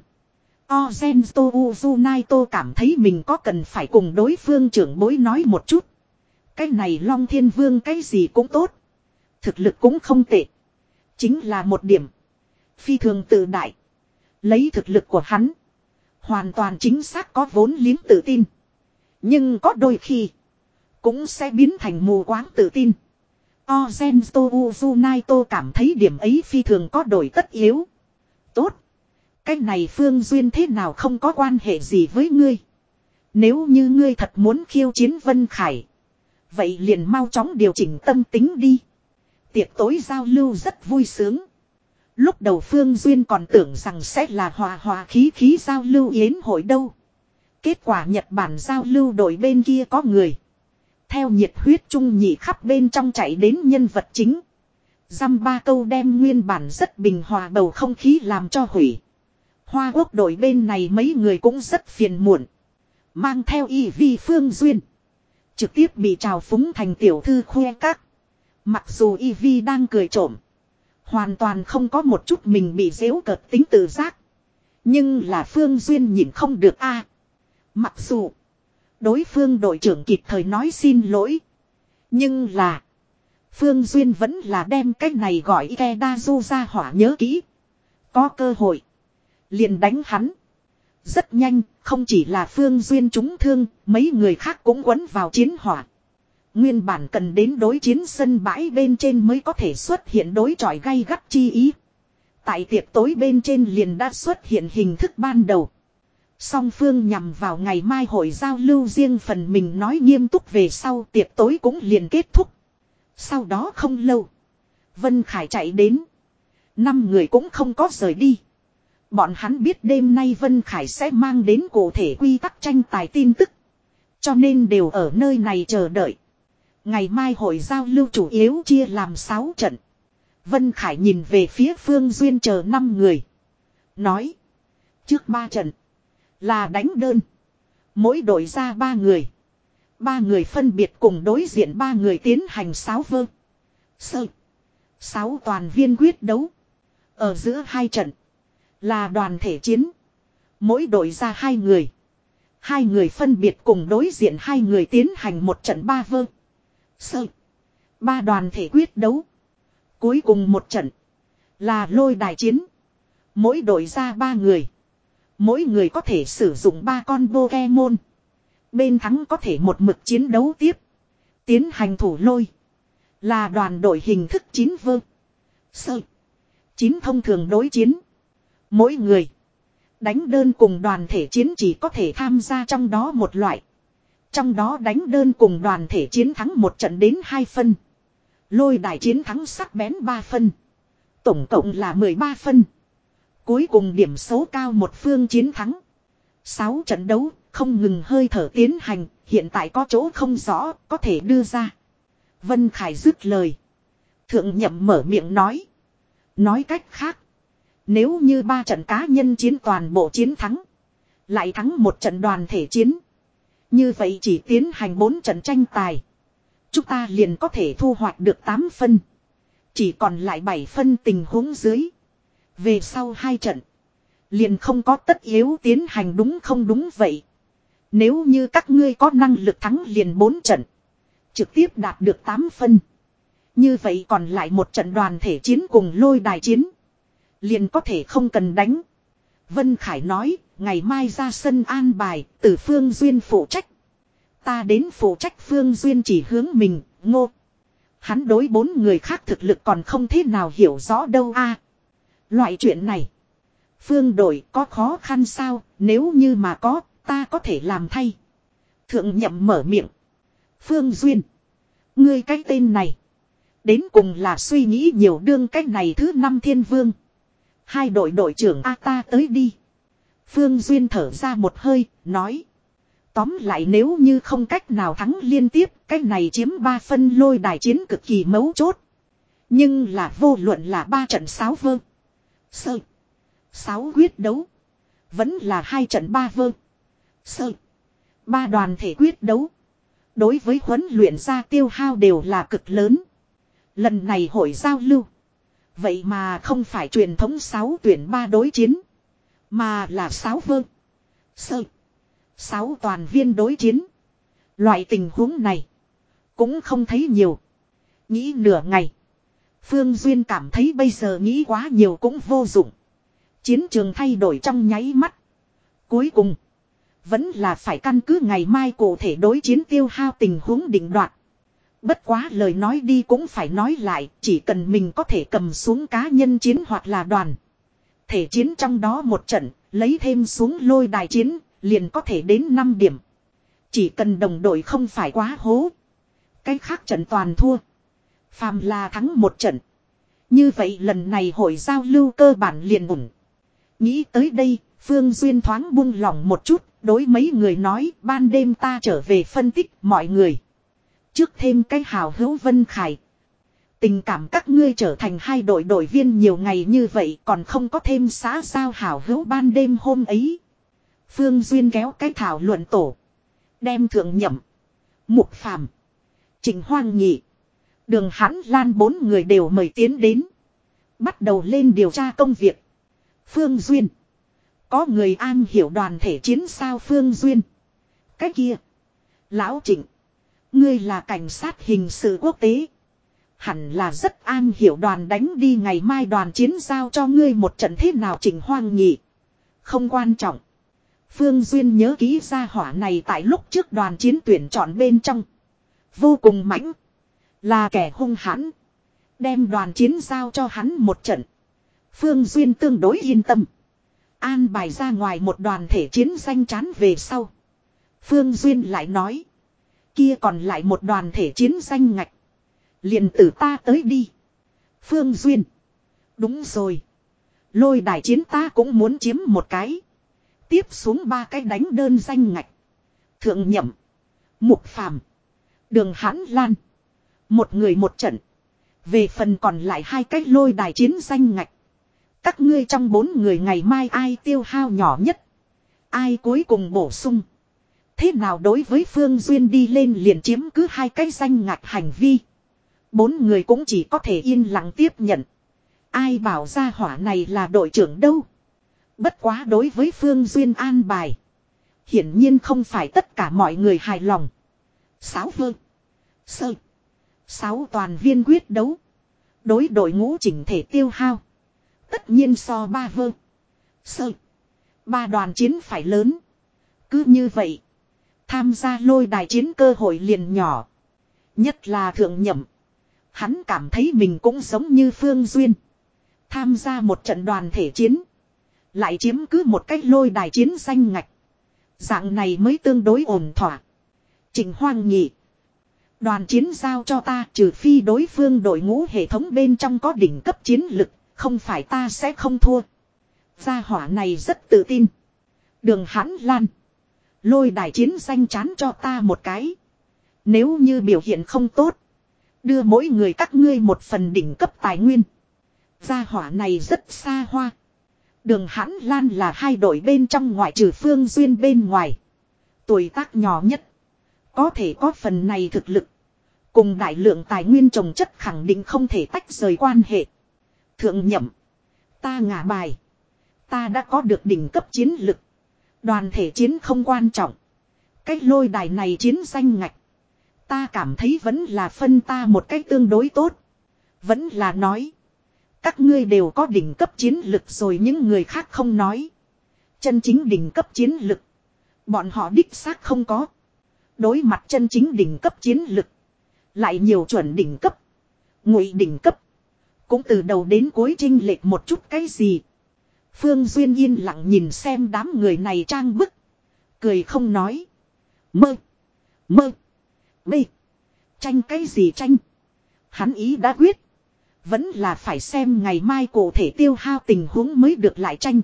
Ozento Uzunaito cảm thấy mình có cần phải cùng đối phương trưởng bối nói một chút. Cái này Long Thiên Vương cái gì cũng tốt. Thực lực cũng không tệ. Chính là một điểm. Phi thường tự đại. Lấy thực lực của hắn. Hoàn toàn chính xác có vốn liếng tự tin. Nhưng có đôi khi. Cũng sẽ biến thành mù quáng tự tin. Ozento Uzunaito cảm thấy điểm ấy phi thường có đổi tất yếu. Tốt. Cái này Phương Duyên thế nào không có quan hệ gì với ngươi. Nếu như ngươi thật muốn khiêu chiến Vân Khải. Vậy liền mau chóng điều chỉnh tâm tính đi. Tiệc tối giao lưu rất vui sướng. Lúc đầu Phương Duyên còn tưởng rằng sẽ là hòa hòa khí khí giao lưu yến hội đâu. Kết quả Nhật Bản giao lưu đội bên kia có người. Theo nhiệt huyết trung nhị khắp bên trong chạy đến nhân vật chính. Dăm ba câu đem nguyên bản rất bình hòa bầu không khí làm cho hủy. Hoa Quốc đội bên này mấy người cũng rất phiền muộn. Mang theo y vi Phương Duyên. Trực tiếp bị trào phúng thành tiểu thư khoe các. Mặc dù y vi đang cười trộm. Hoàn toàn không có một chút mình bị giễu cợt tính tự giác. Nhưng là Phương Duyên nhìn không được a. À, mặc dù đối phương đội trưởng kịp thời nói xin lỗi. Nhưng là Phương Duyên vẫn là đem cái này gọi Ikedazu ra hỏa nhớ kỹ. Có cơ hội liền đánh hắn. Rất nhanh, không chỉ là Phương Duyên trúng thương, mấy người khác cũng quấn vào chiến hỏa. Nguyên bản cần đến đối chiến sân bãi bên trên mới có thể xuất hiện đối chọi gay gắt chi ý. Tại tiệc tối bên trên liền đã xuất hiện hình thức ban đầu. Song phương nhằm vào ngày mai hội giao lưu riêng phần mình nói nghiêm túc về sau tiệc tối cũng liền kết thúc. Sau đó không lâu, Vân Khải chạy đến. Năm người cũng không có rời đi. Bọn hắn biết đêm nay Vân Khải sẽ mang đến cụ thể quy tắc tranh tài tin tức. Cho nên đều ở nơi này chờ đợi. Ngày mai hội giao lưu chủ yếu chia làm sáu trận. Vân Khải nhìn về phía Phương Duyên chờ năm người. Nói. Trước ba trận. Là đánh đơn. Mỗi đội ra ba người. Ba người phân biệt cùng đối diện ba người tiến hành sáu vơ. Sơ. Sáu toàn viên quyết đấu. Ở giữa hai trận. Là đoàn thể chiến. Mỗi đội ra hai người. Hai người phân biệt cùng đối diện hai người tiến hành một trận ba vơ. Sơ. Ba đoàn thể quyết đấu. Cuối cùng một trận. Là lôi đài chiến. Mỗi đội ra ba người. Mỗi người có thể sử dụng ba con Pokemon. Bên thắng có thể một mực chiến đấu tiếp. Tiến hành thủ lôi. Là đoàn đội hình thức chín vơ. Sơ. Chín thông thường đối chiến. Mỗi người. Đánh đơn cùng đoàn thể chiến chỉ có thể tham gia trong đó một loại. Trong đó đánh đơn cùng đoàn thể chiến thắng một trận đến hai phân. Lôi đài chiến thắng sắc bén ba phân. Tổng cộng là mười ba phân. Cuối cùng điểm số cao một phương chiến thắng. Sáu trận đấu không ngừng hơi thở tiến hành. Hiện tại có chỗ không rõ có thể đưa ra. Vân Khải dứt lời. Thượng Nhậm mở miệng nói. Nói cách khác. Nếu như ba trận cá nhân chiến toàn bộ chiến thắng. Lại thắng một trận đoàn thể chiến. Như vậy chỉ tiến hành bốn trận tranh tài. Chúng ta liền có thể thu hoạch được tám phân. Chỉ còn lại bảy phân tình huống dưới. Về sau hai trận. Liền không có tất yếu tiến hành đúng không đúng vậy. Nếu như các ngươi có năng lực thắng liền bốn trận. Trực tiếp đạt được tám phân. Như vậy còn lại một trận đoàn thể chiến cùng lôi đài chiến. Liền có thể không cần đánh. Vân Khải nói, ngày mai ra sân an bài, từ Phương Duyên phụ trách. Ta đến phụ trách Phương Duyên chỉ hướng mình, ngô. Hắn đối bốn người khác thực lực còn không thế nào hiểu rõ đâu a. Loại chuyện này. Phương đội có khó khăn sao, nếu như mà có, ta có thể làm thay. Thượng Nhậm mở miệng. Phương Duyên. Ngươi cái tên này. Đến cùng là suy nghĩ nhiều đương cái này thứ năm thiên vương. Hai đội đội trưởng A ta tới đi. Phương Duyên thở ra một hơi, nói. Tóm lại nếu như không cách nào thắng liên tiếp, cái này chiếm ba phân lôi đài chiến cực kỳ mấu chốt. Nhưng là vô luận là ba trận sáu vơ. Sơ. Sáu quyết đấu. Vẫn là hai trận ba vơ. Sơ. Ba đoàn thể quyết đấu. Đối với huấn luyện ra tiêu hao đều là cực lớn. Lần này hội giao lưu. Vậy mà không phải truyền thống sáu tuyển ba đối chiến. Mà là sáu vơ. Sơ. Sáu toàn viên đối chiến. Loại tình huống này. Cũng không thấy nhiều. Nghĩ nửa ngày. Phương Duyên cảm thấy bây giờ nghĩ quá nhiều cũng vô dụng. Chiến trường thay đổi trong nháy mắt. Cuối cùng. Vẫn là phải căn cứ ngày mai cụ thể đối chiến tiêu hao tình huống định đoạt. Bất quá lời nói đi cũng phải nói lại. Chỉ cần mình có thể cầm xuống cá nhân chiến hoặc là đoàn. Thể chiến trong đó một trận. Lấy thêm xuống lôi đài chiến. Liền có thể đến năm điểm. Chỉ cần đồng đội không phải quá hố. Cái khác trận toàn thua. Phàm là thắng một trận. Như vậy lần này hội giao lưu cơ bản liền ổn. Nghĩ tới đây, Phương Duyên thoáng buông lỏng một chút. Đối mấy người nói ban đêm ta trở về phân tích mọi người. Trước thêm cái hào hữu Vân Khải. Tình cảm các ngươi trở thành hai đội đội viên nhiều ngày như vậy còn không có thêm xã giao hào hữu ban đêm hôm ấy. Phương Duyên kéo cái thảo luận tổ. Đem Thượng Nhậm, Mục Phàm, Trình Hoang Nhị, Đường Hãn Lan bốn người đều mời tiến đến. Bắt đầu lên điều tra công việc. Phương Duyên. Có người an hiểu đoàn thể chiến sao Phương Duyên. Cái kia. Lão Trịnh. Ngươi là cảnh sát hình sự quốc tế. Hẳn là rất an hiểu đoàn đánh đi ngày mai đoàn chiến giao cho ngươi một trận thế nào Trình Hoang Nhị. Không quan trọng. Phương Duyên nhớ ký ra hỏa này tại lúc trước đoàn chiến tuyển chọn bên trong. Vô cùng mãnh. Là kẻ hung hãn. Đem đoàn chiến giao cho hắn một trận. Phương Duyên tương đối yên tâm. An bài ra ngoài một đoàn thể chiến danh chán về sau. Phương Duyên lại nói. Kia còn lại một đoàn thể chiến danh ngạch. Liền từ ta tới đi. Phương Duyên. Đúng rồi. Lôi đài chiến ta cũng muốn chiếm một cái. Tiếp xuống ba cái đánh đơn danh ngạch. Thượng Nhậm, Mục Phàm, Đường Hãn Lan. Một người một trận. Về phần còn lại hai cái lôi đài chiến danh ngạch. Các ngươi trong bốn người ngày mai ai tiêu hao nhỏ nhất. Ai cuối cùng bổ sung. Thế nào đối với Phương Duyên đi lên liền chiếm cứ hai cái danh ngạch hành vi. Bốn người cũng chỉ có thể yên lặng tiếp nhận. Ai bảo ra hỏa này là đội trưởng đâu. Bất quá đối với Phương Duyên an bài. Hiển nhiên không phải tất cả mọi người hài lòng. Sáu vơ. Sơ. Sáu toàn viên quyết đấu. Đối đội ngũ chỉnh thể tiêu hao. Tất nhiên so ba vơ. Sơ. Ba đoàn chiến phải lớn. Cứ như vậy. Tham gia lôi đài chiến cơ hội liền nhỏ. Nhất là thượng nhậm. Hắn cảm thấy mình cũng giống như Phương Duyên. Tham gia một trận đoàn thể chiến. Lại chiếm cứ một cách lôi đài chiến danh ngạch. Dạng này mới tương đối ổn thỏa. Trịnh Hoang nhị. Đoàn chiến giao cho ta, trừ phi đối phương đội ngũ hệ thống bên trong có đỉnh cấp chiến lực. Không phải ta sẽ không thua. Gia hỏa này rất tự tin. Đường Hãn Lan. Lôi đài chiến danh chán cho ta một cái. Nếu như biểu hiện không tốt. Đưa mỗi người các ngươi một phần đỉnh cấp tài nguyên. Gia hỏa này rất xa hoa. Đường Hãn Lan là hai đội bên trong ngoại trừ Phương Duyên bên ngoài. Tuổi tác nhỏ nhất. Có thể có phần này thực lực. Cùng đại lượng tài nguyên trồng chất khẳng định không thể tách rời quan hệ. Thượng nhậm. Ta ngả bài. Ta đã có được đỉnh cấp chiến lực. Đoàn thể chiến không quan trọng. Cách lôi đài này chiến danh ngạch. Ta cảm thấy vẫn là phân ta một cách tương đối tốt. Vẫn là nói. Các ngươi đều có đỉnh cấp chiến lực rồi những người khác không nói. Chân chính đỉnh cấp chiến lực. Bọn họ đích xác không có. Đối mặt chân chính đỉnh cấp chiến lực. Lại nhiều chuẩn đỉnh cấp. Ngụy đỉnh cấp. Cũng từ đầu đến cuối chênh lệch một chút cái gì. Phương Duyên yên lặng nhìn xem đám người này trang bức. Cười không nói. Mơ. Mơ. Bê. Tranh cái gì tranh. Hắn ý đã quyết. Vẫn là phải xem ngày mai cụ thể tiêu hao tình huống mới được lại tranh.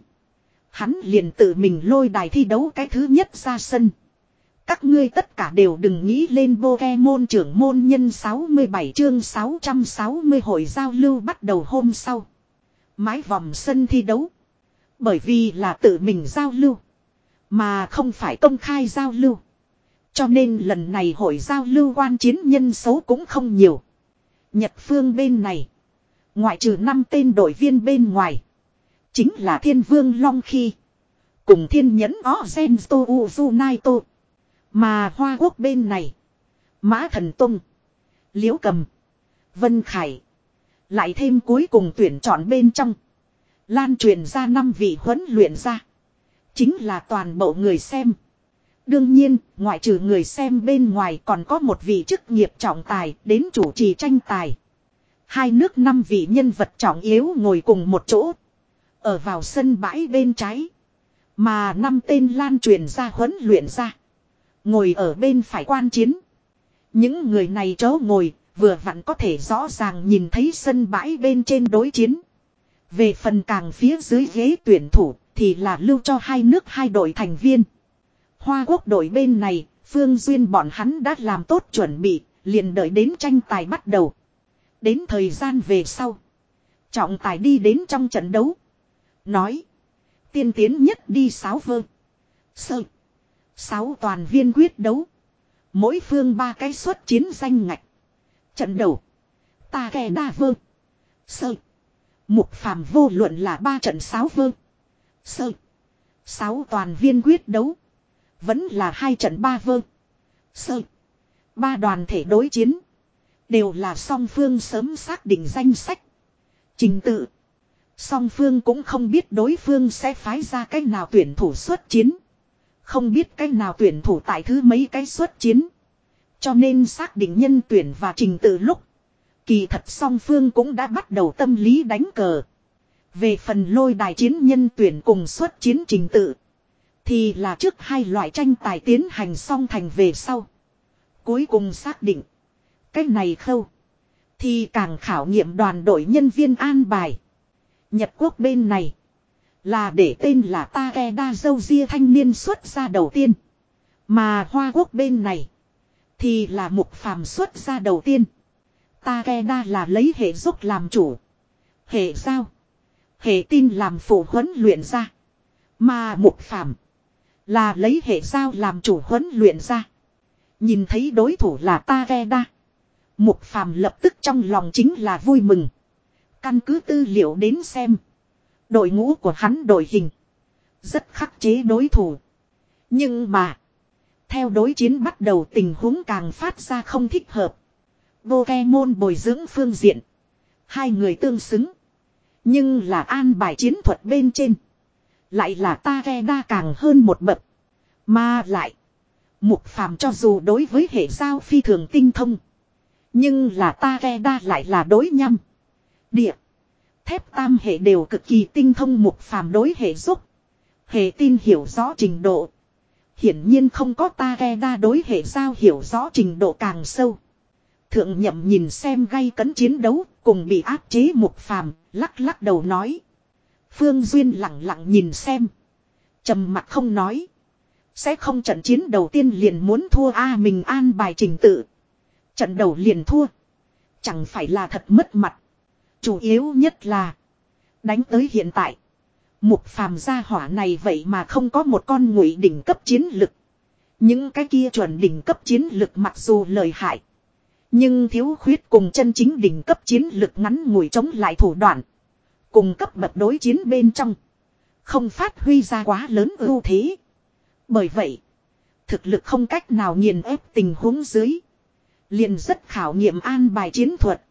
Hắn liền tự mình lôi đài thi đấu cái thứ nhất ra sân. Các ngươi tất cả đều đừng nghĩ lên Pokemon trưởng môn nhân sáu mươi bảy chương sáu trăm sáu mươi hội giao lưu bắt đầu hôm sau. Mái vòng sân thi đấu. Bởi vì là tự mình giao lưu. Mà không phải công khai giao lưu. Cho nên lần này hội giao lưu quan chiến nhân số cũng không nhiều. Nhật phương bên này. Ngoại trừ năm tên đội viên bên ngoài. Chính là Thiên Vương Long Khi. Cùng Thiên Nhẫn Ozensto Uzunaito. Mà Hoa Quốc bên này. Mã Thần Tông. Liễu Cầm. Vân Khải. Lại thêm cuối cùng tuyển chọn bên trong. Lan truyền ra năm vị huấn luyện ra. Chính là toàn bộ người xem. Đương nhiên, ngoại trừ người xem bên ngoài còn có một vị chức nghiệp trọng tài đến chủ trì tranh tài. Hai nước năm vị nhân vật trọng yếu ngồi cùng một chỗ. Ở vào sân bãi bên trái. Mà năm tên lan truyền ra huấn luyện ra. Ngồi ở bên phải quan chiến. Những người này chớ ngồi, vừa vặn có thể rõ ràng nhìn thấy sân bãi bên trên đối chiến. Về phần càng phía dưới ghế tuyển thủ thì là lưu cho hai nước hai đội thành viên. Hoa Quốc đội bên này, Phương Duyên bọn hắn đã làm tốt chuẩn bị, liền đợi đến tranh tài bắt đầu. Đến thời gian về sau. Trọng tài đi đến trong trận đấu. Nói. Tiên tiến nhất đi sáu vơ. Sơ. Sáu toàn viên quyết đấu. Mỗi phương ba cái suất chiến danh ngạch. Trận đầu. Ta kè đa vơ. Sơ. Mục phàm vô luận là ba trận sáu vơ. Sơ. Sáu toàn viên quyết đấu. Vẫn là hai trận ba vơ. Sơ. Ba đoàn thể đối chiến. Đều là song phương sớm xác định danh sách. Trình tự. Song phương cũng không biết đối phương sẽ phái ra cách nào tuyển thủ xuất chiến. Không biết cách nào tuyển thủ tại thứ mấy cái xuất chiến. Cho nên xác định nhân tuyển và trình tự lúc. Kỳ thật song phương cũng đã bắt đầu tâm lý đánh cờ. Về phần lôi đài chiến nhân tuyển cùng xuất chiến trình tự. Thì là trước hai loại tranh tài tiến hành song thành về sau. Cuối cùng xác định. Cái này khâu. Thì càng khảo nghiệm đoàn đội nhân viên an bài. Nhật Quốc bên này. Là để tên là Takeda dâu ria thanh niên xuất ra đầu tiên. Mà Hoa Quốc bên này. Thì là Mục Phàm xuất ra đầu tiên. Takeda là lấy hệ dốc làm chủ. Hệ giao. Hệ tin làm phụ huấn luyện ra. Mà Mục Phàm Là lấy hệ giao làm chủ huấn luyện ra. Nhìn thấy đối thủ là Takeda. Mục Phàm lập tức trong lòng chính là vui mừng. Căn cứ tư liệu đến xem. Đội ngũ của hắn đội hình. Rất khắc chế đối thủ. Nhưng mà. Theo đối chiến bắt đầu tình huống càng phát ra không thích hợp. Pokemon bồi dưỡng phương diện. Hai người tương xứng. Nhưng là an bài chiến thuật bên trên. Lại là Takeda càng hơn một bậc. Mà lại. Mục Phàm cho dù đối với hệ giao phi thường tinh thông. Nhưng là Takeda lại là đối nhăm. Địa. Thép tam hệ đều cực kỳ tinh thông. Mục Phàm đối hệ giúp. Hệ tin hiểu rõ trình độ. Hiển nhiên không có Takeda đối hệ giao hiểu rõ trình độ càng sâu. Thượng Nhậm nhìn xem gay cấn chiến đấu, cùng bị áp chế Mục Phàm, lắc lắc đầu nói. Phương Duyên lặng lặng nhìn xem. Trầm mặt không nói. Sẽ không trận chiến đầu tiên liền muốn thua a mình an bài trình tự. Trận đầu liền thua. Chẳng phải là thật mất mặt. Chủ yếu nhất là. Đánh tới hiện tại. Mục Phàm gia hỏa này vậy mà không có một con ngụy đỉnh cấp chiến lực. Những cái kia chuẩn đỉnh cấp chiến lực mặc dù lợi hại. Nhưng thiếu khuyết cùng chân chính đỉnh cấp chiến lực ngắn ngủi chống lại thủ đoạn. Cùng cấp bậc đối chiến bên trong. Không phát huy ra quá lớn ưu thế. Bởi vậy. Thực lực không cách nào nghiền ép tình huống dưới. Liền rất khảo nghiệm an bài chiến thuật.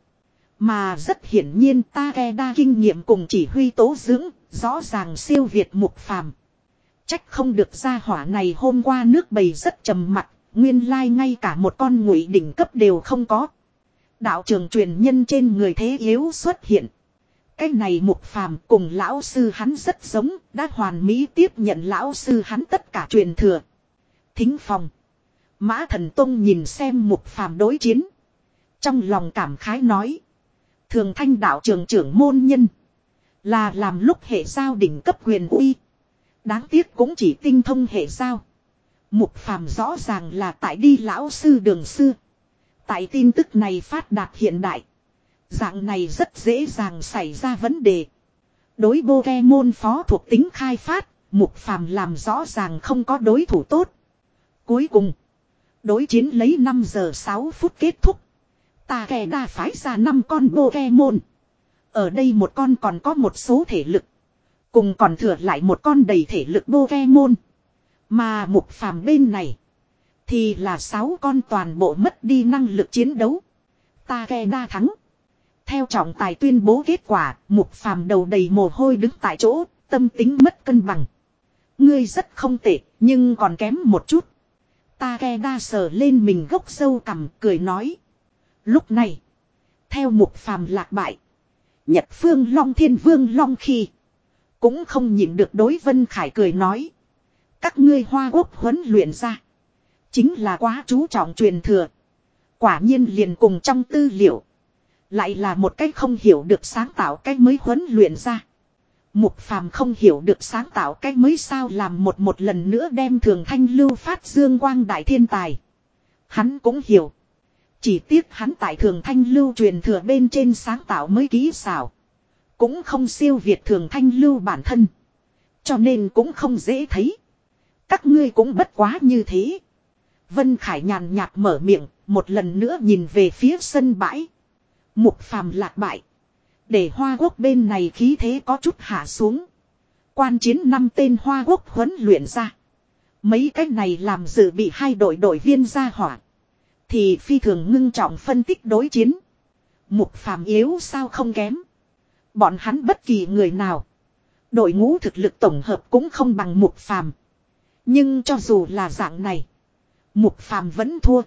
Mà rất hiển nhiên Takeda kinh nghiệm cùng chỉ huy tố dưỡng. Rõ ràng siêu việt Mục Phàm. Trách không được gia hỏa này hôm qua nước bầy rất trầm mặc. Nguyên lai ngay cả một con ngụy đỉnh cấp đều không có. Đạo trường truyền nhân trên người thế yếu xuất hiện. Cái này Mục Phàm cùng lão sư hắn rất giống. Đã hoàn mỹ tiếp nhận lão sư hắn tất cả truyền thừa. Thính phòng. Mã Thần Tông nhìn xem Mục Phàm đối chiến. Trong lòng cảm khái nói. Thường Thanh đạo trường trưởng môn nhân. Là làm lúc hệ giao đỉnh cấp quyền uy. Đáng tiếc cũng chỉ tinh thông hệ giao. Mục Phàm rõ ràng là tại đi lão sư đường xưa. Tại tin tức này phát đạt hiện đại. Dạng này rất dễ dàng xảy ra vấn đề. Đối Pokemon phó thuộc tính khai phát. Mục Phàm làm rõ ràng không có đối thủ tốt. Cuối cùng. Đối chiến lấy năm giờ sáu phút kết thúc. Takeda phái ra năm con Pokemon. Ở đây một con còn có một số thể lực. Cùng còn thừa lại một con đầy thể lực Pokemon. Mà Mục Phàm bên này. Thì là sáu con toàn bộ mất đi năng lực chiến đấu. Takeda thắng. Theo trọng tài tuyên bố kết quả. Mục Phàm đầu đầy mồ hôi đứng tại chỗ. Tâm tính mất cân bằng. Ngươi rất không tệ. Nhưng còn kém một chút. Takeda sờ lên mình gốc râu cằm cười nói. Lúc này. Theo Mục Phàm lạc bại. Nhật Phương Long Thiên Vương Long khi. Cũng không nhịn được đối Vân Khải cười nói. Các ngươi Hoa Quốc huấn luyện ra. Chính là quá chú trọng truyền thừa. Quả nhiên liền cùng trong tư liệu. Lại là một cách không hiểu được sáng tạo cách mới huấn luyện ra. Mục Phàm không hiểu được sáng tạo cách mới sao làm một một lần nữa đem Thường Thanh lưu phát dương quang đại thiên tài. Hắn cũng hiểu. Chỉ tiếc hắn tại Thường Thanh lưu truyền thừa bên trên sáng tạo mới kỹ xảo. Cũng không siêu việt Thường Thanh lưu bản thân. Cho nên cũng không dễ thấy. Các ngươi cũng bất quá như thế. Vân Khải nhàn nhạt mở miệng, một lần nữa nhìn về phía sân bãi. Mục Phàm lạc bại. Để Hoa Quốc bên này khí thế có chút hạ xuống. Quan chiến năm tên Hoa Quốc huấn luyện ra. Mấy cái này làm dự bị hai đội đội viên ra hỏa. Thì phi thường ngưng trọng phân tích đối chiến. Mục Phàm yếu sao không kém. Bọn hắn bất kỳ người nào. Đội ngũ thực lực tổng hợp cũng không bằng Mục Phàm. Nhưng cho dù là dạng này. Mục Phàm vẫn thua.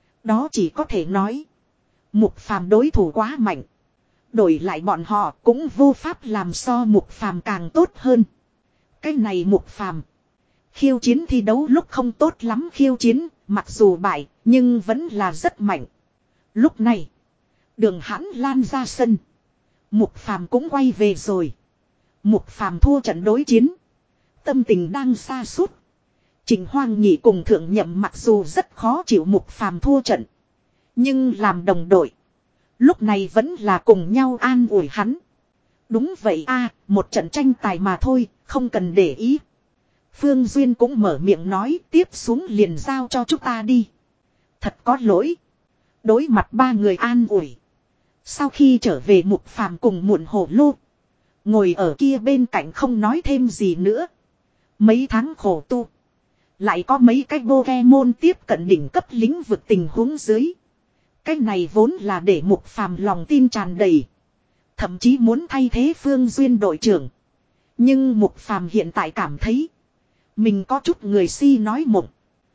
Đó chỉ có thể nói. Mục Phàm đối thủ quá mạnh. Đổi lại bọn họ cũng vô pháp làm so Mục Phàm càng tốt hơn. Cái này Mục Phàm. Khiêu chiến thi đấu lúc không tốt lắm khiêu chiến. Mặc dù bại nhưng vẫn là rất mạnh. Lúc này. Đường Hãn Lan ra sân. Mục Phàm cũng quay về rồi. Mục Phàm thua trận đối chiến. Tâm tình đang sa sút. Trình Hoang Nhị cùng Thượng Nhậm mặc dù rất khó chịu Mục Phàm thua trận. Nhưng làm đồng đội. Lúc này vẫn là cùng nhau an ủi hắn. Đúng vậy a, một trận tranh tài mà thôi, không cần để ý. Phương Duyên cũng mở miệng nói tiếp xuống liền giao cho chúng ta đi. Thật có lỗi. Đối mặt ba người an ủi. Sau khi trở về Mục Phàm cùng Muộn Hổ Lô. Ngồi ở kia bên cạnh không nói thêm gì nữa. Mấy tháng khổ tu. Lại có mấy cái Pokemon tiếp cận đỉnh cấp lĩnh vực tình huống dưới. Cái này vốn là để Mục Phàm lòng tin tràn đầy. Thậm chí muốn thay thế Phương Duyên đội trưởng. Nhưng Mục Phàm hiện tại cảm thấy. Mình có chút người si nói mộng.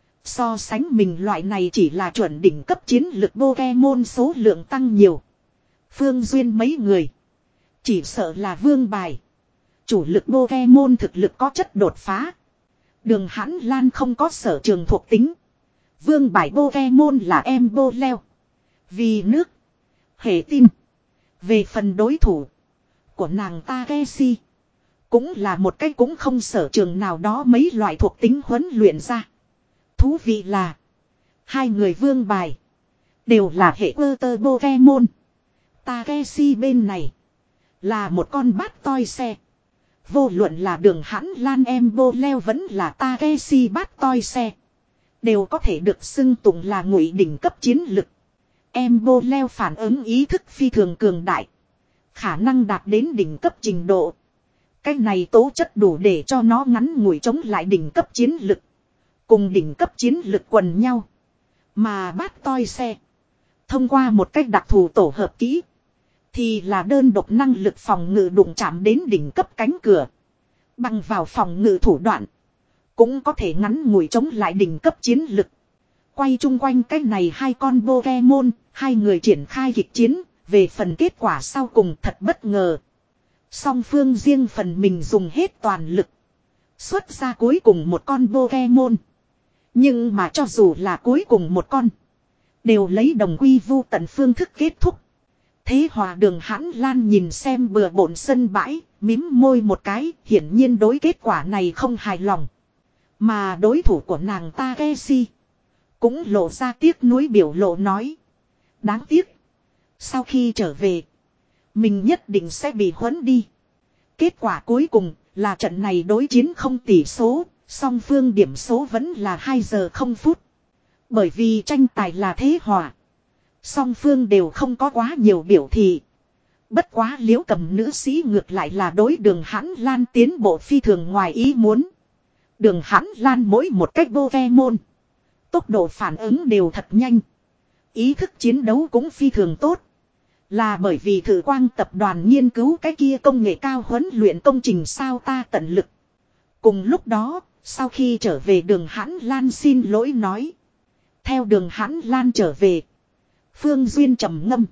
So sánh mình loại này chỉ là chuẩn đỉnh cấp chiến lực Pokemon số lượng tăng nhiều. Phương Duyên mấy người. Chỉ sợ là vương bài. Chủ lực Pokemon thực lực có chất đột phá. Đường Hãn Lan không có sở trường thuộc tính. Vương bài Pokemon là Emboleo. Vì nước. Hệ tim. Về phần đối thủ. Của nàng Takeshi. Cũng là một cái cũng không sở trường nào đó mấy loại thuộc tính huấn luyện ra. Thú vị là. Hai người vương bài. Đều là hệ Water Pokemon. Takeshi bên này. Là một con bát toi xe. Vô luận là đường Hãn Lan Emboleo vẫn là Takeshi bát toi xe. Đều có thể được xưng tụng là ngụy đỉnh cấp chiến lực. Emboleo phản ứng ý thức phi thường cường đại. Khả năng đạt đến đỉnh cấp trình độ. Cái này tố chất đủ để cho nó ngắn ngủi chống lại đỉnh cấp chiến lực. Cùng đỉnh cấp chiến lực quần nhau. Mà bát toi xe. Thông qua một cách đặc thù tổ hợp kỹ. Thì là đơn độc năng lực phòng ngự đụng chạm đến đỉnh cấp cánh cửa. Bằng vào phòng ngự thủ đoạn. Cũng có thể ngắn ngủi chống lại đỉnh cấp chiến lực. Quay chung quanh cái này hai con Pokemon. Hai người triển khai kịch chiến. Về phần kết quả sau cùng thật bất ngờ. Song phương riêng phần mình dùng hết toàn lực. Xuất ra cuối cùng một con Pokemon. Nhưng mà cho dù là cuối cùng một con. Đều lấy đồng quy vu tận phương thức kết thúc. Thế Hòa đường Hãn Lan nhìn xem bừa bộn sân bãi. Mím môi một cái. Hiển nhiên đối kết quả này không hài lòng. Mà đối thủ của nàng Takeshi. Cũng lộ ra tiếc nuối biểu lộ nói. Đáng tiếc. Sau khi trở về. Mình nhất định sẽ bị huấn đi. Kết quả cuối cùng là trận này đối chiến không tỷ số. Song phương điểm số vẫn là hai giờ không phút. Bởi vì tranh tài là thế hòa. Song phương đều không có quá nhiều biểu thị. Bất quá Liễu Cầm nữ sĩ ngược lại là đối đường Hãn Lan tiến bộ phi thường ngoài ý muốn. Đường Hãn Lan mỗi một cách Pokemon. Tốc độ phản ứng đều thật nhanh. Ý thức chiến đấu cũng phi thường tốt. Là bởi vì Thử Quang tập đoàn nghiên cứu cái kia công nghệ cao huấn luyện công trình sao ta tận lực. Cùng lúc đó, sau khi trở về đường Hãn Lan xin lỗi nói. Theo đường Hãn Lan trở về. Phương Duyên trầm ngâm.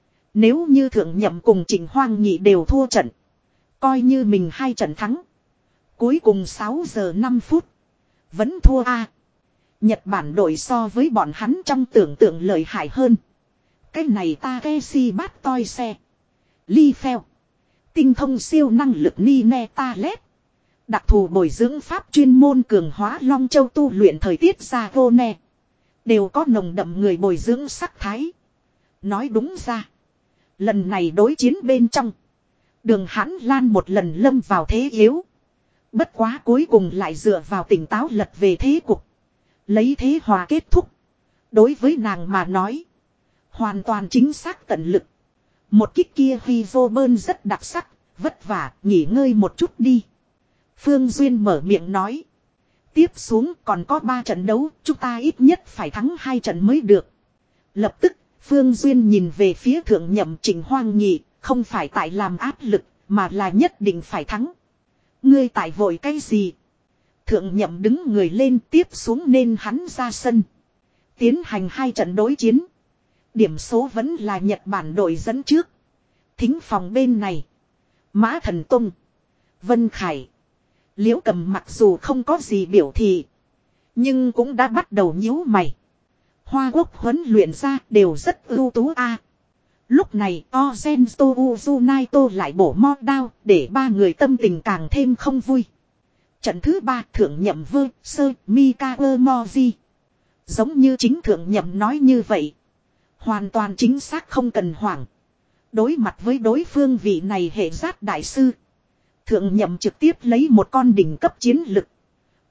Nếu như thượng nhậm cùng Trịnh Hoang Nhị đều thua trận. Coi như mình hai trận thắng. Cuối cùng sáu giờ năm phút. Vẫn thua a. Nhật Bản đội so với bọn hắn trong tưởng tượng lợi hại hơn. Cái này Takeshi bát toi xe. Ly phèo. Tinh thông siêu năng lực Nine Talet. Đặc thù bồi dưỡng pháp chuyên môn cường hóa Long Châu tu luyện thời tiết ra vô nè. Đều có nồng đậm người bồi dưỡng sắc thái. Nói đúng ra. Lần này đối chiến bên trong. Đường Hãn Lan một lần lâm vào thế yếu. Bất quá cuối cùng lại dựa vào tỉnh táo lật về thế cục. Lấy thế hòa kết thúc. Đối với nàng mà nói. Hoàn toàn chính xác tận lực. Một kích kia Huy vô bơn rất đặc sắc. Vất vả nghỉ ngơi một chút đi. Phương Duyên mở miệng nói. Tiếp xuống còn có ba trận đấu. Chúng ta ít nhất phải thắng hai trận mới được. Lập tức Phương Duyên nhìn về phía thượng nhậm Trịnh Hoang Nhị. Không phải tại làm áp lực. Mà là nhất định phải thắng. Ngươi tại vội cái gì? Thượng nhậm đứng người lên tiếp xuống nên hắn ra sân. Tiến hành hai trận đối chiến. Điểm số vẫn là Nhật Bản đội dẫn trước. Thính phòng bên này. Mã Thần Tông. Vân Khải. Liễu Cầm mặc dù không có gì biểu thị. Nhưng cũng đã bắt đầu nhíu mày. Hoa Quốc huấn luyện ra đều rất ưu tú a. À, lúc này Ozento Uzunaito lại bổ mo đao. Để ba người tâm tình càng thêm không vui. Trận thứ ba thượng nhậm vơ sơ Mikawa Moji. Giống như chính thượng nhậm nói như vậy. Hoàn toàn chính xác không cần hoảng. Đối mặt với đối phương vị này hệ giác đại sư. Thượng nhậm trực tiếp lấy một con đỉnh cấp chiến lực.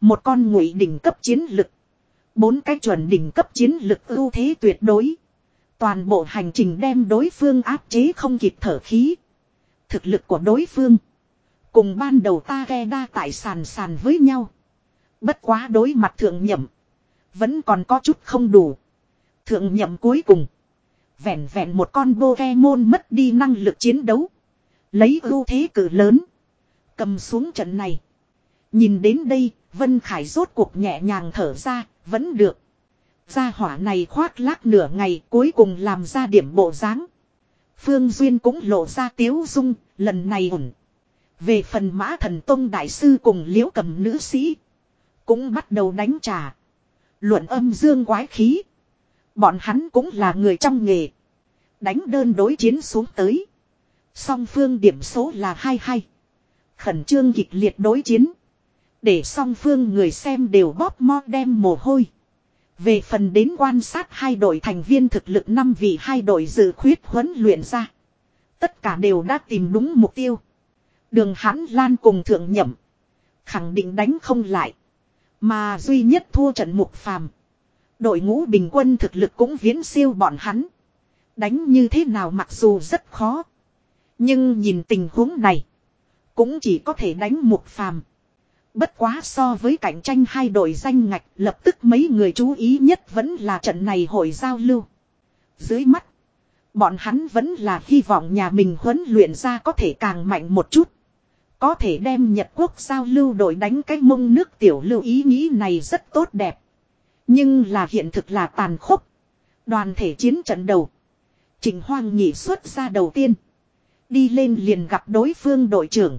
Một con ngụy đỉnh cấp chiến lực. Bốn cái chuẩn đỉnh cấp chiến lực ưu thế tuyệt đối. Toàn bộ hành trình đem đối phương áp chế không kịp thở khí. Thực lực của đối phương. Cùng ban đầu ta ghe đa tại sàn sàn với nhau. Bất quá đối mặt thượng nhậm. Vẫn còn có chút không đủ. Thượng nhậm cuối cùng. Vẹn vẹn một con Pokemon mất đi năng lực chiến đấu. Lấy ưu thế cử lớn. Cầm xuống trận này. Nhìn đến đây, Vân Khải rốt cuộc nhẹ nhàng thở ra, vẫn được. Gia hỏa này khoác lác nửa ngày cuối cùng làm ra điểm bộ dáng. Phương Duyên cũng lộ ra tiếu dung, lần này ổn. Về phần Mã Thần Tông đại sư cùng Liễu Cầm nữ sĩ. Cũng bắt đầu đánh trả. Luận âm dương quái khí. Bọn hắn cũng là người trong nghề. Đánh đơn đối chiến xuống tới. Song phương điểm số là hai hai. Khẩn trương kịch liệt đối chiến. Để song phương người xem đều bóp mo đem mồ hôi. Về phần đến quan sát hai đội thành viên thực lực năm vị hai đội dự khuyết huấn luyện ra. Tất cả đều đã tìm đúng mục tiêu. Đường Hãn Lan cùng Thượng Nhậm. Khẳng định đánh không lại. Mà duy nhất thua trận Mục Phàm. Đội ngũ bình quân thực lực cũng viễn siêu bọn hắn. Đánh như thế nào mặc dù rất khó. Nhưng nhìn tình huống này. Cũng chỉ có thể đánh Mục Phàm. Bất quá so với cạnh tranh hai đội danh ngạch, lập tức mấy người chú ý nhất vẫn là trận này hội giao lưu. Dưới mắt, bọn hắn vẫn là hy vọng nhà mình huấn luyện ra có thể càng mạnh một chút. Có thể đem Nhật Quốc giao lưu đội đánh cái mông nước tiểu lưu, ý nghĩ này rất tốt đẹp. Nhưng là hiện thực là tàn khốc. Đoàn thể chiến trận đầu. Trịnh Hoang Nhị xuất ra đầu tiên. Đi lên liền gặp đối phương đội trưởng.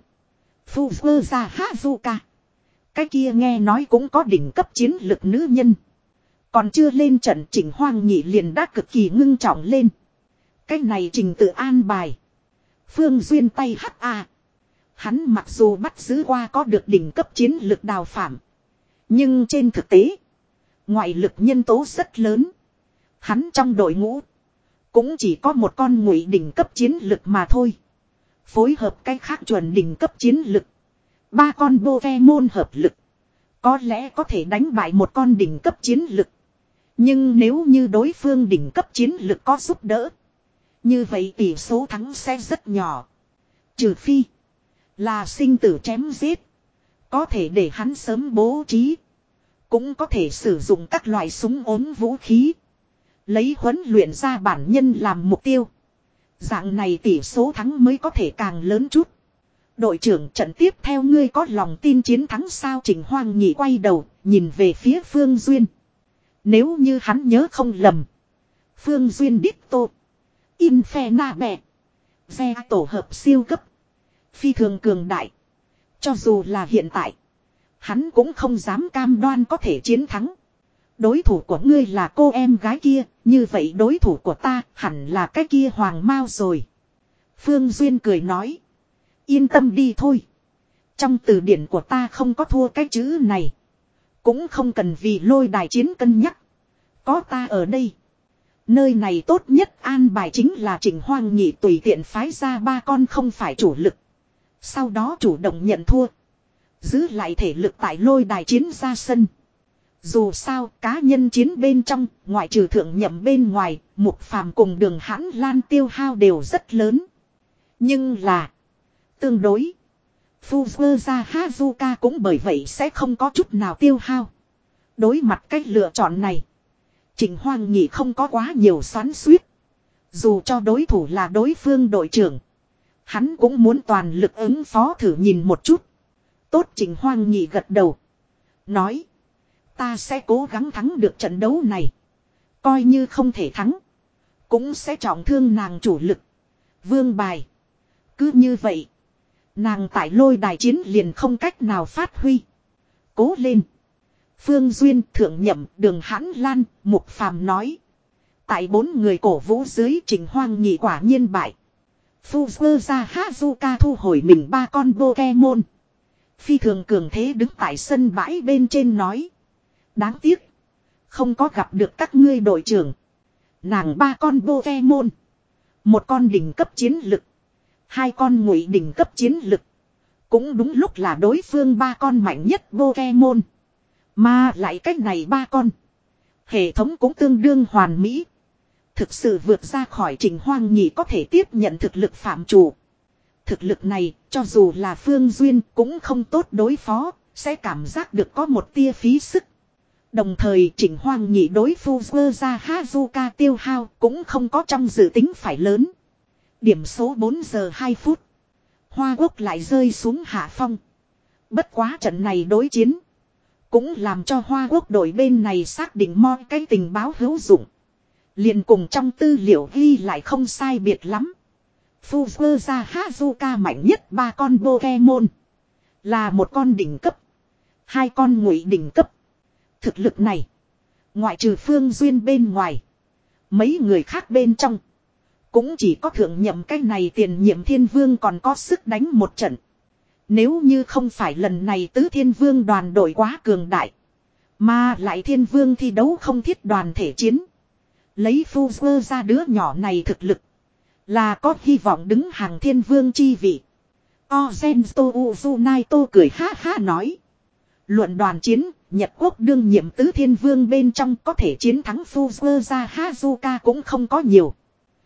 Fufuza Hazuka. Cái kia nghe nói cũng có đỉnh cấp chiến lực nữ nhân. Còn chưa lên trận Trịnh Hoang Nhị liền đã cực kỳ ngưng trọng lên. Cái này trình tự an bài. Phương Duyên tay hắt a. Hắn mặc dù bắt giữ qua có được đỉnh cấp chiến lực Đào Phạm. Nhưng trên thực tế. Ngoại lực nhân tố rất lớn. Hắn trong đội ngũ. Cũng chỉ có một con ngụy đỉnh cấp chiến lực mà thôi. Phối hợp cái khác chuẩn đỉnh cấp chiến lực. Ba con Pokemon hợp lực. Có lẽ có thể đánh bại một con đỉnh cấp chiến lực. Nhưng nếu như đối phương đỉnh cấp chiến lực có giúp đỡ. Như vậy tỷ số thắng sẽ rất nhỏ. Trừ phi. Là sinh tử chém giết. Có thể để hắn sớm bố trí. Cũng có thể sử dụng các loại súng ốm vũ khí. Lấy huấn luyện ra bản nhân làm mục tiêu. Dạng này tỷ số thắng mới có thể càng lớn chút. Đội trưởng trận tiếp theo ngươi có lòng tin chiến thắng sao? Trịnh Hoang Nhị quay đầu, nhìn về phía Phương Duyên. Nếu như hắn nhớ không lầm. Phương Duyên Ditto. Infernape. Xe tổ hợp siêu cấp. Phi thường cường đại. Cho dù là hiện tại. Hắn cũng không dám cam đoan có thể chiến thắng. Đối thủ của ngươi là cô em gái kia. Như vậy đối thủ của ta hẳn là cái kia Hoàng Mao rồi. Phương Duyên cười nói. Yên tâm đi thôi. Trong từ điển của ta không có thua cái chữ này. Cũng không cần vì lôi đài chiến cân nhắc. Có ta ở đây. Nơi này tốt nhất an bài chính là Trịnh Hoang Nhị tùy tiện phái ra ba con không phải chủ lực. Sau đó chủ động nhận thua. Giữ lại thể lực tại lôi đài chiến ra sân. Dù sao cá nhân chiến bên trong, ngoại trừ Thượng Nhậm bên ngoài, Mục Phàm cùng Đường Hãn Lan tiêu hao đều rất lớn. Nhưng là tương đối, Fufuza Hazuka cũng bởi vậy sẽ không có chút nào tiêu hao. Đối mặt cách lựa chọn này, Trịnh Hoang Nhị không có quá nhiều xoắn xuýt. Dù cho đối thủ là đối phương đội trưởng, hắn cũng muốn toàn lực ứng phó thử nhìn một chút. Tốt, Trịnh Hoang Nhị gật đầu. Nói, ta sẽ cố gắng thắng được trận đấu này. Coi như không thể thắng, cũng sẽ trọng thương nàng chủ lực. Vương bài. Cứ như vậy, nàng tại lôi đài chiến liền không cách nào phát huy. Cố lên. Phương Duyên, Thượng Nhậm, Đường Hãn Lan, Mục Phàm nói. Tại bốn người cổ vũ dưới, Trịnh Hoang Nhị quả nhiên bại. Fufuza Hazuka thu hồi mình ba con Pokemon. Phi thường cường thế đứng tại sân bãi bên trên nói. Đáng tiếc. Không có gặp được các ngươi đội trưởng. Nàng ba con Pokemon. Một con đỉnh cấp chiến lực. Hai con ngụy đỉnh cấp chiến lực. Cũng đúng lúc là đối phương ba con mạnh nhất Pokemon. Mà lại cách này ba con. Hệ thống cũng tương đương hoàn mỹ. Thực sự vượt ra khỏi Trình Hoang Nhị có thể tiếp nhận thực lực phạm chủ. Thực lực này, cho dù là Phương Duyên cũng không tốt đối phó, sẽ cảm giác được có một tia phí sức. Đồng thời Trình Hoang Nhị đối Fuzua Hazuka tiêu hao cũng không có trong dự tính phải lớn. Điểm số bốn giờ hai phút. Hoa Quốc lại rơi xuống hạ phong. Bất quá trận này đối chiến. Cũng làm cho Hoa Quốc đội bên này xác định mo cái tình báo hữu dụng. Liền cùng trong tư liệu ghi lại không sai biệt lắm. Fuzua Hazuka mạnh nhất ba con Pokemon. Là một con đỉnh cấp. Hai con ngụy đỉnh cấp. Thực lực này. Ngoại trừ Phương Duyên bên ngoài. Mấy người khác bên trong. Cũng chỉ có thượng nhậm cái này tiền nhiệm thiên vương còn có sức đánh một trận. Nếu như không phải lần này tứ thiên vương đoàn đội quá cường đại. Mà lại thiên vương thi đấu không thiết đoàn thể chiến. Lấy Fuzua ra đứa nhỏ này thực lực. Là có hy vọng đứng hàng thiên vương chi vị. Ozento Uzunaito cười ha ha nói. Luận đoàn chiến, Nhật Quốc đương nhiệm tứ thiên vương bên trong có thể chiến thắng Fuzua Hazuka cũng không có nhiều.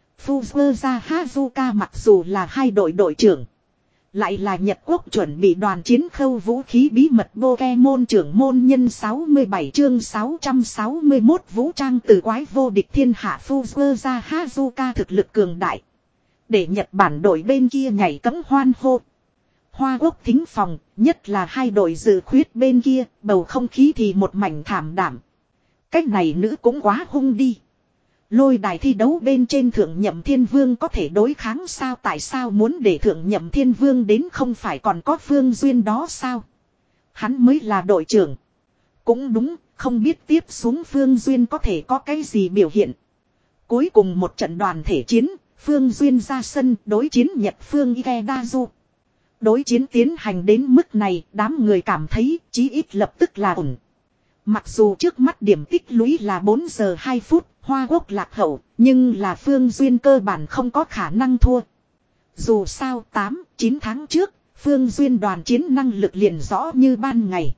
Fuzua Hazuka mặc dù là hai đội đội trưởng. Lại là Nhật Quốc chuẩn bị đoàn chiến khâu vũ khí bí mật Pokemon trưởng môn nhân sáu mươi bảy chương sáu trăm sáu mươi mốt vũ trang từ quái vô địch thiên hạ Fuzua Hazuka thực lực cường đại. Để Nhật Bản đội bên kia nhảy cấm hoan hô. Hoa Quốc thính phòng, nhất là hai đội dự khuyết bên kia, bầu không khí thì một mảnh thảm đảm. Cách này nữ cũng quá hung đi. Lôi đài thi đấu bên trên thượng nhậm thiên vương có thể đối kháng sao, tại sao muốn để thượng nhậm thiên vương đến, không phải còn có Phương Duyên đó sao? Hắn mới là đội trưởng. Cũng đúng, không biết tiếp xuống Phương Duyên có thể có cái gì biểu hiện. Cuối cùng một trận đoàn thể chiến, Phương Duyên ra sân đối chiến Nhật Phương Ikedazu. Đối chiến tiến hành đến mức này, đám người cảm thấy chí ít lập tức là ổn. Mặc dù trước mắt điểm tích lũy là bốn giờ hai phút, Hoa Quốc lạc hậu, nhưng là Phương Duyên cơ bản không có khả năng thua. Dù sao tám, chín tháng trước, Phương Duyên đoàn chiến năng lực liền rõ như ban ngày.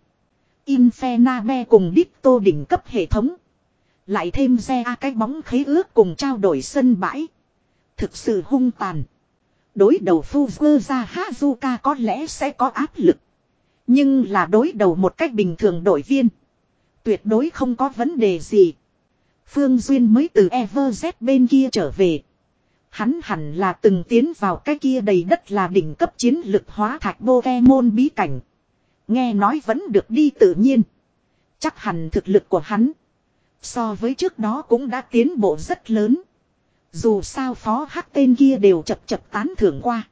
Infenabe cùng Ditto đỉnh cấp hệ thống. Lại thêm xe a cái bóng khế ước cùng trao đổi sân bãi. Thực sự hung tàn. Đối đầu Fuzua Hazuka có lẽ sẽ có áp lực. Nhưng là đối đầu một cách bình thường đội viên. Tuyệt đối không có vấn đề gì. Phương Duyên mới từ EverZ bên kia trở về. Hắn hẳn là từng tiến vào cái kia đầy đất là đỉnh cấp chiến lực hóa thạch Pokemon bí cảnh. Nghe nói vẫn được đi tự nhiên. Chắc hẳn thực lực của hắn. So với trước đó cũng đã tiến bộ rất lớn. Dù sao phó hắc tên kia đều chập chập tán thưởng qua.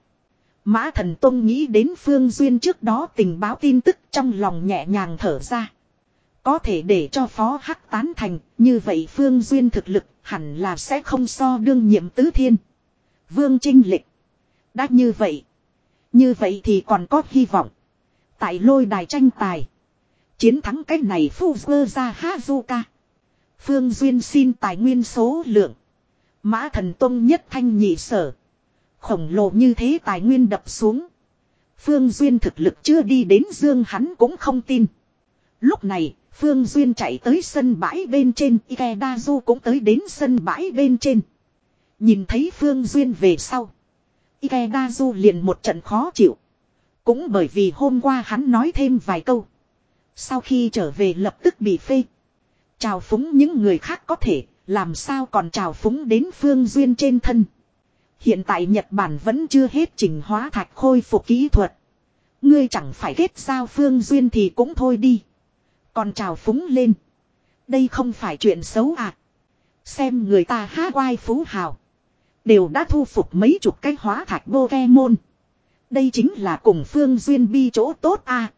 Mã Thần Tông nghĩ đến Phương Duyên trước đó tình báo tin tức trong lòng nhẹ nhàng thở ra. Có thể để cho phó hắc tán thành, như vậy Phương Duyên thực lực hẳn là sẽ không so đương nhiệm tứ thiên. Vương Trinh Lịch. Đã như vậy. Như vậy thì còn có hy vọng. Tại lôi đài tranh tài. Chiến thắng cái này Fuzua Hazuka. Phương Duyên xin tài nguyên số lượng. Mã Thần Tông nhất thanh nhị sở. Khổng lồ như thế tài nguyên đập xuống. Phương Duyên thực lực chưa đi đến dương hắn cũng không tin. Lúc này, Phương Duyên chạy tới sân bãi bên trên, Ikedazu cũng tới đến sân bãi bên trên. Nhìn thấy Phương Duyên về sau. Ikedazu liền một trận khó chịu. Cũng bởi vì hôm qua hắn nói thêm vài câu. Sau khi trở về lập tức bị phê. Chào phúng những người khác có thể, làm sao còn chào phúng đến Phương Duyên trên thân. Hiện tại Nhật Bản vẫn chưa hết trình hóa thạch khôi phục kỹ thuật. Ngươi chẳng phải kết giao Phương Duyên thì cũng thôi đi. Còn chào phúng lên. Đây không phải chuyện xấu à. Xem người ta há oai phú hào. Đều đã thu phục mấy chục cái hóa thạch Pokemon. Đây chính là cùng Phương Duyên bi chỗ tốt à.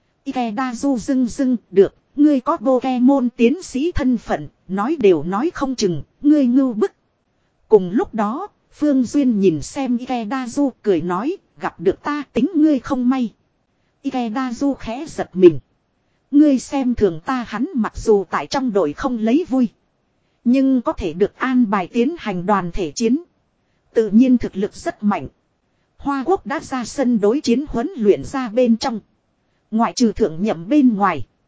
Ikedazu dưng dưng được. Ngươi có Pokemon tiến sĩ thân phận. Nói đều nói không chừng. Ngươi ngưu bức. Cùng lúc đó. Phương Duyên nhìn xem Ikedazu cười nói. Gặp được ta tính ngươi không may. Ikedazu khẽ giật mình. Ngươi xem thường ta, hắn mặc dù tại trong đội không lấy vui. Nhưng có thể được an bài tiến hành đoàn thể chiến. Tự nhiên thực lực rất mạnh. Hoa Quốc đã ra sân đối chiến huấn luyện ra bên trong. Ngoại trừ thượng nhậm bên ngoài.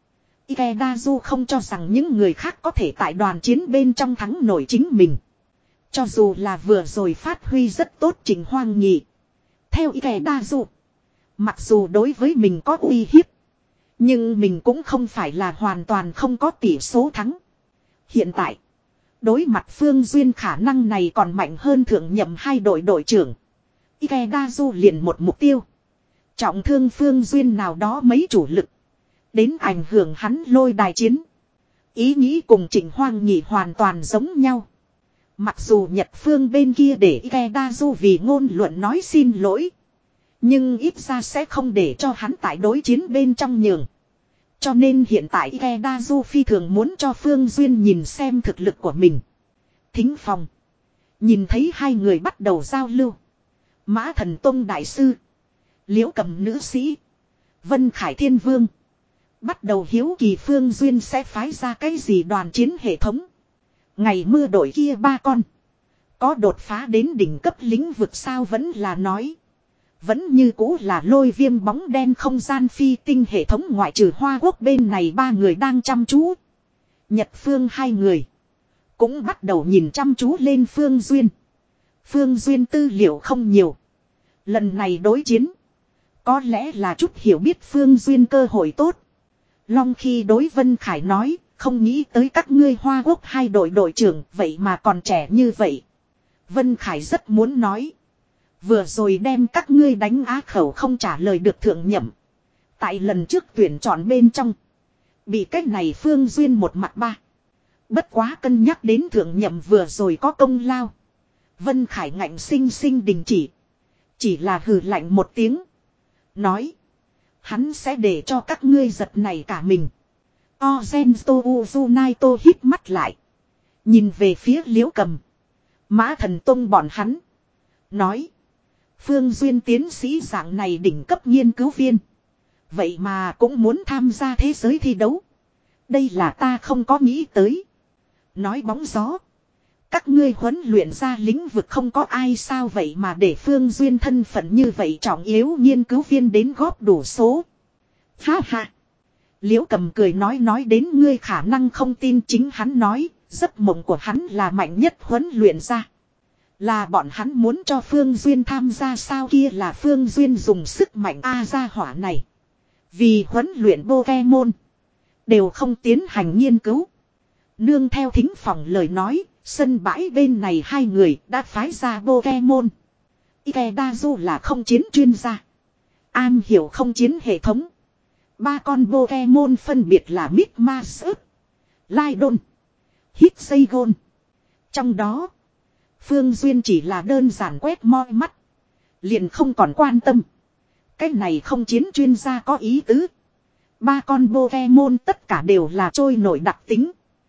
Ikedazu không cho rằng những người khác có thể tại đoàn chiến bên trong thắng nổi chính mình. Cho dù là vừa rồi phát huy rất tốt Trịnh Hoang Nhị. Theo Ikedazu, mặc dù đối với mình có uy hiếp, nhưng mình cũng không phải là hoàn toàn không có tỷ số thắng. Hiện tại, đối mặt Phương Duyên khả năng này còn mạnh hơn thượng nhậm hai đội đội trưởng. Ikedazu liền một mục tiêu. Trọng thương Phương Duyên nào đó mấy chủ lực. Đến ảnh hưởng hắn lôi đài chiến. Ý nghĩ cùng Trịnh Hoang Nhị hoàn toàn giống nhau. Mặc dù Nhật Phương bên kia để Ikedazu vì ngôn luận nói xin lỗi. Nhưng ít ra sẽ không để cho hắn tại đối chiến bên trong nhường. Cho nên hiện tại Ikedazu phi thường muốn cho Phương Duyên nhìn xem thực lực của mình. Thính phòng. Nhìn thấy hai người bắt đầu giao lưu. Mã Thần Tông Đại Sư. Liễu Cầm Nữ Sĩ. Vân Khải Thiên Vương. Bắt đầu hiếu kỳ Phương Duyên sẽ phái ra cái gì đoàn chiến hệ thống. Ngày mưa đổi kia ba con. Có đột phá đến đỉnh cấp lĩnh vực sao vẫn là nói. Vẫn như cũ là lôi viêm bóng đen không gian phi tinh hệ thống ngoại trừ Hoa Quốc bên này ba người đang chăm chú. Nhật Phương hai người. Cũng bắt đầu nhìn chăm chú lên Phương Duyên. Phương Duyên tư liệu không nhiều. Lần này đối chiến. Có lẽ là chút hiểu biết Phương Duyên cơ hội tốt. Long khi đối Vân Khải nói. Không nghĩ tới các ngươi Hoa Quốc hai đội đội trưởng. Vậy mà còn trẻ như vậy. Vân Khải rất muốn nói. Vừa rồi đem các ngươi đánh á khẩu không trả lời được thượng nhậm. Tại lần trước tuyển chọn bên trong. Bị cách này Phương Duyên một mặt ba. Bất quá cân nhắc đến thượng nhậm vừa rồi có công lao. Vân Khải ngạnh sinh sinh đình chỉ. Chỉ là hừ lạnh một tiếng. Nói. Hắn sẽ để cho các ngươi giật này cả mình. Ozento Uzunaito hít mắt lại. Nhìn về phía Liễu Cầm. Mã Thần Tông bọn hắn. Nói. Phương Duyên tiến sĩ dạng này đỉnh cấp nghiên cứu viên. Vậy mà cũng muốn tham gia thế giới thi đấu. Đây là ta không có nghĩ tới. Nói bóng gió. Các ngươi huấn luyện ra lĩnh vực không có ai sao vậy mà để Phương Duyên thân phận như vậy trọng yếu nghiên cứu viên đến góp đủ số. Ha ha. Liễu Cầm cười nói nói đến ngươi khả năng không tin chính hắn nói. Giấc mộng của hắn là mạnh nhất huấn luyện ra. Là bọn hắn muốn cho Phương Duyên tham gia sao kia là Phương Duyên dùng sức mạnh A gia hỏa này. Vì huấn luyện Pokemon. Đều không tiến hành nghiên cứu. Nương theo thính phòng lời nói. Sân bãi bên này hai người đã phái ra Pokemon. Ikedazu là không chiến chuyên gia. An hiểu không chiến hệ thống. Ba con Pokemon phân biệt là Migmasut, Lydon, Hitseigon. Trong đó. Phương Duyên chỉ là đơn giản quét moi mắt. Liền không còn quan tâm. Cái này không chiến chuyên gia có ý tứ. Ba con Pokemon tất cả đều là trôi nổi đặc tính.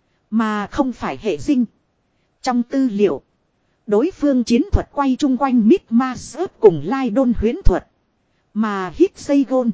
Mà không phải hệ sinh. Trong tư liệu. Đối phương chiến thuật quay chung quanh Migmasut cùng Lydon huyễn thuật. Mà Hitseigon.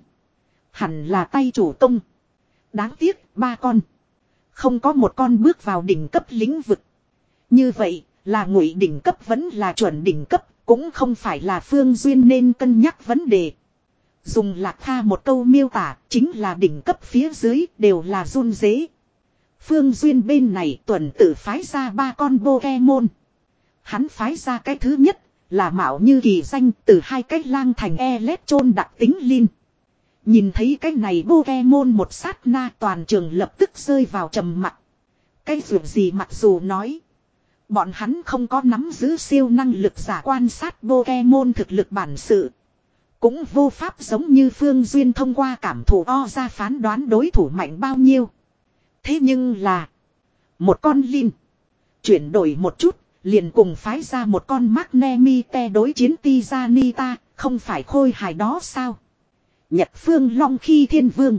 Hẳn là tay chủ công. Đáng tiếc ba con. Không có một con bước vào đỉnh cấp lĩnh vực. Như vậy. Là ngụy đỉnh cấp vẫn là chuẩn đỉnh cấp, cũng không phải là Phương Duyên nên cân nhắc vấn đề. Dùng Lạc Tha một câu miêu tả, chính là đỉnh cấp phía dưới đều là run dế. Phương Duyên bên này tuần tự phái ra ba con Pokemon. Hắn phái ra cái thứ nhất, là mạo như kỳ danh từ hai cái lang thành Electron đặc tính Lin. Nhìn thấy cái này Pokemon một sát na toàn trường lập tức rơi vào trầm mặc. Cái dù gì mặc dù nói. Bọn hắn không có nắm giữ siêu năng lực giả quan sát Pokemon thực lực bản sự. Cũng vô pháp giống như Phương Duyên thông qua cảm thụ o ra phán đoán đối thủ mạnh bao nhiêu. Thế nhưng là. Một con Lin. Chuyển đổi một chút. Liền cùng phái ra một con Magnemite đối chiến Tizanita. Không phải khôi hài đó sao. Nhật Phương Long khi thiên vương.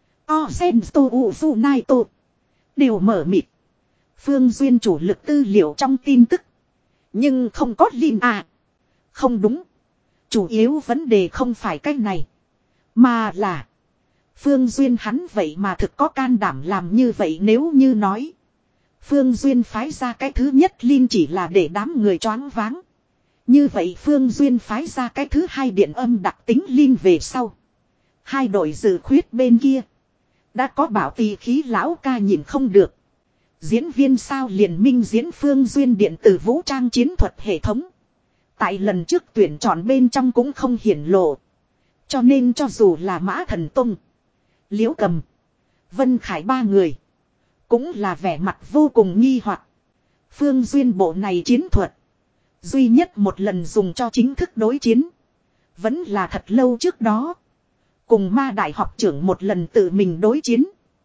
Ozento Uzunaito. Đều mở mịt. Phương Duyên chủ lực tư liệu trong tin tức. Nhưng không có Lin à. Không đúng. Chủ yếu vấn đề không phải cái này. Mà là. Phương Duyên hắn vậy mà thực có can đảm làm như vậy nếu như nói. Phương Duyên phái ra cái thứ nhất Lin chỉ là để đám người choáng váng. Như vậy Phương Duyên phái ra cái thứ hai điện âm đặc tính Lin về sau. Hai đội dự khuyết bên kia. Đã có bảo tỳ khí lão ca nhìn không được. Diễn viên sao liền minh diễn Phương Duyên điện tử vũ trang chiến thuật hệ thống. Tại lần trước tuyển chọn bên trong cũng không hiển lộ. Cho nên cho dù là Mã Thần Tông, Liễu Cầm, Vân Khải ba người cũng là vẻ mặt vô cùng nghi hoặc. Phương Duyên bộ này chiến thuật duy nhất một lần dùng cho chính thức đối chiến, vẫn là thật lâu trước đó. Cùng Ma đại học trưởng một lần tự mình đối chiến.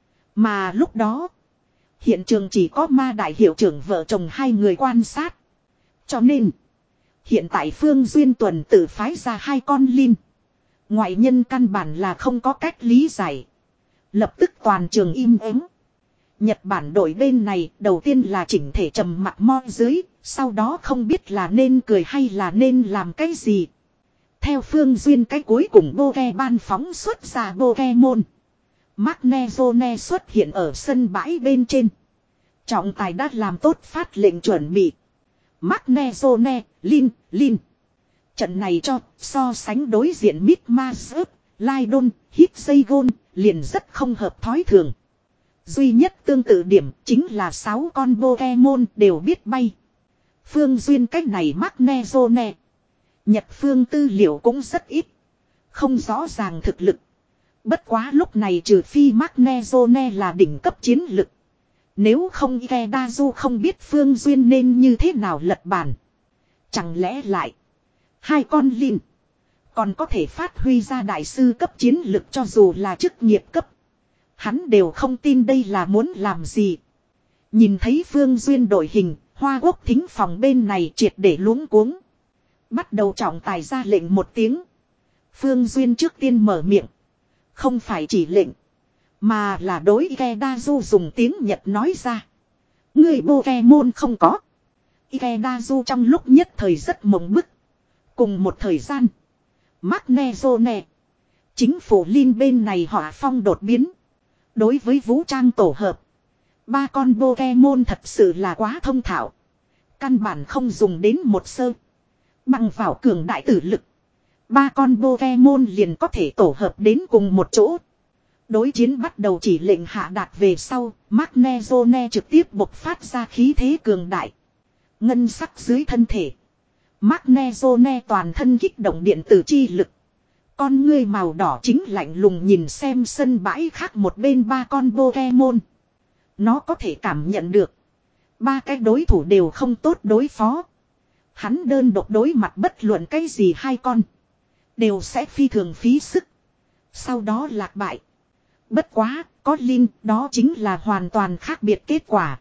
Mà lúc đó hiện trường chỉ có Ma đại hiệu trưởng vợ chồng hai người quan sát. Cho nên hiện tại Phương Duyên tuần tự phái ra hai con Lin. Ngoại nhân căn bản là không có cách lý giải. Lập tức toàn trường im ắng. Nhật Bản đội bên này đầu tiên là chỉnh thể trầm mặt mo dưới. Sau đó không biết là nên cười hay là nên làm cái gì. Theo Phương Duyên cái cuối cùng Boke ban phóng xuất ra Pokemon. Magnezone xuất hiện ở sân bãi bên trên. Trọng tài đã làm tốt phát lệnh chuẩn bị. Magnezone, Lin, Lin. Trận này cho so sánh đối diện Mitmazup, Lydon, Hitseigon liền rất không hợp thói thường. Duy nhất tương tự điểm chính là sáu con Pokemon đều biết bay. Phương Duyên cách này Magnezone. Nhật phương tư liệu cũng rất ít. Không rõ ràng thực lực. Bất quá lúc này trừ phi Magnezone là đỉnh cấp chiến lực. Nếu không Ikedazu không biết Phương Duyên nên như thế nào lật bàn. Chẳng lẽ lại hai con Lin còn có thể phát huy ra đại sư cấp chiến lực cho dù là chức nghiệp cấp. Hắn đều không tin đây là muốn làm gì. Nhìn thấy Phương Duyên đội hình, Hoa Quốc thính phòng bên này triệt để luống cuống. Bắt đầu trọng tài ra lệnh một tiếng. Phương Duyên trước tiên mở miệng. Không phải chỉ lệnh, mà là đối Ikedazu dùng tiếng Nhật nói ra. Người Pokemon không có. Ikedazu trong lúc nhất thời rất mộng bức. Cùng một thời gian, Magnezone, chính phủ Lin bên này hỏa phong đột biến. Đối với vũ trang tổ hợp, ba con Pokemon thật sự là quá thông thạo. Căn bản không dùng đến một sơ. Bằng vào cường đại tử lực, ba con Pokemon liền có thể tổ hợp đến cùng một chỗ. Đối chiến bắt đầu chỉ lệnh hạ đạt về sau, Magnezone trực tiếp bộc phát ra khí thế cường đại. Ngân sắc dưới thân thể, Magnezone toàn thân kích động điện tử chi lực. Con ngươi màu đỏ chính lạnh lùng nhìn xem sân bãi khác một bên ba con Pokemon. Nó có thể cảm nhận được ba cái đối thủ đều không tốt đối phó. Hắn đơn độc đối mặt bất luận cái gì hai con đều sẽ phi thường phí sức. Sau đó lạc bại. Bất quá, có Lin đó chính là hoàn toàn khác biệt kết quả.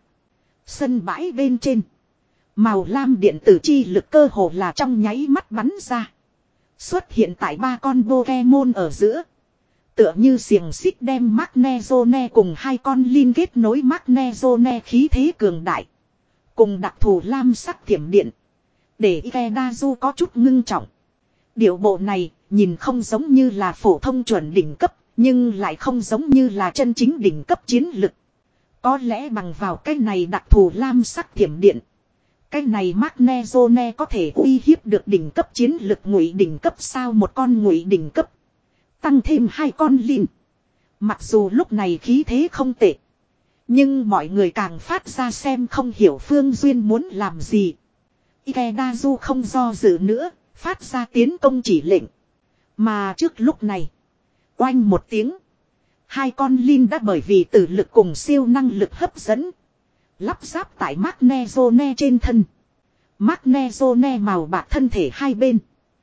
Sân bãi bên trên, màu lam điện tử chi lực cơ hồ là trong nháy mắt bắn ra. Xuất hiện tại ba con Pokemon ở giữa. Tựa như xiềng xích đem Magnezone cùng hai con Lin kết nối. Magnezone khí thế cường đại, cùng đặc thù lam sắc thiểm điện, để Ikedazu có chút ngưng trọng. Điệu bộ này nhìn không giống như là phổ thông chuẩn đỉnh cấp, nhưng lại không giống như là chân chính đỉnh cấp chiến lực. Có lẽ bằng vào cái này đặc thù lam sắc thiểm điện, cái này Magnezone có thể uy hiếp được đỉnh cấp chiến lực ngụy đỉnh cấp sao. Một con ngụy đỉnh cấp tăng thêm hai con Lin. Mặc dù lúc này khí thế không tệ, nhưng mọi người càng phát ra xem không hiểu Phương Duyên muốn làm gì. Ikedazu không do dự nữa, phát ra tiến công chỉ lệnh. Mà trước lúc này, oanh một tiếng, hai con Lin đã bởi vì tử lực cùng siêu năng lực hấp dẫn, lắp ráp tại Magnezone trên thân. Magnezone màu bạc thân thể hai bên.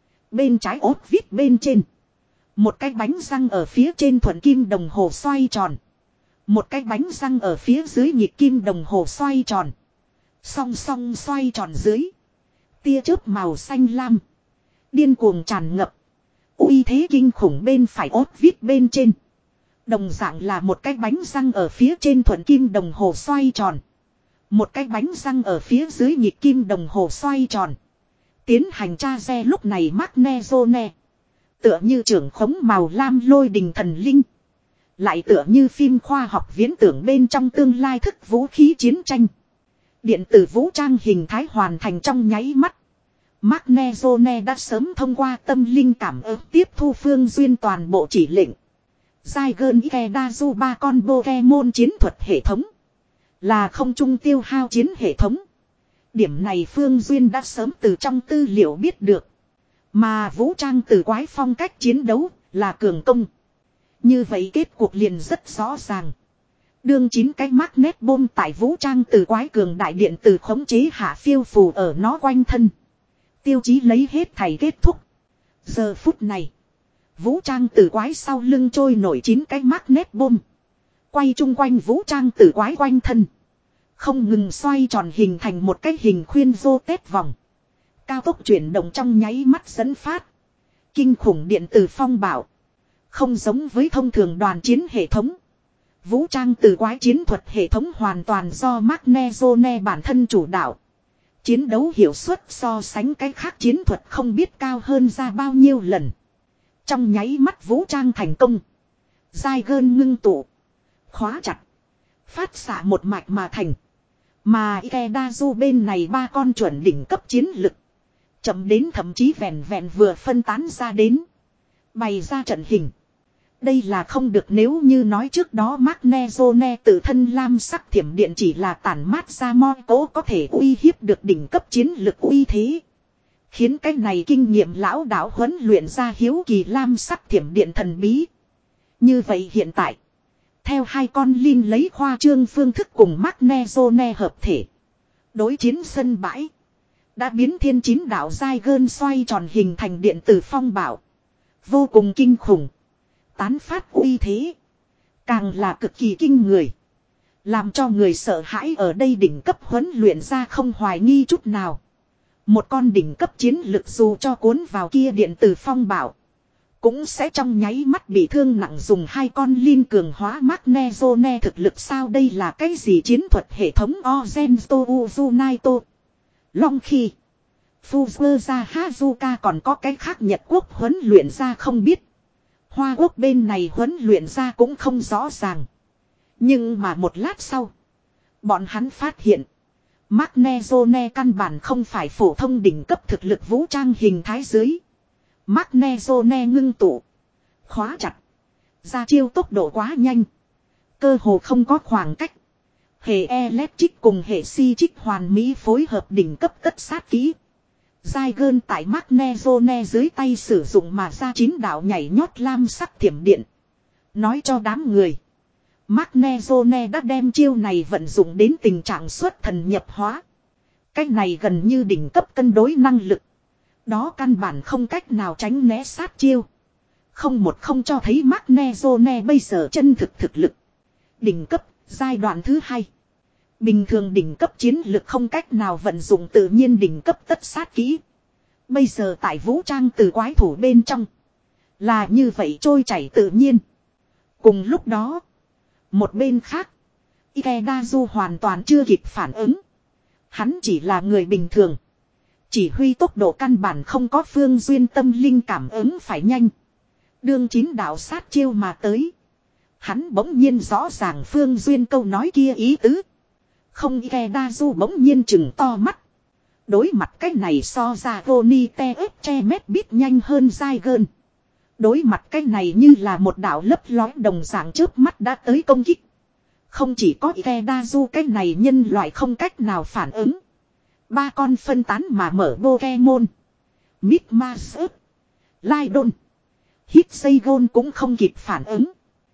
Bên trái ốp vít bên trên, một cái bánh răng ở phía trên thuận kim đồng hồ xoay tròn. Một cái bánh răng ở phía dưới nhịp kim đồng hồ xoay tròn. Song song xoay tròn dưới, tia chớp màu xanh lam điên cuồng tràn ngập. Uy thế kinh khủng bên phải ốp vít bên trên, đồng dạng là một cái bánh răng ở phía trên thuận kim đồng hồ xoay tròn. Một cái bánh răng ở phía dưới nhịp kim đồng hồ xoay tròn. Tiến hành tra xe lúc này Magnezone tựa như trưởng khống màu lam lôi đình thần linh, lại tựa như phim khoa học viễn tưởng bên trong tương lai thức vũ khí chiến tranh. Điện tử vũ trang hình thái hoàn thành trong nháy mắt. Magnezone đã sớm thông qua tâm linh cảm ứng tiếp thu Phương Duyên toàn bộ chỉ lệnh. Zygon Ikedazu ba con Pokemon chiến thuật hệ thống. Là không trung tiêu hao chiến hệ thống. Điểm này Phương Duyên đã sớm từ trong tư liệu biết được. Mà vũ trang từ quái phong cách chiến đấu là cường công. Như vậy kết cuộc liền rất rõ ràng. Đương chín cái magnet bom tại vũ trang từ quái cường đại điện từ khống chế hạ phiêu phù ở nó quanh thân. Tiêu chí lấy hết thảy kết thúc. Giờ phút này. Vũ trang từ quái sau lưng trôi nổi chín cái magnet bom. Quay chung quanh vũ trang từ quái quanh thân. Không ngừng xoay tròn hình thành một cái hình khuyên rô tết vòng. Cao tốc chuyển động trong nháy mắt dẫn phát. Kinh khủng điện từ phong bảo. Không giống với thông thường đoàn chiến hệ thống. Vũ trang từ quái chiến thuật hệ thống hoàn toàn do Magnezone bản thân chủ đạo. Chiến đấu hiệu suất so sánh cái khác chiến thuật không biết cao hơn ra bao nhiêu lần. Trong nháy mắt vũ trang thành công. Zygon ngưng tụ. Khóa chặt. Phát xạ một mạch mà thành. Mà Ikedazu bên này ba con chuẩn đỉnh cấp chiến lực. Chậm đến thậm chí vẹn vẹn vừa phân tán ra đến. Bày ra trận hình. Đây là không được nếu như nói trước đó Magnezone tự thân lam sắc thiểm điện chỉ là tản mát ra mo cố có thể uy hiếp được đỉnh cấp chiến lực uy thế. Khiến cái này kinh nghiệm lão đạo huấn luyện ra hiếu kỳ lam sắc thiểm điện thần bí. Như vậy hiện tại. Theo hai con linh lấy khoa trương phương thức cùng Magnezone hợp thể. Đối chiến sân bãi. Đã biến thiên chín đạo Zygon xoay tròn hình thành điện tử phong bảo. Vô cùng kinh khủng. Tán phát uy thế. Càng là cực kỳ kinh người. Làm cho người sợ hãi ở đây đỉnh cấp huấn luyện ra không hoài nghi chút nào. Một con đỉnh cấp chiến lực dù cho cuốn vào kia điện tử phong bảo. Cũng sẽ trong nháy mắt bị thương nặng dùng hai con linh cường hóa Magnezone thực lực sao đây là cái gì chiến thuật hệ thống Ozento Uzunaito. Long khi. Fuzua Hazuka còn có cái khác Nhật Quốc huấn luyện ra không biết. Hoa Quốc bên này huấn luyện ra cũng không rõ ràng. Nhưng mà một lát sau. Bọn hắn phát hiện. Magnezone căn bản không phải phổ thông đỉnh cấp thực lực vũ trang hình thái dưới. Magnezone ngưng tụ. Khóa chặt. Ra chiêu tốc độ quá nhanh. Cơ hồ không có khoảng cách. Hệ electric cùng hệ si-trích hoàn mỹ phối hợp đỉnh cấp tất sát kỹ. Zygon tại Magnezone dưới tay sử dụng mà ra chín đạo nhảy nhót lam sắc thiểm điện. Nói cho đám người. Magnezone đã đem chiêu này vận dụng đến tình trạng xuất thần nhập hóa. Cách này gần như đỉnh cấp cân đối năng lực. Đó căn bản không cách nào tránh né sát chiêu. Không một không cho thấy Magnezone bây giờ chân thực thực lực. Đỉnh cấp, giai đoạn thứ hai. Bình thường đỉnh cấp chiến lực không cách nào vận dụng tự nhiên đỉnh cấp tất sát kỹ. Bây giờ tại vũ trang từ quái thủ bên trong. Là như vậy trôi chảy tự nhiên. Cùng lúc đó. Một bên khác. Ikedazu hoàn toàn chưa kịp phản ứng. Hắn chỉ là người bình thường. Chỉ huy tốc độ căn bản không có Phương Duyên tâm linh cảm ứng phải nhanh. Đương chín đạo sát chiêu mà tới. Hắn bỗng nhiên rõ ràng Phương Duyên câu nói kia ý tứ. Không Ikedazu bỗng nhiên chừng to mắt. Đối mặt cái này so ra Roni te ếp che mét biết nhanh hơn Zygon. Đối mặt cái này như là một đạo lấp lói đồng dạng trước mắt đã tới công kích. Không chỉ có Ikedazu cái này nhân loại không cách nào phản ứng. Ba con phân tán mà mở Pokemon. Migmasup, Lydon, Hitseigon cũng không kịp phản ứng.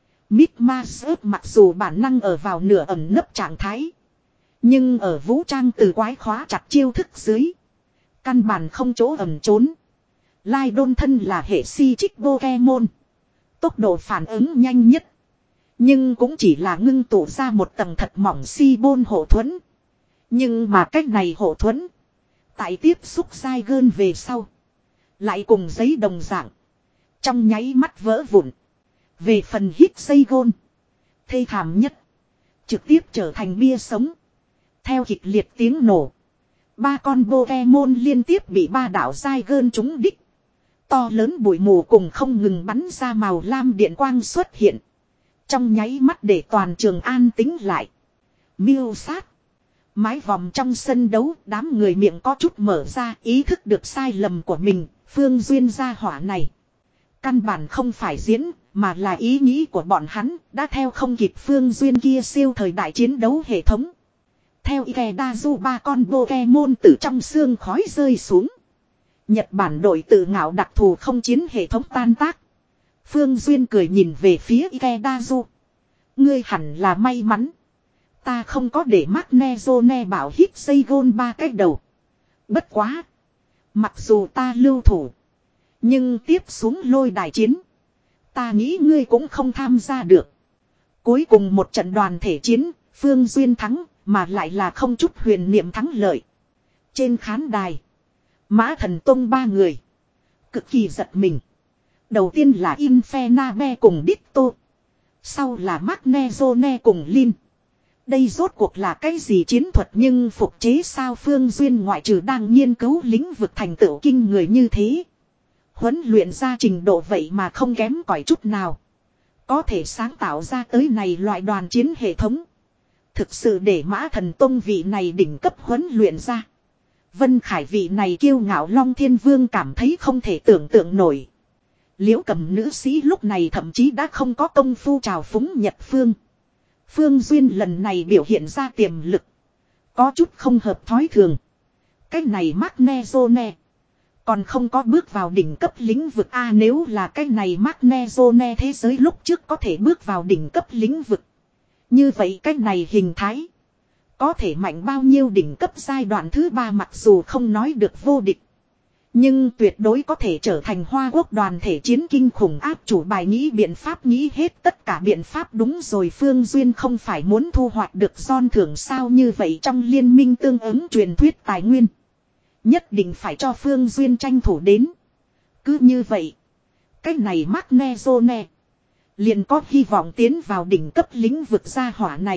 Migmasup mặc dù bản năng ở vào nửa ẩn nấp trạng thái. Nhưng ở vũ trang từ quái khóa chặt chiêu thức dưới. Căn bản không chỗ ẩn trốn. Lydon thân là hệ si trích Pokemon. Tốc độ phản ứng nhanh nhất. Nhưng cũng chỉ là ngưng tụ ra một tầng thật mỏng si bôn hộ thuẫn. Nhưng mà cách này hộ thuẫn. Tại tiếp xúc Zygon về sau. Lại cùng giấy đồng dạng. Trong nháy mắt vỡ vụn. Về phần Hitseigon. Thê thảm nhất. Trực tiếp trở thành bia sống. Theo kịch liệt tiếng nổ. Ba con Pokemon liên tiếp bị ba đạo Zygon trúng đích. To lớn bụi mù cùng không ngừng bắn ra màu lam điện quang xuất hiện. Trong nháy mắt để toàn trường an tĩnh lại. Miêu sát. Mái vòng trong sân đấu đám người miệng có chút mở ra ý thức được sai lầm của mình. Phương Duyên gia hỏa này. Căn bản không phải diễn, mà là ý nghĩ của bọn hắn, đã theo không kịp Phương Duyên kia siêu thời đại chiến đấu hệ thống. Theo Ikedazu ba con Pokemon từ trong xương khói rơi xuống. Nhật Bản đội tự ngạo đặc thù không chiến hệ thống tan tác. Phương Duyên cười nhìn về phía Ikedazu. Ngươi hẳn là may mắn. Ta không có để Magnezone bảo hít dây gôn ba cái đầu. Bất quá. Mặc dù ta lưu thủ. Nhưng tiếp xuống lôi đài chiến. Ta nghĩ ngươi cũng không tham gia được. Cuối cùng một trận đoàn thể chiến. Phương Duyên thắng. Mà lại là không chút huyền niệm thắng lợi. Trên khán đài. Mã Thần Tông ba người. Cực kỳ giật mình. Đầu tiên là Infernabe cùng Ditto. Sau là Magnezone cùng Lin. Đây rốt cuộc là cái gì chiến thuật nhưng phục chế sao Phương Duyên ngoại trừ đang nghiên cứu lĩnh vực thành tựu kinh người như thế. Huấn luyện ra trình độ vậy mà không kém cỏi chút nào. Có thể sáng tạo ra tới này loại đoàn chiến hệ thống. Thực sự để Mã Thần Tông vị này đỉnh cấp huấn luyện ra. Vân Khải vị này kiêu ngạo Long Thiên Vương cảm thấy không thể tưởng tượng nổi. Liễu Cầm nữ sĩ lúc này thậm chí đã không có công phu trào phúng Nhật Phương. Phương Duyên lần này biểu hiện ra tiềm lực. Có chút không hợp thói thường. Cái này Magnezone. Còn không có bước vào đỉnh cấp lĩnh vực A nếu là cái này Magnezone thế giới lúc trước có thể bước vào đỉnh cấp lĩnh vực. Như vậy cái này hình thái. Có thể mạnh bao nhiêu đỉnh cấp giai đoạn thứ ba mặc dù không nói được vô địch. Nhưng tuyệt đối có thể trở thành Hoa Quốc đoàn thể chiến kinh khủng áp chủ bài nghĩ biện pháp nghĩ hết tất cả biện pháp đúng rồi Phương Duyên không phải muốn thu hoạch được giòn thưởng sao như vậy trong liên minh tương ứng truyền thuyết tài nguyên. Nhất định phải cho Phương Duyên tranh thủ đến. Cứ như vậy. Cái này Magnezone. Liền có hy vọng tiến vào đỉnh cấp lĩnh vực gia hỏa này.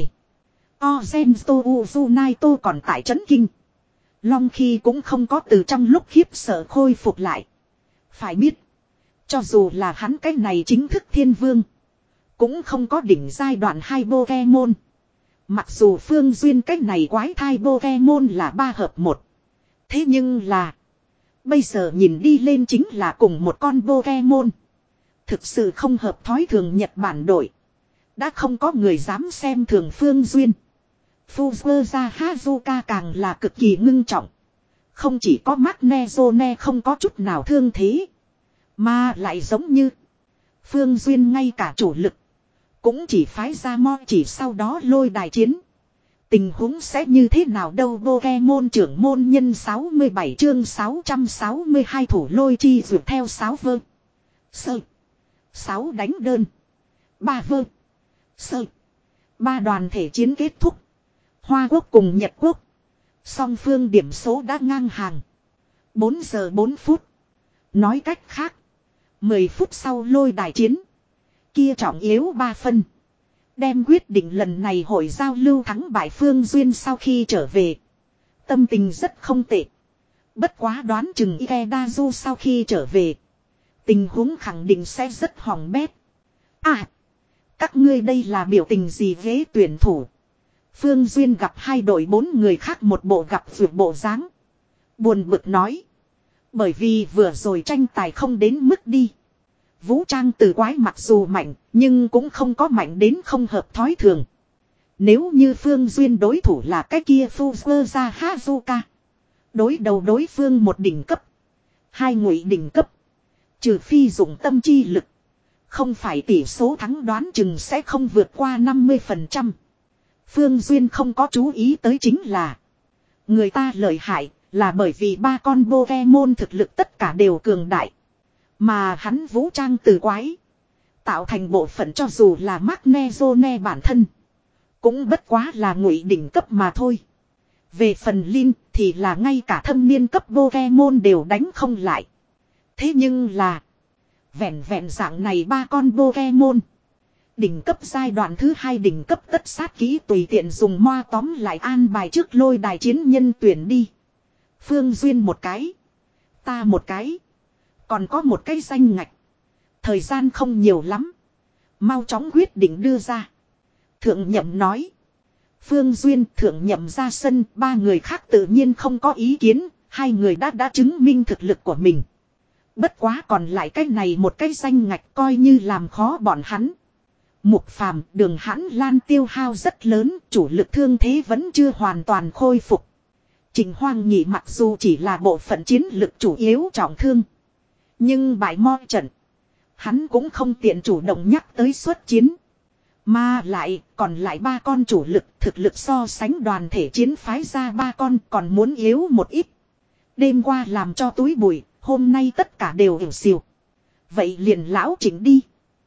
Ozento Uzunaito còn tại trấn kinh. Long khi cũng không có từ trong lúc khiếp sợ khôi phục lại. Phải biết. Cho dù là hắn cái này chính thức thiên vương. Cũng không có đỉnh giai đoạn hai Pokemon. Mặc dù Phương Duyên cái này quái thai Pokemon là ba hợp một. Thế nhưng là. Bây giờ nhìn đi lên chính là cùng một con Pokemon. Thực sự không hợp thói thường Nhật Bản đội. Đã không có người dám xem thường Phương Duyên. Fuzua Hazuka càng là cực kỳ ngưng trọng. Không chỉ có Magnezone không có chút nào thương thế. Mà lại giống như. Phương Duyên ngay cả chủ lực. Cũng chỉ phái ra mo chỉ sau đó lôi đài chiến. Tình huống sẽ như thế nào đâu Pokemon trưởng môn nhân sáu mươi bảy chương sáu trăm sáu mươi hai thủ lôi chi dược theo sáu vơ. Sơ. sáu đánh đơn. ba vơ. Sơ. ba đoàn thể chiến kết thúc. Hoa Quốc cùng Nhật Quốc. Song phương điểm số đã ngang hàng. bốn giờ bốn phút. Nói cách khác. mười phút sau lôi đài chiến. Kia trọng yếu ba phân. Đem quyết định lần này hội giao lưu thắng bại Phương Duyên sau khi trở về. Tâm tình rất không tệ. Bất quá đoán chừng Ikedazu sau khi trở về. Tình huống khẳng định sẽ rất hỏng bét. À. Các ngươi đây là biểu tình gì ghế tuyển thủ. Phương Duyên gặp hai đội bốn người khác một bộ gặp vượt bộ dáng. Buồn bực nói. Bởi vì vừa rồi tranh tài không đến mức đi. Vũ trang từ quái mặc dù mạnh. Nhưng cũng không có mạnh đến không hợp thói thường. Nếu như Phương Duyên đối thủ là cái kia Fuzua Hazuka. Đối đầu đối phương một đỉnh cấp. Hai ngụy đỉnh cấp. Trừ phi dụng tâm chi lực. Không phải tỷ số thắng đoán chừng sẽ không vượt qua năm mươi phần trăm. Phương Duyên không có chú ý tới chính là. Người ta lợi hại là bởi vì ba con Pokemon thực lực tất cả đều cường đại. Mà hắn vũ trang từ quái. Tạo thành bộ phận cho dù là Magnezone bản thân. Cũng bất quá là ngụy đỉnh cấp mà thôi. Về phần Lin thì là ngay cả thâm niên cấp Pokemon đều đánh không lại. Thế nhưng là. Vẹn vẹn dạng này ba con Pokemon. Đỉnh cấp giai đoạn thứ hai đỉnh cấp tất sát kỹ tùy tiện dùng moa tóm lại an bài trước lôi đài chiến nhân tuyển đi. Phương Duyên một cái. Ta một cái. Còn có một cái danh ngạch. Thời gian không nhiều lắm. Mau chóng quyết định đưa ra. Thượng nhậm nói. Phương Duyên thượng nhậm ra sân. Ba người khác tự nhiên không có ý kiến. Hai người đã đã chứng minh thực lực của mình. Bất quá còn lại cái này một cái danh ngạch coi như làm khó bọn hắn. Mục Phàm, Đường Hãn Lan tiêu hao rất lớn, chủ lực thương thế vẫn chưa hoàn toàn khôi phục. Trình Hoang Nhị mặc dù chỉ là bộ phận chiến lực chủ yếu trọng thương, nhưng bại mo trận, hắn cũng không tiện chủ động nhắc tới xuất chiến. Mà lại, còn lại ba con chủ lực, thực lực so sánh đoàn thể chiến phái ra ba con còn muốn yếu một ít. Đêm qua làm cho túi bụi, hôm nay tất cả đều hiểu xìu. Vậy liền lão chỉnh đi.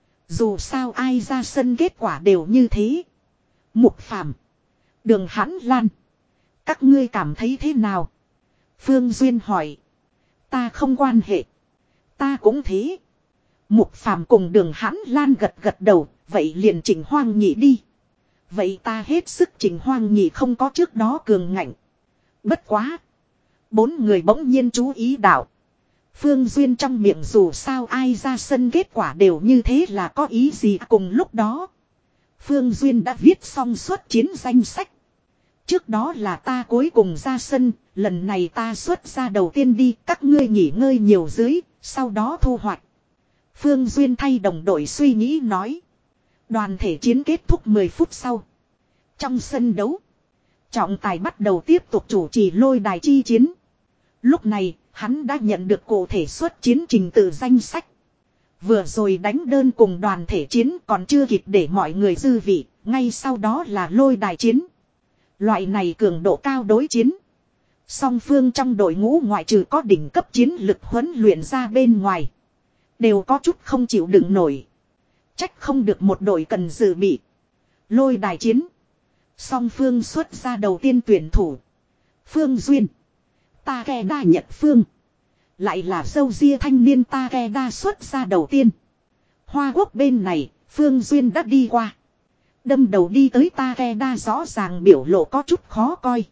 Dù sao ai ra sân kết quả đều như thế. Mục Phàm, Đường Hãn Lan, các ngươi cảm thấy thế nào? Phương Duyên hỏi. Ta không quan hệ. Ta cũng thế. Mục Phàm cùng Đường Hãn Lan gật gật đầu. Vậy liền Trình Hoang Nhị đi. Vậy ta hết sức Trình Hoang Nhị không có trước đó cường ngạnh. Bất quá. Bốn người bỗng nhiên chú ý đạo. Phương Duyên trong miệng dù sao ai ra sân kết quả đều như thế là có ý gì. Cùng lúc đó, Phương Duyên đã viết xong xuất chiến danh sách. Trước đó là ta cuối cùng ra sân, lần này ta xuất ra đầu tiên đi, các ngươi nghỉ ngơi nhiều dưới, sau đó thu hoạch. Phương Duyên thay đồng đội suy nghĩ nói. Đoàn thể chiến kết thúc mười phút sau. Trong sân đấu, trọng tài bắt đầu tiếp tục chủ trì lôi đài chi chiến. Lúc này, hắn đã nhận được cụ thể xuất chiến trình tự danh sách. Vừa rồi đánh đơn cùng đoàn thể chiến còn chưa kịp để mọi người dư vị, ngay sau đó là lôi đài chiến. Loại này cường độ cao đối chiến. Song phương trong đội ngũ ngoại trừ có đỉnh cấp chiến lực huấn luyện ra bên ngoài, đều có chút không chịu đựng nổi. Trách không được một đội cần dự bị. Lôi đài chiến. Song phương xuất ra đầu tiên tuyển thủ. Phương Duyên. Takeda Nhật Phương. Lại là dâu ria thanh niên Takeda xuất ra đầu tiên. Hoa Quốc bên này, Phương Duyên đã đi qua. Đâm đầu đi tới Takeda rõ ràng biểu lộ có chút khó coi.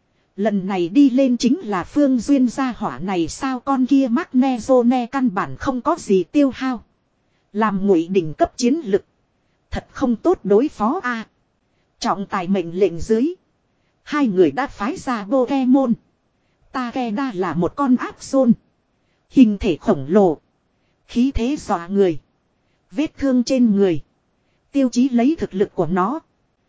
Lần này đi lên chính là Phương Duyên gia hỏa này sao con kia Magnezone căn bản không có gì tiêu hao. Làm ngụy đỉnh cấp chiến lực. Thật không tốt đối phó a. À, trọng tài mệnh lệnh dưới. Hai người đã phái ra Pokemon. Takeda là một con áp zone. Hình thể khổng lồ. Khí thế dọa người. Vết thương trên người. Tiêu chí lấy thực lực của nó.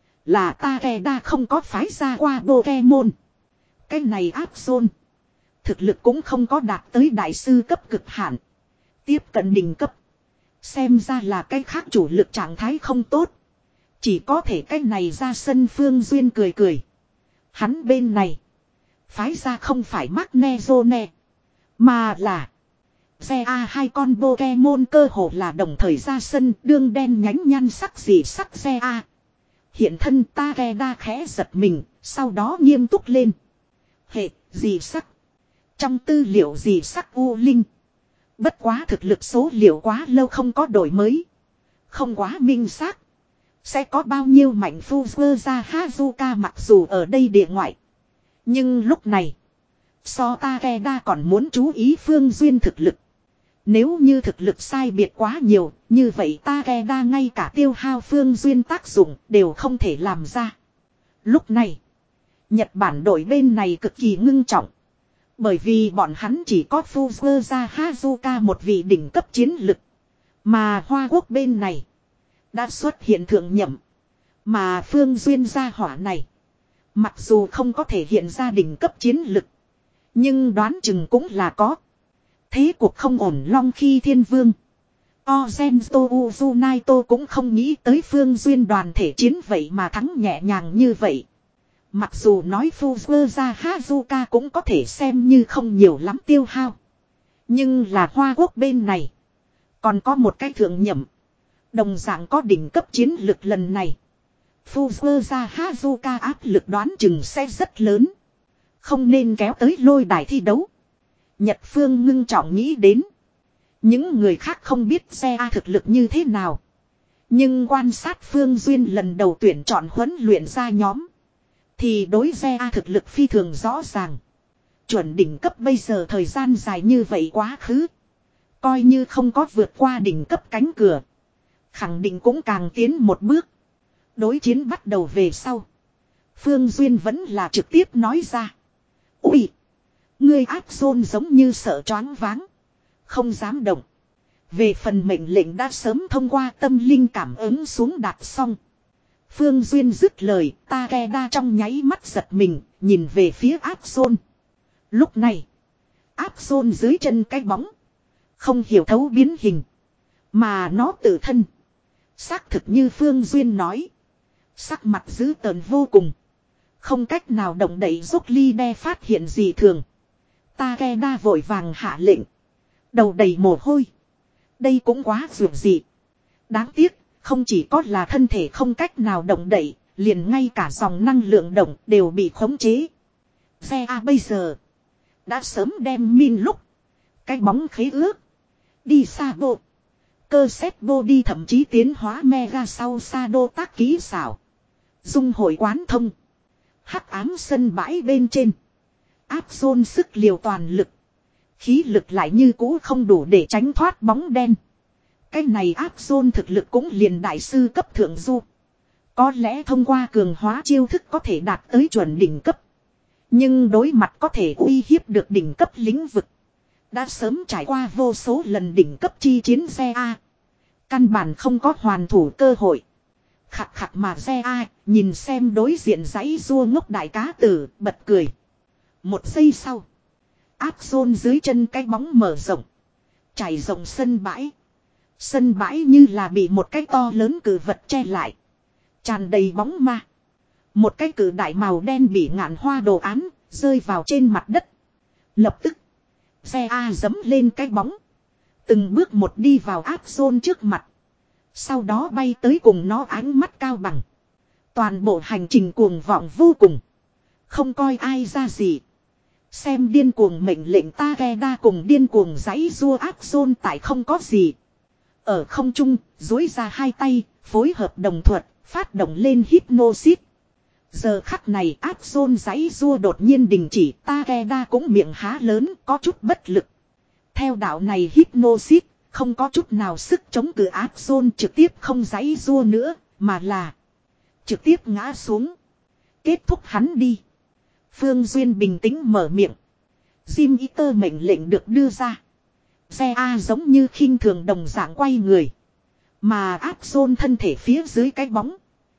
Là Takeda không có phái ra qua Pokemon. Cái này áp zone. Thực lực cũng không có đạt tới đại sư cấp cực hạn. Tiếp cận đỉnh cấp. Xem ra là cái khác chủ lực trạng thái không tốt. Chỉ có thể cái này ra sân Phương Duyên cười cười. Hắn bên này. Phái ra không phải Magnezone. Mà là. Xe A hai con Pokemon cơ hồ là đồng thời ra sân đương đen nhánh nhăn sắc gì sắc xe A. Hiện thân Takeda khẽ giật mình. Sau đó nghiêm túc lên. Hệ gì sắc. Trong tư liệu gì sắc U Linh. Bất quá thực lực số liệu quá lâu không có đổi mới. Không quá minh xác. Sẽ có bao nhiêu mạnh Fuzzer ra Hazuka mặc dù ở đây địa ngoại. Nhưng lúc này. So Takeda còn muốn chú ý Phương Duyên thực lực. Nếu như thực lực sai biệt quá nhiều. Như vậy Takeda ngay cả tiêu hao Phương Duyên tác dụng đều không thể làm ra. Lúc này. Nhật Bản đội bên này cực kỳ ngưng trọng. Bởi vì bọn hắn chỉ có Fuzzer ra Hazuka một vị đỉnh cấp chiến lực. Mà Hoa Quốc bên này. Đã xuất hiện thượng nhậm. Mà Phương Duyên gia hỏa này. Mặc dù không có thể hiện ra đỉnh cấp chiến lực. Nhưng đoán chừng cũng là có. Thế cuộc không ổn long khi thiên vương. Ozento Uzunaito cũng không nghĩ tới Phương Duyên đoàn thể chiến vậy mà thắng nhẹ nhàng như vậy. Mặc dù nói Fuzzer ra Hazuka cũng có thể xem như không nhiều lắm tiêu hao. Nhưng là Hoa Quốc bên này. Còn có một cái thượng nhậm. Đồng dạng có đỉnh cấp chiến lực lần này. Fuzzer ra Hazuka áp lực đoán chừng sẽ rất lớn. Không nên kéo tới lôi đài thi đấu. Nhật Phương ngưng trọng nghĩ đến. Những người khác không biết xe A thực lực như thế nào. Nhưng quan sát Phương Duyên lần đầu tuyển chọn huấn luyện ra nhóm. Thì đối xe A thực lực phi thường rõ ràng. Chuẩn đỉnh cấp bây giờ thời gian dài như vậy quá khứ. Coi như không có vượt qua đỉnh cấp cánh cửa. Khẳng định cũng càng tiến một bước. Đối chiến bắt đầu về sau. Phương Duyên vẫn là trực tiếp nói ra. Ui! Ngươi áp zone giống như sợ choáng váng. Không dám động. Về phần mệnh lệnh đã sớm thông qua tâm linh cảm ứng xuống đạt xong. Phương Duyên dứt lời, Takeda trong nháy mắt giật mình, nhìn về phía áp zone. Lúc này, áp zone dưới chân cái bóng. Không hiểu thấu biến hình. Mà nó tự thân. Xác thực như Phương Duyên nói. Sắc mặt dữ tợn vô cùng. Không cách nào động đậy giúp ly đe phát hiện gì thường. Takeda vội vàng hạ lệnh. Đầu đầy mồ hôi. Đây cũng quá dường dị. Đáng tiếc, không chỉ có là thân thể không cách nào động đậy, liền ngay cả dòng năng lượng động đều bị khống chế. Xe A bây giờ đã sớm đem min lúc. Cái bóng khế ước. Đi xa bộ. Cơ xét vô đi thậm chí tiến hóa mega sau xa đô tác ký xảo. Dung hội quán thông. Hắc ám sân bãi bên trên. Áp zone sức liều toàn lực. Khí lực lại như cũ không đủ để tránh thoát bóng đen. Cái này áp zone thực lực cũng liền đại sư cấp thượng du. Có lẽ thông qua cường hóa chiêu thức có thể đạt tới chuẩn đỉnh cấp. Nhưng đối mặt có thể uy hiếp được đỉnh cấp lĩnh vực. Đã sớm trải qua vô số lần đỉnh cấp chi chiến xe A. Căn bản không có hoàn thủ cơ hội. Khặt khặt mà xe A nhìn xem đối diện giấy rua ngốc đại cá tử bật cười. Một giây sau. Áp zone dưới chân cái bóng mở rộng. Trải rộng sân bãi. Sân bãi như là bị một cái to lớn cử vật che lại. Tràn đầy bóng ma. Một cái cử đại màu đen bị ngạn hoa đồ án rơi vào trên mặt đất. Lập tức. Xe A dẫm lên cái bóng. Từng bước một đi vào áp zone trước mặt. Sau đó bay tới cùng nó ánh mắt cao bằng. Toàn bộ hành trình cuồng vọng vô cùng. Không coi ai ra gì. Xem điên cuồng mệnh lệnh Takeda cùng điên cuồng giãy rua áp zone tại không có gì. Ở không trung, duỗi ra hai tay, phối hợp đồng thuật, phát động lên hypnosis. Giờ khắc này áp zone giãy rua đột nhiên đình chỉ, Takeda cũng miệng há lớn, có chút bất lực. Theo đạo này hypnosis, không có chút nào sức chống cự áp zone trực tiếp không giãy rua nữa, mà là trực tiếp ngã xuống. Kết thúc hắn đi. Phương Duyên bình tĩnh mở miệng. Jim Eater mệnh lệnh được đưa ra. Xe A giống như khinh thường đồng dạng quay người. Mà áp zone thân thể phía dưới cái bóng.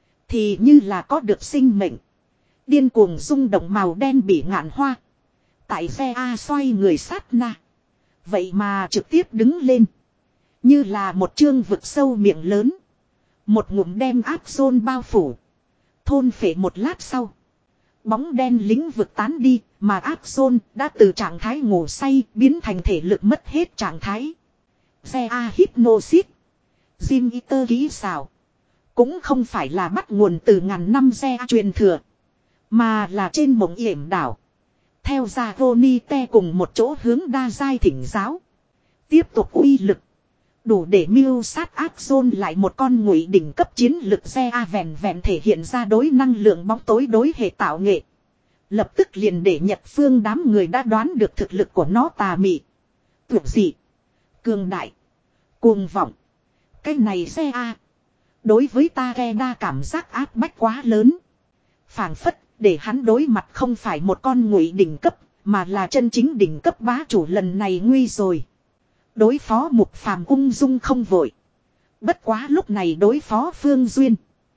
Thì như là có được sinh mệnh. Điên cuồng rung động màu đen bị ngạn hoa. Tại xe A xoay người sát na. Vậy mà trực tiếp đứng lên. Như là một chương vực sâu miệng lớn. Một ngụm đem áp zone bao phủ. Thôn phệ một lát sau. Bóng đen lĩnh vực tán đi, mà áp zone đã từ trạng thái ngủ say biến thành thể lực mất hết trạng thái. Xe A hypnosis. Jim Eater kỹ xảo. Cũng không phải là bắt nguồn từ ngàn năm xe A truyền thừa. Mà là trên mộng yểm đảo. Theo ra Ronite cùng một chỗ hướng đa giai thỉnh giáo. Tiếp tục uy lực. Đủ để mưu sát áp zone lại một con ngụy đỉnh cấp chiến lực xe A vẹn vẹn thể hiện ra đối năng lượng bóng tối đối hệ tạo nghệ. Lập tức liền để Nhật Phương đám người đã đoán được thực lực của nó tà mị. Tuyệt dị. Cường đại. Cuồng vọng. Cái này xe A. Đối với Takeda cảm giác áp bách quá lớn. Phảng phất để hắn đối mặt không phải một con ngụy đỉnh cấp. Mà là chân chính đỉnh cấp bá chủ lần này nguy rồi. Đối phó Mục Phàm ung dung không vội. Bất quá lúc này đối phó Phương Duyên.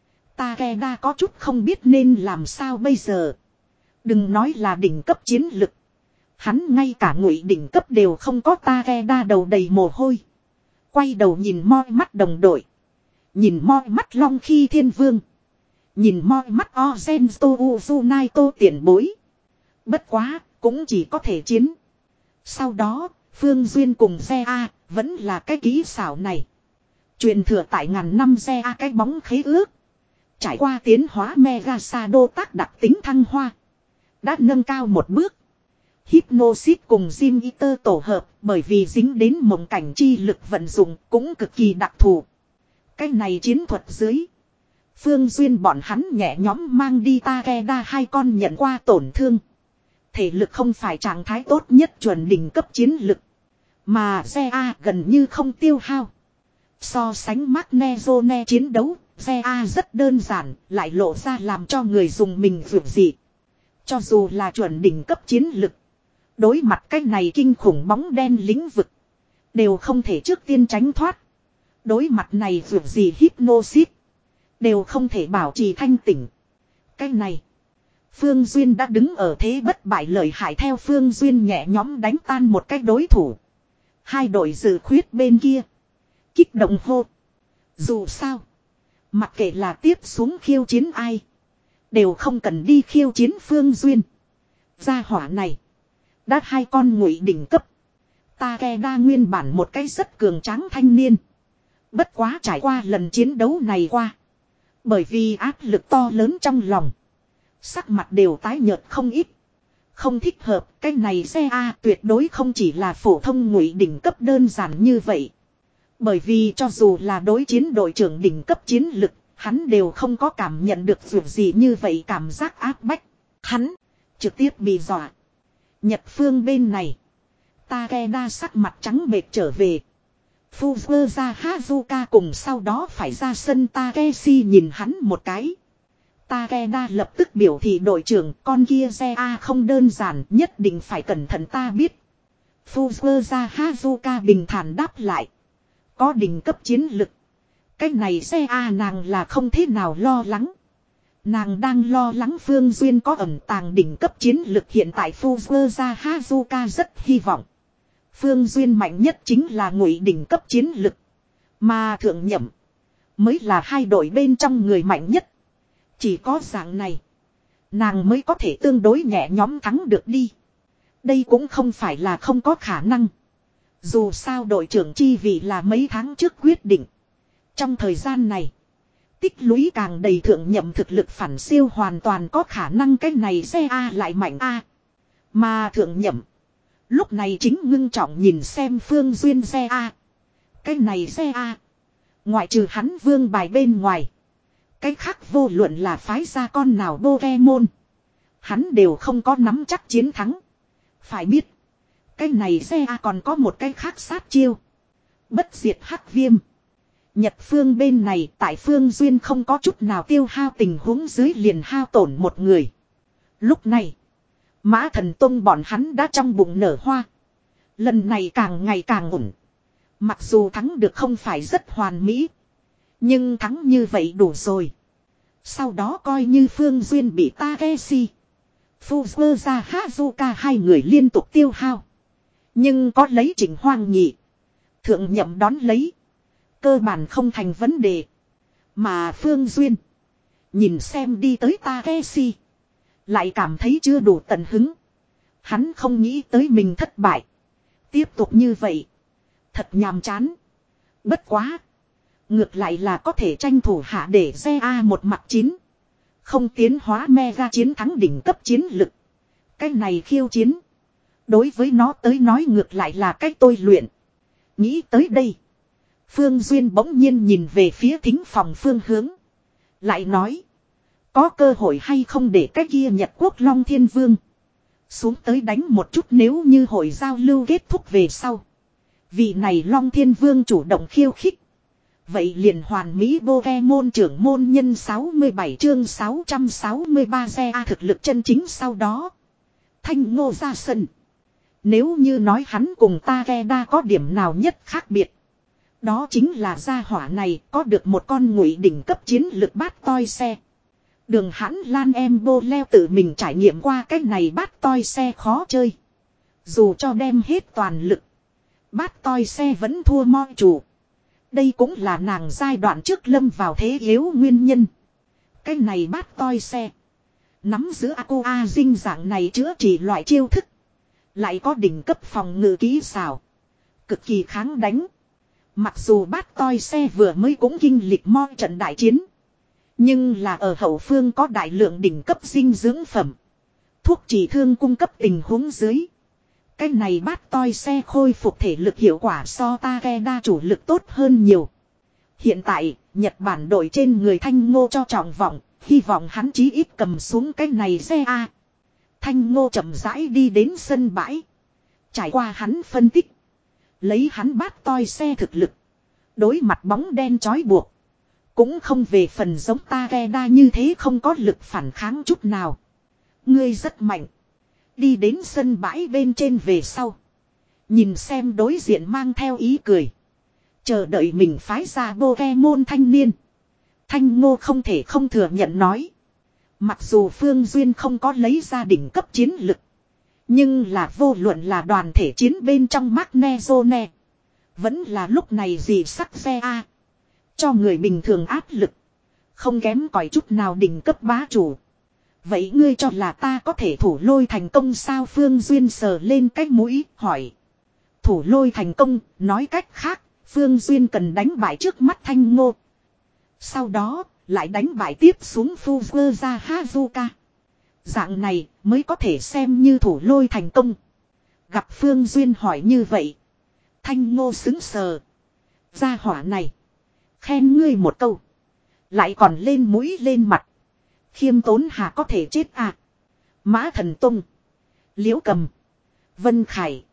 Takeda có chút không biết nên làm sao bây giờ. Đừng nói là đỉnh cấp chiến lực. Hắn ngay cả ngụy đỉnh cấp đều không có. Takeda đầu đầy mồ hôi. Quay đầu nhìn moi mắt đồng đội. Nhìn moi mắt Long Khi Thiên Vương. Nhìn moi mắt Ozento Uzunaito tiền bối. Bất quá, cũng chỉ có thể chiến. Sau đó, Phương Duyên cùng xe A, vẫn là cái kỹ xảo này. Truyền thừa tại ngàn năm xe A cái bóng khế ước. Trải qua tiến hóa Mega Sado tác đặc tính thăng hoa. Đã nâng cao một bước. Hypnosis cùng Jim Eater tổ hợp bởi vì dính đến mộng cảnh chi lực vận dụng cũng cực kỳ đặc thù. Cái này chiến thuật dưới. Phương Duyên bọn hắn nhẹ nhóm mang đi Takeda hai con nhận qua tổn thương. Thể lực không phải trạng thái tốt nhất chuẩn đỉnh cấp chiến lực. Mà xe A gần như không tiêu hao. So sánh Magnezone chiến đấu, xe A rất đơn giản, lại lộ ra làm cho người dùng mình vượt dị. Cho dù là chuẩn đỉnh cấp chiến lực. Đối mặt cái này kinh khủng bóng đen lĩnh vực. Đều không thể trước tiên tránh thoát. Đối mặt này vượt gì hypnosis. Đều không thể bảo trì thanh tỉnh. Cái này. Phương Duyên đã đứng ở thế bất bại lợi hại theo Phương Duyên nhẹ nhõm đánh tan một cái đối thủ. Hai đội dự khuyết bên kia. Kích động hô. Dù sao. Mặc kệ là tiếp xuống khiêu chiến ai. Đều không cần đi khiêu chiến Phương Duyên. Gia hỏa này. Đã hai con ngụy đỉnh cấp. Takeda nguyên bản một cái rất cường tráng thanh niên. Bất quá trải qua lần chiến đấu này qua. Bởi vì áp lực to lớn trong lòng. Sắc mặt đều tái nhợt không ít. Không thích hợp, cái này xe A tuyệt đối không chỉ là phổ thông ngụy đỉnh cấp đơn giản như vậy. Bởi vì cho dù là đối chiến đội trưởng đỉnh cấp chiến lực, hắn đều không có cảm nhận được việc gì như vậy cảm giác áp bách. Hắn trực tiếp bị dọa. Nhật phương bên này. Takeda sắc mặt trắng bệch trở về. Fujita Hazuka cùng sau đó phải ra sân Takeshi nhìn hắn một cái. Takeda lập tức biểu thị đội trưởng con kia xe A không đơn giản nhất định phải cẩn thận ta biết. Fujita Hazuka bình thản đáp lại. Có đỉnh cấp chiến lực. Cái này xe A nàng là không thế nào lo lắng. Nàng đang lo lắng Phương Duyên có ẩn tàng đỉnh cấp chiến lực hiện tại Fujita Hazuka rất hy vọng. Phương Duyên mạnh nhất chính là ngụy đỉnh cấp chiến lực. Mà thượng nhậm. Mới là hai đội bên trong người mạnh nhất. Chỉ có dạng này. Nàng mới có thể tương đối nhẹ nhõm thắng được đi. Đây cũng không phải là không có khả năng. Dù sao đội trưởng chi vị là mấy tháng trước quyết định. Trong thời gian này. Tích lũy càng đầy thượng nhậm thực lực phản siêu hoàn toàn có khả năng cái này xe A lại mạnh A. Mà thượng nhậm. Lúc này chính ngưng trọng nhìn xem Phương Duyên xe A. Cái này xe A. Ngoại trừ hắn vương bài bên ngoài. Cái khác vô luận là phái ra con nào Pokemon. Hắn đều không có nắm chắc chiến thắng. Phải biết. Cái này xe A còn có một cái khác sát chiêu. Bất diệt hắc viêm. Nhật phương bên này tại Phương Duyên không có chút nào tiêu hao tình huống dưới liền hao tổn một người. Lúc này. Mã Thần Tông bọn hắn đã trong bụng nở hoa. Lần này càng ngày càng ổn. Mặc dù thắng được không phải rất hoàn mỹ. Nhưng thắng như vậy đủ rồi. Sau đó coi như Phương Duyên bị Takeshi. Fujita Hazuka hai người liên tục tiêu hao. Nhưng có lấy Trịnh Hoang nhị. Thượng nhậm đón lấy. Cơ bản không thành vấn đề. Mà Phương Duyên. Nhìn xem đi tới Takeshi. Lại cảm thấy chưa đủ tận hứng. Hắn không nghĩ tới mình thất bại. Tiếp tục như vậy. Thật nhàm chán. Bất quá. Ngược lại là có thể tranh thủ hạ để xe A một mặt chín. Không tiến hóa mega chiến thắng đỉnh cấp chiến lực. Cái này khiêu chiến. Đối với nó tới nói ngược lại là cách tôi luyện. Nghĩ tới đây. Phương Duyên bỗng nhiên nhìn về phía thính phòng phương hướng. Lại nói. Có cơ hội hay không để cái kia Nhật Quốc Long Thiên Vương. Xuống tới đánh một chút nếu như hội giao lưu kết thúc về sau. Vị này Long Thiên Vương chủ động khiêu khích. Vậy liền hoàn mỹ Pokemon trưởng môn nhân sáu mươi bảy chương sáu trăm sáu mươi ba xe A thực lực chân chính sau đó. Thanh Ngô ra sân. Nếu như nói hắn cùng Takeda có điểm nào nhất khác biệt. Đó chính là gia hỏa này có được một con ngụy đỉnh cấp chiến lực bát toi xe. Đường Hãn Lan em bô leo tự mình trải nghiệm qua cái này bát toi xe khó chơi. Dù cho đem hết toàn lực. Bát toi xe vẫn thua mo chủ. Đây cũng là nàng giai đoạn trước lâm vào thế yếu nguyên nhân. Cái này bát toi xe. Nắm giữ Aqua dinh dạng này chữa trị loại chiêu thức. Lại có đỉnh cấp phòng ngự kỹ xảo. Cực kỳ kháng đánh. Mặc dù bát toi xe vừa mới cũng kinh lịch mo trận đại chiến. Nhưng là ở hậu phương có đại lượng đỉnh cấp dinh dưỡng phẩm. Thuốc trị thương cung cấp tình huống dưới. Cái này bát toi xe khôi phục thể lực hiệu quả so Takeda chủ lực tốt hơn nhiều. Hiện tại, Nhật Bản đội trên người Thanh Ngô cho trọng vọng, hy vọng hắn chí ít cầm xuống cái này xe A. Thanh Ngô chậm rãi đi đến sân bãi. Trải qua hắn phân tích. Lấy hắn bát toi xe thực lực. Đối mặt bóng đen chói buộc. Cũng không về phần giống Takeda như thế không có lực phản kháng chút nào. Ngươi rất mạnh. Đi đến sân bãi bên trên về sau. Nhìn xem đối diện mang theo ý cười. Chờ đợi mình phái ra Pokemon thanh niên. Thanh Ngô không thể không thừa nhận nói. Mặc dù Phương Duyên không có lấy ra đỉnh cấp chiến lực. Nhưng là vô luận là đoàn thể chiến bên trong Magnezone. Vẫn là lúc này gì sắc xe A. Cho người bình thường áp lực. Không kém cỏi chút nào đỉnh cấp bá chủ. Vậy ngươi cho là ta có thể thủ lôi thành công sao? Phương Duyên sờ lên cái mũi hỏi. Thủ lôi thành công, nói cách khác, Phương Duyên cần đánh bại trước mắt Thanh Ngô. Sau đó, lại đánh bại tiếp xuống Fuzzer ra Hazuka. Dạng này mới có thể xem như thủ lôi thành công. Gặp Phương Duyên hỏi như vậy. Thanh Ngô xứng sờ. Gia hỏa này. Khen ngươi một câu. Lại còn lên mũi lên mặt. Khiêm tốn hà có thể chết à. Mã Thần Tông. Liễu Cầm. Vân Khải.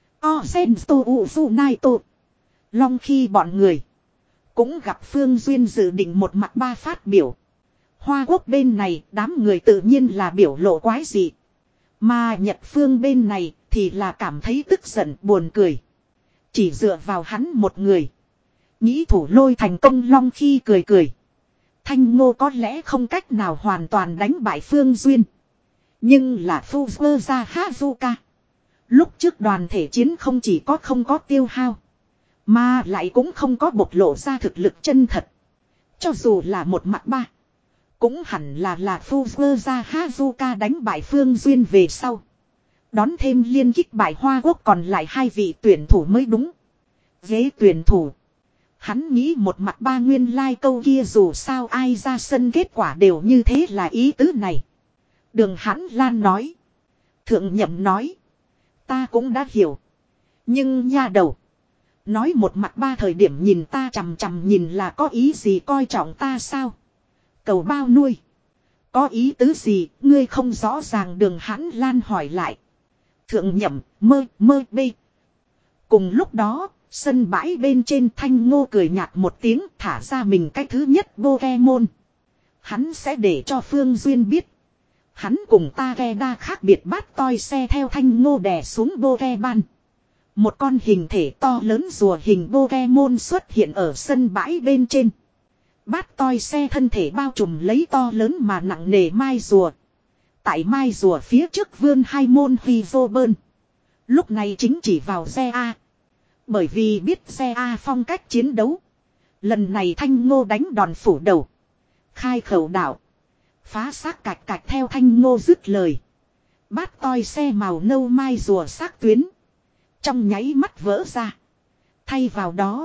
Ozensto Uzunaito. Long khi bọn người. Cũng gặp Phương Duyên dự định một mặt ba phát biểu. Hoa Quốc bên này đám người tự nhiên là biểu lộ quái dị. Mà Nhật Phương bên này thì là cảm thấy tức giận buồn cười. Chỉ dựa vào hắn một người. Nghĩ thủ lôi thành công Long khi cười cười. Thanh Ngô có lẽ không cách nào hoàn toàn đánh bại Phương Duyên. Nhưng là Fuzzer ra Hazuka. Lúc trước đoàn thể chiến không chỉ có không có tiêu hao. Mà lại cũng không có bộc lộ ra thực lực chân thật. Cho dù là một mặt ba. Cũng hẳn là là Fuzzer ra Hazuka đánh bại Phương Duyên về sau. Đón thêm liên kích bại Hoa Quốc còn lại hai vị tuyển thủ mới đúng. Ghế tuyển thủ. Hắn nghĩ một mặt ba nguyên lai like câu kia dù sao ai ra sân kết quả đều như thế là ý tứ này. Đường Hãn Lan nói. Thượng Nhậm nói. Ta cũng đã hiểu. Nhưng nha đầu. Nói một mặt ba thời điểm nhìn ta chằm chằm nhìn là có ý gì coi trọng ta sao? Cầu bao nuôi. Có ý tứ gì ngươi không rõ ràng Đường Hãn Lan hỏi lại. Thượng Nhậm mơ mơ bê. Cùng lúc đó. Sân bãi bên trên Thanh Ngô cười nhạt một tiếng thả ra mình cái thứ nhất Pokemon. Hắn sẽ để cho Phương Duyên biết. Hắn cùng Takeda khác biệt bát toi xe theo Thanh Ngô đè xuống Pokemon. Một con hình thể to lớn rùa hình Pokemon xuất hiện ở sân bãi bên trên. Bát toi xe thân thể bao trùm lấy to lớn mà nặng nề mai rùa. Tại mai rùa phía trước vươn hai môn huy vô bơn. Lúc này chính chỉ vào xe A. Bởi vì biết xe A phong cách chiến đấu. Lần này Thanh Ngô đánh đòn phủ đầu. Khai khẩu đạo. Phá xác cạch cạch theo Thanh Ngô dứt lời. Bát toi xe màu nâu mai rùa xác tuyến. Trong nháy mắt vỡ ra. Thay vào đó.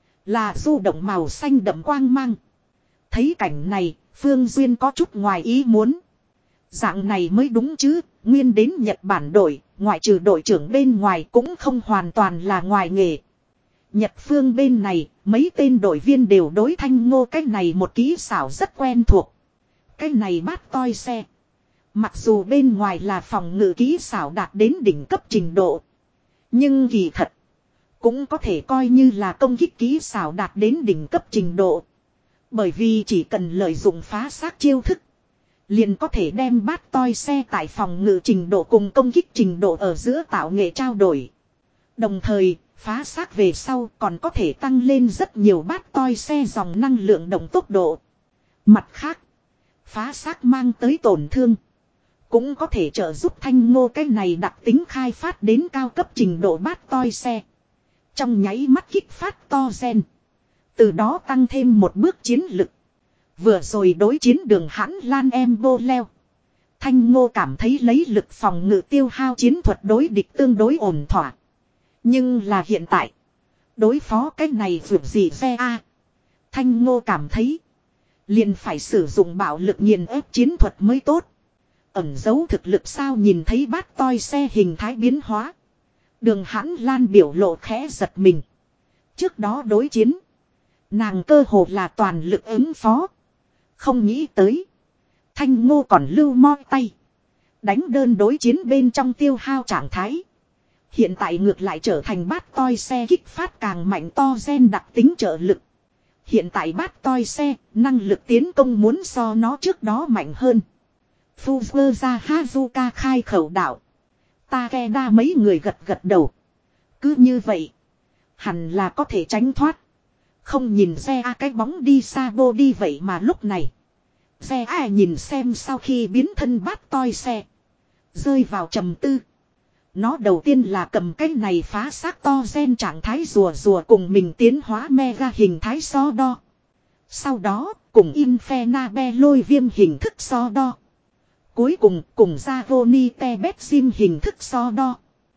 Là du động màu xanh đậm quang mang. Thấy cảnh này. Phương Duyên có chút ngoài ý muốn. Dạng này mới đúng chứ. Nguyên đến Nhật Bản đội. Ngoại trừ đội trưởng bên ngoài cũng không hoàn toàn là ngoài nghề. Nhật Phương bên này, mấy tên đội viên đều đối Thanh Ngô cái này một kỹ xảo rất quen thuộc. Cái này bát toi xe. Mặc dù bên ngoài là phòng ngự kỹ xảo đạt đến đỉnh cấp trình độ. Nhưng kỳ thật, cũng có thể coi như là công kích kỹ xảo đạt đến đỉnh cấp trình độ. Bởi vì chỉ cần lợi dụng phá xác chiêu thức. Liền có thể đem bát toi xe tại phòng ngự trình độ cùng công kích trình độ ở giữa tạo nghệ trao đổi. Đồng thời, phá xác về sau còn có thể tăng lên rất nhiều bát toi xe dòng năng lượng động tốc độ. Mặt khác, phá xác mang tới tổn thương. Cũng có thể trợ giúp Thanh Ngô cái này đặc tính khai phát đến cao cấp trình độ bát toi xe. Trong nháy mắt kích phát to gen. Từ đó tăng thêm một bước chiến lực. Vừa rồi đối chiến Đường Hãn Lan em bô leo. Thanh Ngô cảm thấy lấy lực phòng ngự tiêu hao chiến thuật đối địch tương đối ổn thỏa. Nhưng là hiện tại. Đối phó cái này vượt gì xe A. Thanh Ngô cảm thấy. Liền phải sử dụng bạo lực nghiền ép chiến thuật mới tốt. Ẩn giấu thực lực sao nhìn thấy bát toi xe hình thái biến hóa. Đường Hãn Lan biểu lộ khẽ giật mình. Trước đó đối chiến. Nàng cơ hồ là toàn lực ứng phó. Không nghĩ tới. Thanh Ngô còn lưu moi tay. Đánh đơn đối chiến bên trong tiêu hao trạng thái. Hiện tại ngược lại trở thành bát toi xe kích phát càng mạnh to gen đặc tính trợ lực. Hiện tại bát toi xe, năng lực tiến công muốn so nó trước đó mạnh hơn. Fuzzer ra Hazuka khai khẩu đạo. Takeda mấy người gật gật đầu. Cứ như vậy. Hẳn là có thể tránh thoát. Không nhìn xe A cái bóng đi xa vô đi vậy mà lúc này. Xe A nhìn xem sau khi biến thân bát toi xe. Rơi vào trầm tư. Nó đầu tiên là cầm cái này phá xác to gen trạng thái rùa rùa cùng mình tiến hóa mega hình thái so đo. Sau đó cùng Infernabel lôi viêm hình thức so đo. Cuối cùng cùng Zavoni Tebezim hình thức so đo.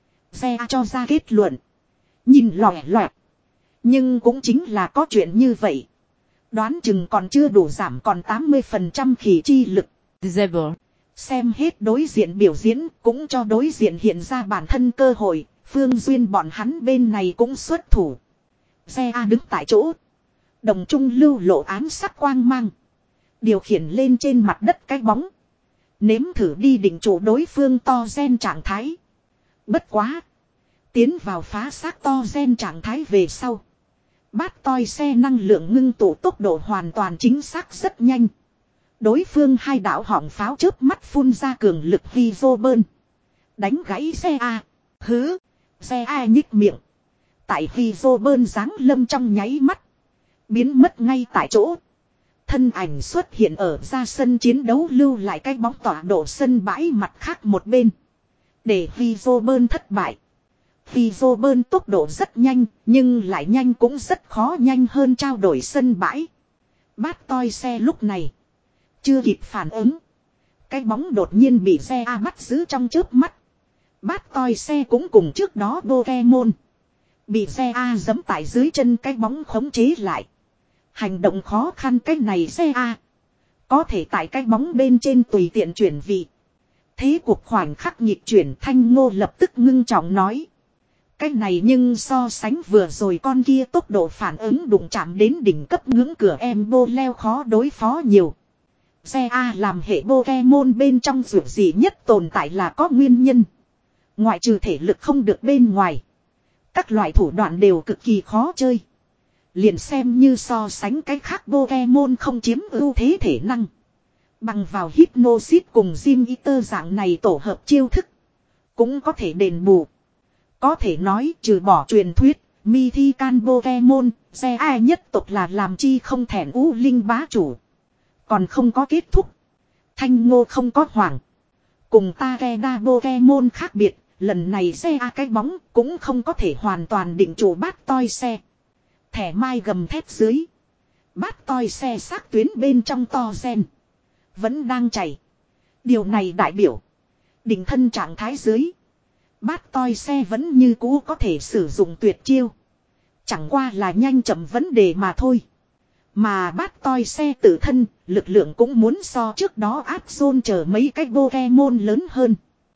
Xe cho ra kết luận. Nhìn lòe loẹt. Nhưng cũng chính là có chuyện như vậy. Đoán chừng còn chưa đủ giảm còn tám mươi phần trăm khỉ chi lực. Zebra. Xem hết đối diện biểu diễn cũng cho đối diện hiện ra bản thân cơ hội. Phương Duyên bọn hắn bên này cũng xuất thủ. Xe A đứng tại chỗ. Đồng trung lưu lộ ám sắc quang mang. Điều khiển lên trên mặt đất cái bóng. Nếm thử đi định chủ đối phương to gen trạng thái. Bất quá. Tiến vào phá xác to gen trạng thái về sau. Bát toi xe năng lượng ngưng tụ tốc độ hoàn toàn chính xác rất nhanh. Đối phương hai đạo họng pháo chớp mắt phun ra cường lực vi vô bơn. Đánh gãy xe A. Hứ. Xe A nhích miệng. Tại vi vô bơn giáng lâm trong nháy mắt. Biến mất ngay tại chỗ. Thân ảnh xuất hiện ở ra sân chiến đấu lưu lại cái bóng tỏa độ sân bãi mặt khác một bên. Để vi vô bơn thất bại. Vi vô bơn tốc độ rất nhanh, nhưng lại nhanh cũng rất khó nhanh hơn trao đổi sân bãi. Bát toi xe lúc này. Chưa kịp phản ứng. Cái bóng đột nhiên bị xe A bắt giữ trong chớp mắt. Bát toi xe cũng cùng trước đó Pokemon. Bị xe A giẫm tại dưới chân cái bóng khống chế lại. Hành động khó khăn cái này xe A. Có thể tại cái bóng bên trên tùy tiện chuyển vị. Thế cuộc khoảnh khắc nhịp chuyển Thanh Ngô lập tức ngưng trọng nói. Cái này nhưng so sánh vừa rồi con kia tốc độ phản ứng đụng chạm đến đỉnh cấp ngưỡng cửa em bô leo khó đối phó nhiều. Xe A làm hệ Pokemon bên trong dù gì nhất tồn tại là có nguyên nhân. Ngoại trừ thể lực không được bên ngoài. Các loại thủ đoạn đều cực kỳ khó chơi. Liền xem như so sánh cái khác Pokemon không chiếm ưu thế thể năng. Bằng vào Hypnosis cùng Gym Eater dạng này tổ hợp chiêu thức. Cũng có thể đền bù. Có thể nói trừ bỏ truyền thuyết, Mythical Pokemon, xe A nhất tộc là làm chi không thèn U Linh bá chủ. Còn không có kết thúc. Thanh Ngô không có hoảng. Cùng Tareda Pokemon khác biệt, lần này xe A cái bóng cũng không có thể hoàn toàn định chủ bát toi xe. Thẻ mai gầm thép dưới. Bát toi xe xác tuyến bên trong to gen. Vẫn đang chảy. Điều này đại biểu. Định thân trạng thái dưới. Bát toi xe vẫn như cũ có thể sử dụng tuyệt chiêu. Chẳng qua là nhanh chậm vấn đề mà thôi. Mà bát toi xe tự thân, lực lượng cũng muốn so trước đó áp zone chờ mấy cái Pokemon lớn hơn.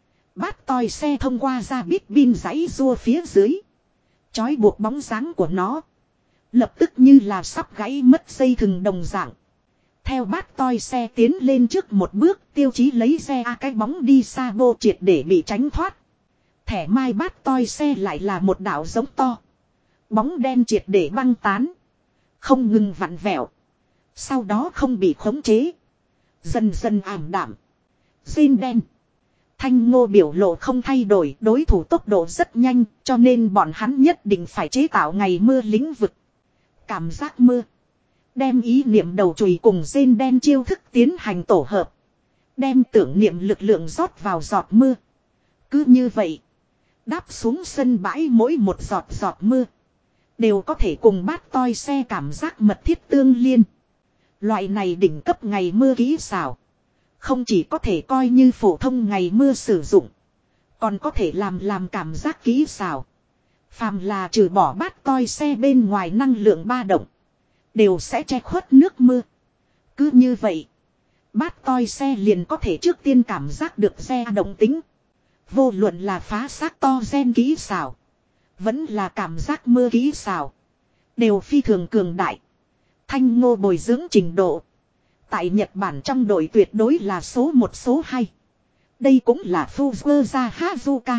Bát toi xe thông qua ra biết pin giấy rua phía dưới. Chói buộc bóng dáng của nó. Lập tức như là sắp gãy mất dây thừng đồng dạng. Theo bát toi xe tiến lên trước một bước, tiêu chí lấy xe A cái bóng đi xa vô triệt để bị tránh thoát. Thẻ mai bát toi xe lại là một đảo giống to. Bóng đen triệt để băng tán. Không ngừng vặn vẹo. Sau đó không bị khống chế. Dần dần ảm đạm. Xin đen. Thanh Ngô biểu lộ không thay đổi, đối thủ tốc độ rất nhanh, cho nên bọn hắn nhất định phải chế tạo ngày mưa lĩnh vực. Cảm giác mưa. Đem ý niệm đầu chùy cùng rên đen chiêu thức tiến hành tổ hợp. Đem tưởng niệm lực lượng rót vào giọt mưa. Cứ như vậy. Đáp xuống sân bãi mỗi một giọt giọt mưa. Đều có thể cùng bát toi xe cảm giác mật thiết tương liên. Loại này đỉnh cấp ngày mưa kỹ xảo. Không chỉ có thể coi như phổ thông ngày mưa sử dụng. Còn có thể làm làm cảm giác kỹ xảo. Phàm là trừ bỏ bát toi xe bên ngoài năng lượng ba động. Đều sẽ che khuất nước mưa. Cứ như vậy. Bát toi xe liền có thể trước tiên cảm giác được xe động tính. Vô luận là phá xác to gen kỹ xảo. Vẫn là cảm giác mưa kỹ xảo. Đều phi thường cường đại. Thanh Ngô bồi dưỡng trình độ. Tại Nhật Bản trong đội tuyệt đối là số một số hai. Đây cũng là Fuzua Hazuka.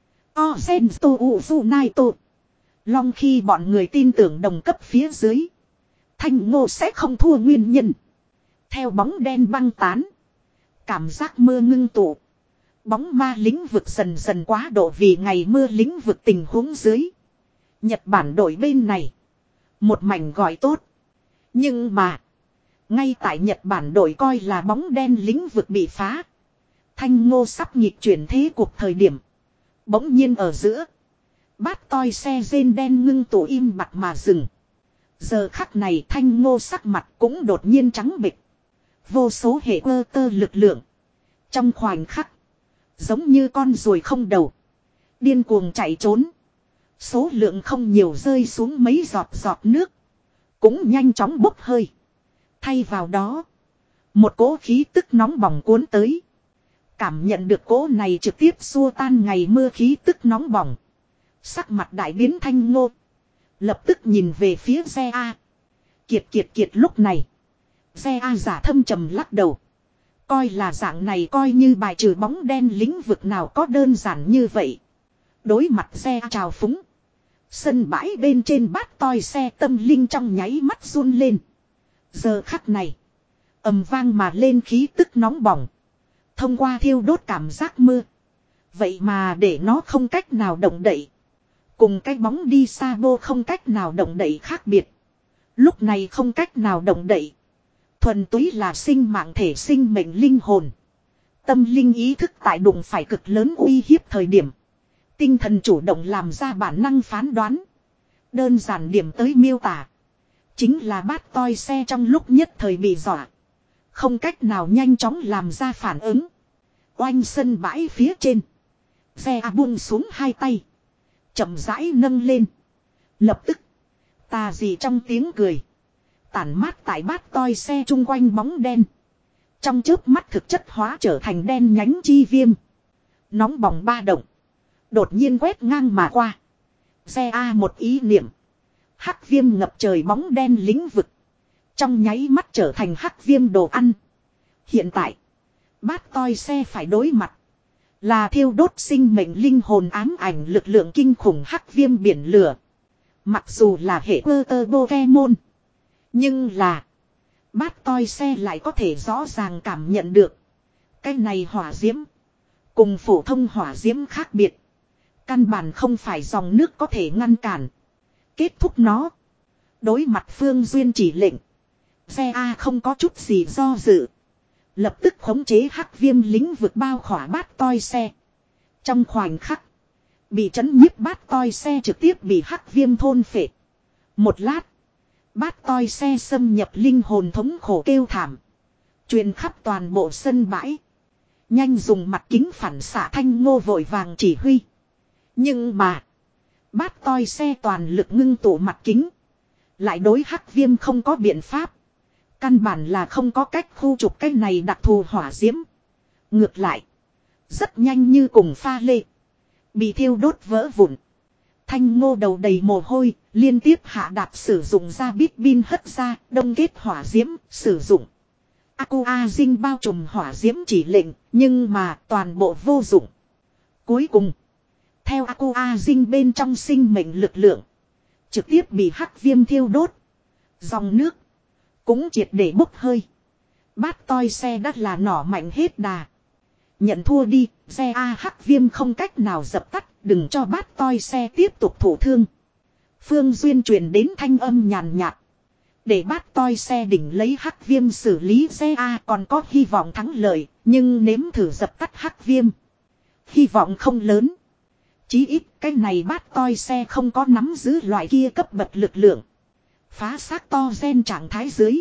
Ozensto Uzunaito. Long khi bọn người tin tưởng đồng cấp phía dưới. Thanh Ngô sẽ không thua nguyên nhân. Theo bóng đen băng tán. Cảm giác mưa ngưng tụ. Bóng ma lĩnh vực dần dần quá độ vì ngày mưa lĩnh vực tình huống dưới. Nhật Bản đội bên này. Một mảnh gọi tốt. Nhưng mà. Ngay tại Nhật Bản đội coi là bóng đen lĩnh vực bị phá. Thanh Ngô sắp nghịch chuyển thế cuộc thời điểm. Bỗng nhiên ở giữa. Bát toi xe rên đen ngưng tụ im bặt mà dừng. Giờ khắc này Thanh Ngô sắc mặt cũng đột nhiên trắng bệch. Vô số hệ ơ tơ lực lượng. Trong khoảnh khắc. Giống như con ruồi không đầu. Điên cuồng chạy trốn. Số lượng không nhiều rơi xuống mấy giọt giọt nước. Cũng nhanh chóng bốc hơi. Thay vào đó. Một cỗ khí tức nóng bỏng cuốn tới. Cảm nhận được cỗ này trực tiếp xua tan ngày mưa khí tức nóng bỏng. Sắc mặt đại biến Thanh Ngô. Lập tức nhìn về phía xe A. Kiệt kiệt kiệt lúc này. Xe A giả thâm trầm lắc đầu. Coi là dạng này coi như bài trừ bóng đen lĩnh vực nào có đơn giản như vậy. Đối mặt xe A trào phúng. Sân bãi bên trên bát toi xe tâm linh trong nháy mắt run lên. Giờ khắc này. Ầm vang mà lên khí tức nóng bỏng. Thông qua thiêu đốt cảm giác mưa. Vậy mà để nó không cách nào động đậy. Cùng cái bóng đi xa vô không cách nào động đậy khác biệt. Lúc này không cách nào động đậy. Thuần túy là sinh mạng thể sinh mệnh linh hồn. Tâm linh ý thức tại đụng phải cực lớn uy hiếp thời điểm. Tinh thần chủ động làm ra bản năng phán đoán. Đơn giản điểm tới miêu tả. Chính là bát toi xe trong lúc nhất thời bị dọa. Không cách nào nhanh chóng làm ra phản ứng. Oanh sân bãi phía trên. Xe A buông xuống hai tay. Chậm rãi nâng lên. Lập tức. Tà gì trong tiếng cười. Tản mát tại bát toi xe chung quanh bóng đen. Trong chớp mắt thực chất hóa trở thành đen nhánh chi viêm. Nóng bỏng ba động. Đột nhiên quét ngang mà qua. Xe A một ý niệm. Hắc viêm ngập trời bóng đen lĩnh vực. Trong nháy mắt trở thành hắc viêm đồ ăn. Hiện tại. Bát toi xe phải đối mặt. Là thiêu đốt sinh mệnh linh hồn ám ảnh lực lượng kinh khủng hắc viêm biển lửa. Mặc dù là hệ ơ tơ Pokemon. Nhưng là. Bát toi xe lại có thể rõ ràng cảm nhận được. Cái này hỏa diễm. Cùng phổ thông hỏa diễm khác biệt. Căn bản không phải dòng nước có thể ngăn cản. Kết thúc nó. Đối mặt Phương Duyên chỉ lệnh. Xe A không có chút gì do dự. Lập tức khống chế hắc viêm lĩnh vực bao khỏa bát toi xe. Trong khoảnh khắc. Bị chấn nhiếp bát toi xe trực tiếp bị hắc viêm thôn phệ. Một lát. Bát toi xe xâm nhập linh hồn thống khổ kêu thảm. Truyền khắp toàn bộ sân bãi. Nhanh dùng mặt kính phản xạ Thanh Ngô vội vàng chỉ huy. Nhưng mà. Bát toi xe toàn lực ngưng tụ mặt kính. Lại đối hắc viêm không có biện pháp. Căn bản là không có cách khu trục cái này đặc thù hỏa diễm. Ngược lại. Rất nhanh như cùng pha lê. Bị thiêu đốt vỡ vụn. Thanh Ngô đầu đầy mồ hôi. Liên tiếp hạ đạp sử dụng ra bít bin hất ra. Đông kết hỏa diễm. Sử dụng. Aqua Dinh bao trùm hỏa diễm chỉ lệnh. Nhưng mà toàn bộ vô dụng. Cuối cùng. Theo Aqua Dinh bên trong sinh mệnh lực lượng. Trực tiếp bị hắc viêm thiêu đốt. Dòng nước. Cũng triệt để bốc hơi. Bát toi xe đắt là nỏ mạnh hết đà. Nhận thua đi. Xe A hắc viêm không cách nào dập tắt. Đừng cho bát toi xe tiếp tục thổ thương. Phương Duyên truyền đến thanh âm nhàn nhạt. Để bát toi xe đỉnh lấy hắc viêm xử lý xe A còn có hy vọng thắng lợi. Nhưng nếm thử dập tắt hắc viêm. Hy vọng không lớn. Chí ít cái này bát toi xe không có nắm giữ loại kia cấp bậc lực lượng. Phá xác to gen trạng thái dưới.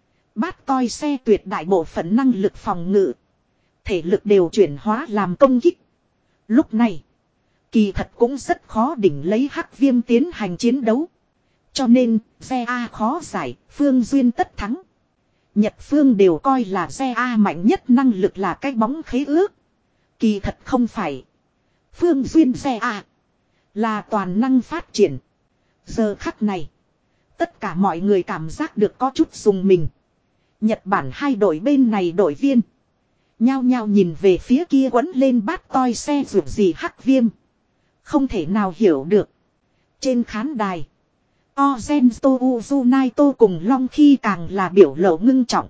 Bát toi xe tuyệt đại bộ phận năng lực phòng ngự. Thể lực đều chuyển hóa làm công kích. Lúc này. Kỳ thật cũng rất khó đỉnh lấy hắc viêm tiến hành chiến đấu. Cho nên, xe A khó giải, Phương Duyên tất thắng. Nhật Phương đều coi là xe A mạnh nhất năng lực là cái bóng khế ước. Kỳ thật không phải. Phương Duyên xe A. Là toàn năng phát triển. Giờ khắc này. Tất cả mọi người cảm giác được có chút dùng mình. Nhật Bản hai đội bên này đội viên. Nhao nhao nhìn về phía kia quấn lên bát toi xe dù gì hắc viêm. Không thể nào hiểu được. Trên khán đài. Ozento Uzunaito cùng Long khi càng là biểu lộ ngưng trọng.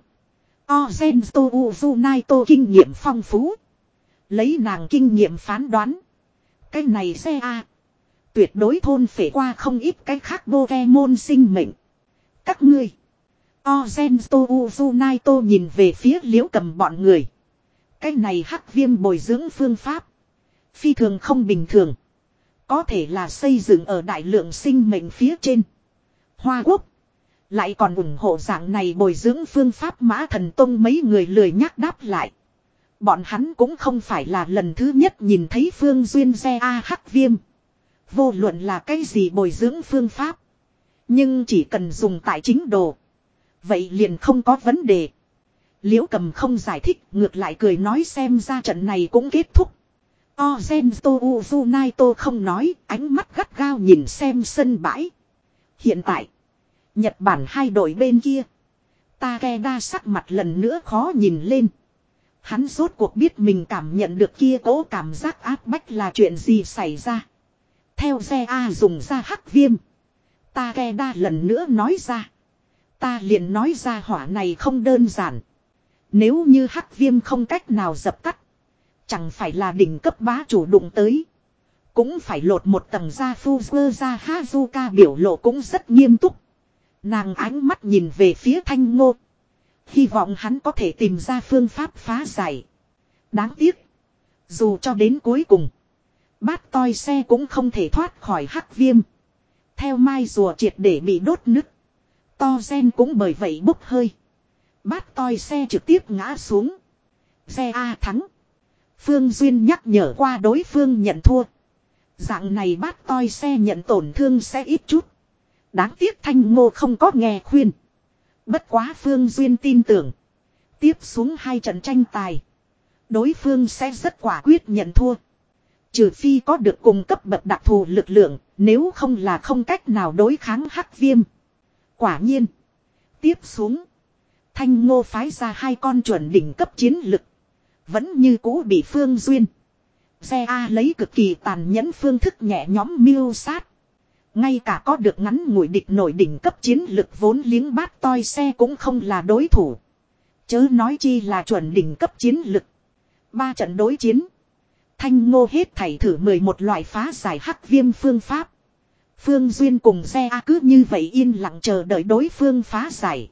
Ozento Uzunaito kinh nghiệm phong phú. Lấy nàng kinh nghiệm phán đoán. Cái này xe A. Tuyệt đối thôn phệ qua không ít cái khác Pokemon sinh mệnh. Các ngươi. Ozento Uzunito nhìn về phía Liễu Cầm bọn người. Cái này hắc viêm bồi dưỡng phương pháp. Phi thường không bình thường. Có thể là xây dựng ở đại lượng sinh mệnh phía trên. Hoa Quốc. Lại còn ủng hộ dạng này bồi dưỡng phương pháp Mã Thần Tông mấy người lười nhắc đáp lại. Bọn hắn cũng không phải là lần thứ nhất nhìn thấy Phương Duyên Xe A hắc viêm. Vô luận là cái gì bồi dưỡng phương pháp. Nhưng chỉ cần dùng tại chính đồ. Vậy liền không có vấn đề. Liễu Cầm không giải thích, ngược lại cười nói xem ra trận này cũng kết thúc. Ozento Uzunito không nói, ánh mắt gắt gao nhìn xem sân bãi. Hiện tại, Nhật Bản hai đội bên kia. Takeda sắc mặt lần nữa khó nhìn lên. Hắn rốt cuộc biết mình cảm nhận được kia cố cảm giác áp bách là chuyện gì xảy ra. Theo xe A dùng ra hắc viêm. Takeda lần nữa nói ra. Ta liền nói ra hỏa này không đơn giản. Nếu như hắc viêm không cách nào dập tắt. Chẳng phải là đỉnh cấp bá chủ đụng tới. Cũng phải lột một tầng da Fuzzer ra Hazuka biểu lộ cũng rất nghiêm túc. Nàng ánh mắt nhìn về phía Thanh Ngô. Hy vọng hắn có thể tìm ra phương pháp phá giải. Đáng tiếc. Dù cho đến cuối cùng. Bát toi xe cũng không thể thoát khỏi hắc viêm. Theo mai rùa triệt để bị đốt nứt. To gen cũng bởi vậy bốc hơi. Bát toi xe trực tiếp ngã xuống. Xe A thắng. Phương Duyên nhắc nhở qua đối phương nhận thua. Dạng này bát toi xe nhận tổn thương sẽ ít chút. Đáng tiếc Thanh Ngô không có nghe khuyên. Bất quá Phương Duyên tin tưởng. Tiếp xuống hai trận tranh tài. Đối phương sẽ rất quả quyết nhận thua. Trừ phi có được cùng cấp bậc đặc thù lực lượng. Nếu không là không cách nào đối kháng hắc viêm. Quả nhiên. Tiếp xuống. Thanh Ngô phái ra hai con chuẩn đỉnh cấp chiến lực. Vẫn như cũ bị Phương Duyên. Xe A lấy cực kỳ tàn nhẫn phương thức nhẹ nhóm miêu sát. Ngay cả có được ngắn ngủi địch nổi đỉnh cấp chiến lực vốn liếng bát toi xe cũng không là đối thủ. Chớ nói chi là chuẩn đỉnh cấp chiến lực. Ba trận đối chiến. Thanh Ngô hết thảy thử mười một loại phá giải hắc viêm phương pháp. Phương Duyên cùng xe A cứ như vậy yên lặng chờ đợi đối phương phá giải.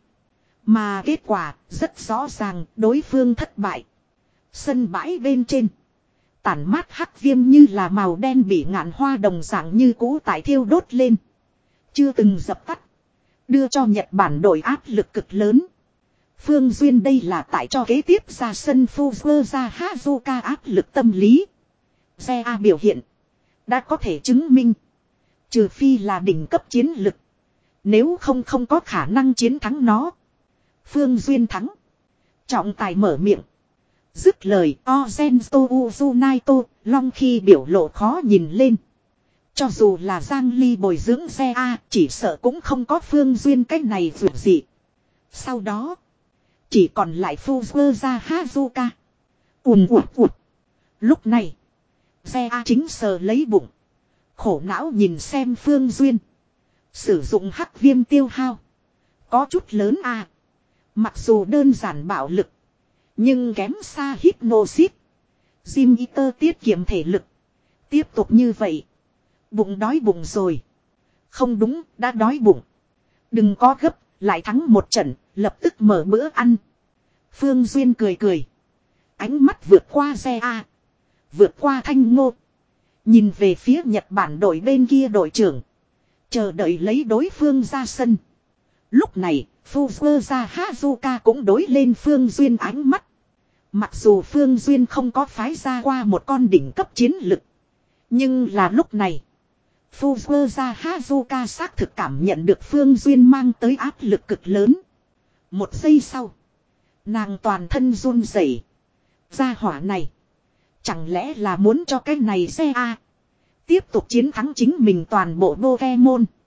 Mà kết quả rất rõ ràng đối phương thất bại. Sân bãi bên trên. Tản mát hắc viêm như là màu đen bị ngạn hoa đồng dạng như cũ tại thiêu đốt lên. Chưa từng dập tắt. Đưa cho Nhật Bản đội áp lực cực lớn. Phương Duyên đây là tại cho kế tiếp ra sân Fuzzer ra Hazuka áp lực tâm lý. Xe A biểu hiện. Đã có thể chứng minh. Trừ phi là đỉnh cấp chiến lực. Nếu không không có khả năng chiến thắng nó. Phương Duyên thắng. Trọng tài mở miệng. Dứt lời Ozento Uzunito Long khi biểu lộ khó nhìn lên. Cho dù là Giang Ly bồi dưỡng xe A chỉ sợ cũng không có Phương Duyên cái này dù gì. Sau đó. Chỉ còn lại Fuzzer ra Hazuka. Ùm ụt ụt. Lúc này. Xe A chính sờ lấy bụng. Khổ não nhìn xem Phương Duyên. Sử dụng hắc viêm tiêu hao. Có chút lớn à. Mặc dù đơn giản bạo lực. Nhưng kém xa Hypnosis. Jim Eater tiết kiệm thể lực. Tiếp tục như vậy. Bụng đói bụng rồi. Không đúng, đã đói bụng. Đừng có gấp, lại thắng một trận, lập tức mở bữa ăn. Phương Duyên cười cười. Ánh mắt vượt qua xe A. Vượt qua Thanh Ngô. Nhìn về phía Nhật Bản đội bên kia đội trưởng. Chờ đợi lấy đối phương ra sân. Lúc này, Fuzzer ra Hazuka cũng đối lên Phương Duyên ánh mắt. Mặc dù Phương Duyên không có phái ra qua một con đỉnh cấp chiến lực. Nhưng là lúc này. Fuzzer ra Hazuka xác thực cảm nhận được Phương Duyên mang tới áp lực cực lớn. Một giây sau. Nàng toàn thân run rẩy. Gia hỏa này. Chẳng lẽ là muốn cho cái này xe A. Tiếp tục chiến thắng chính mình toàn bộ Pokemon.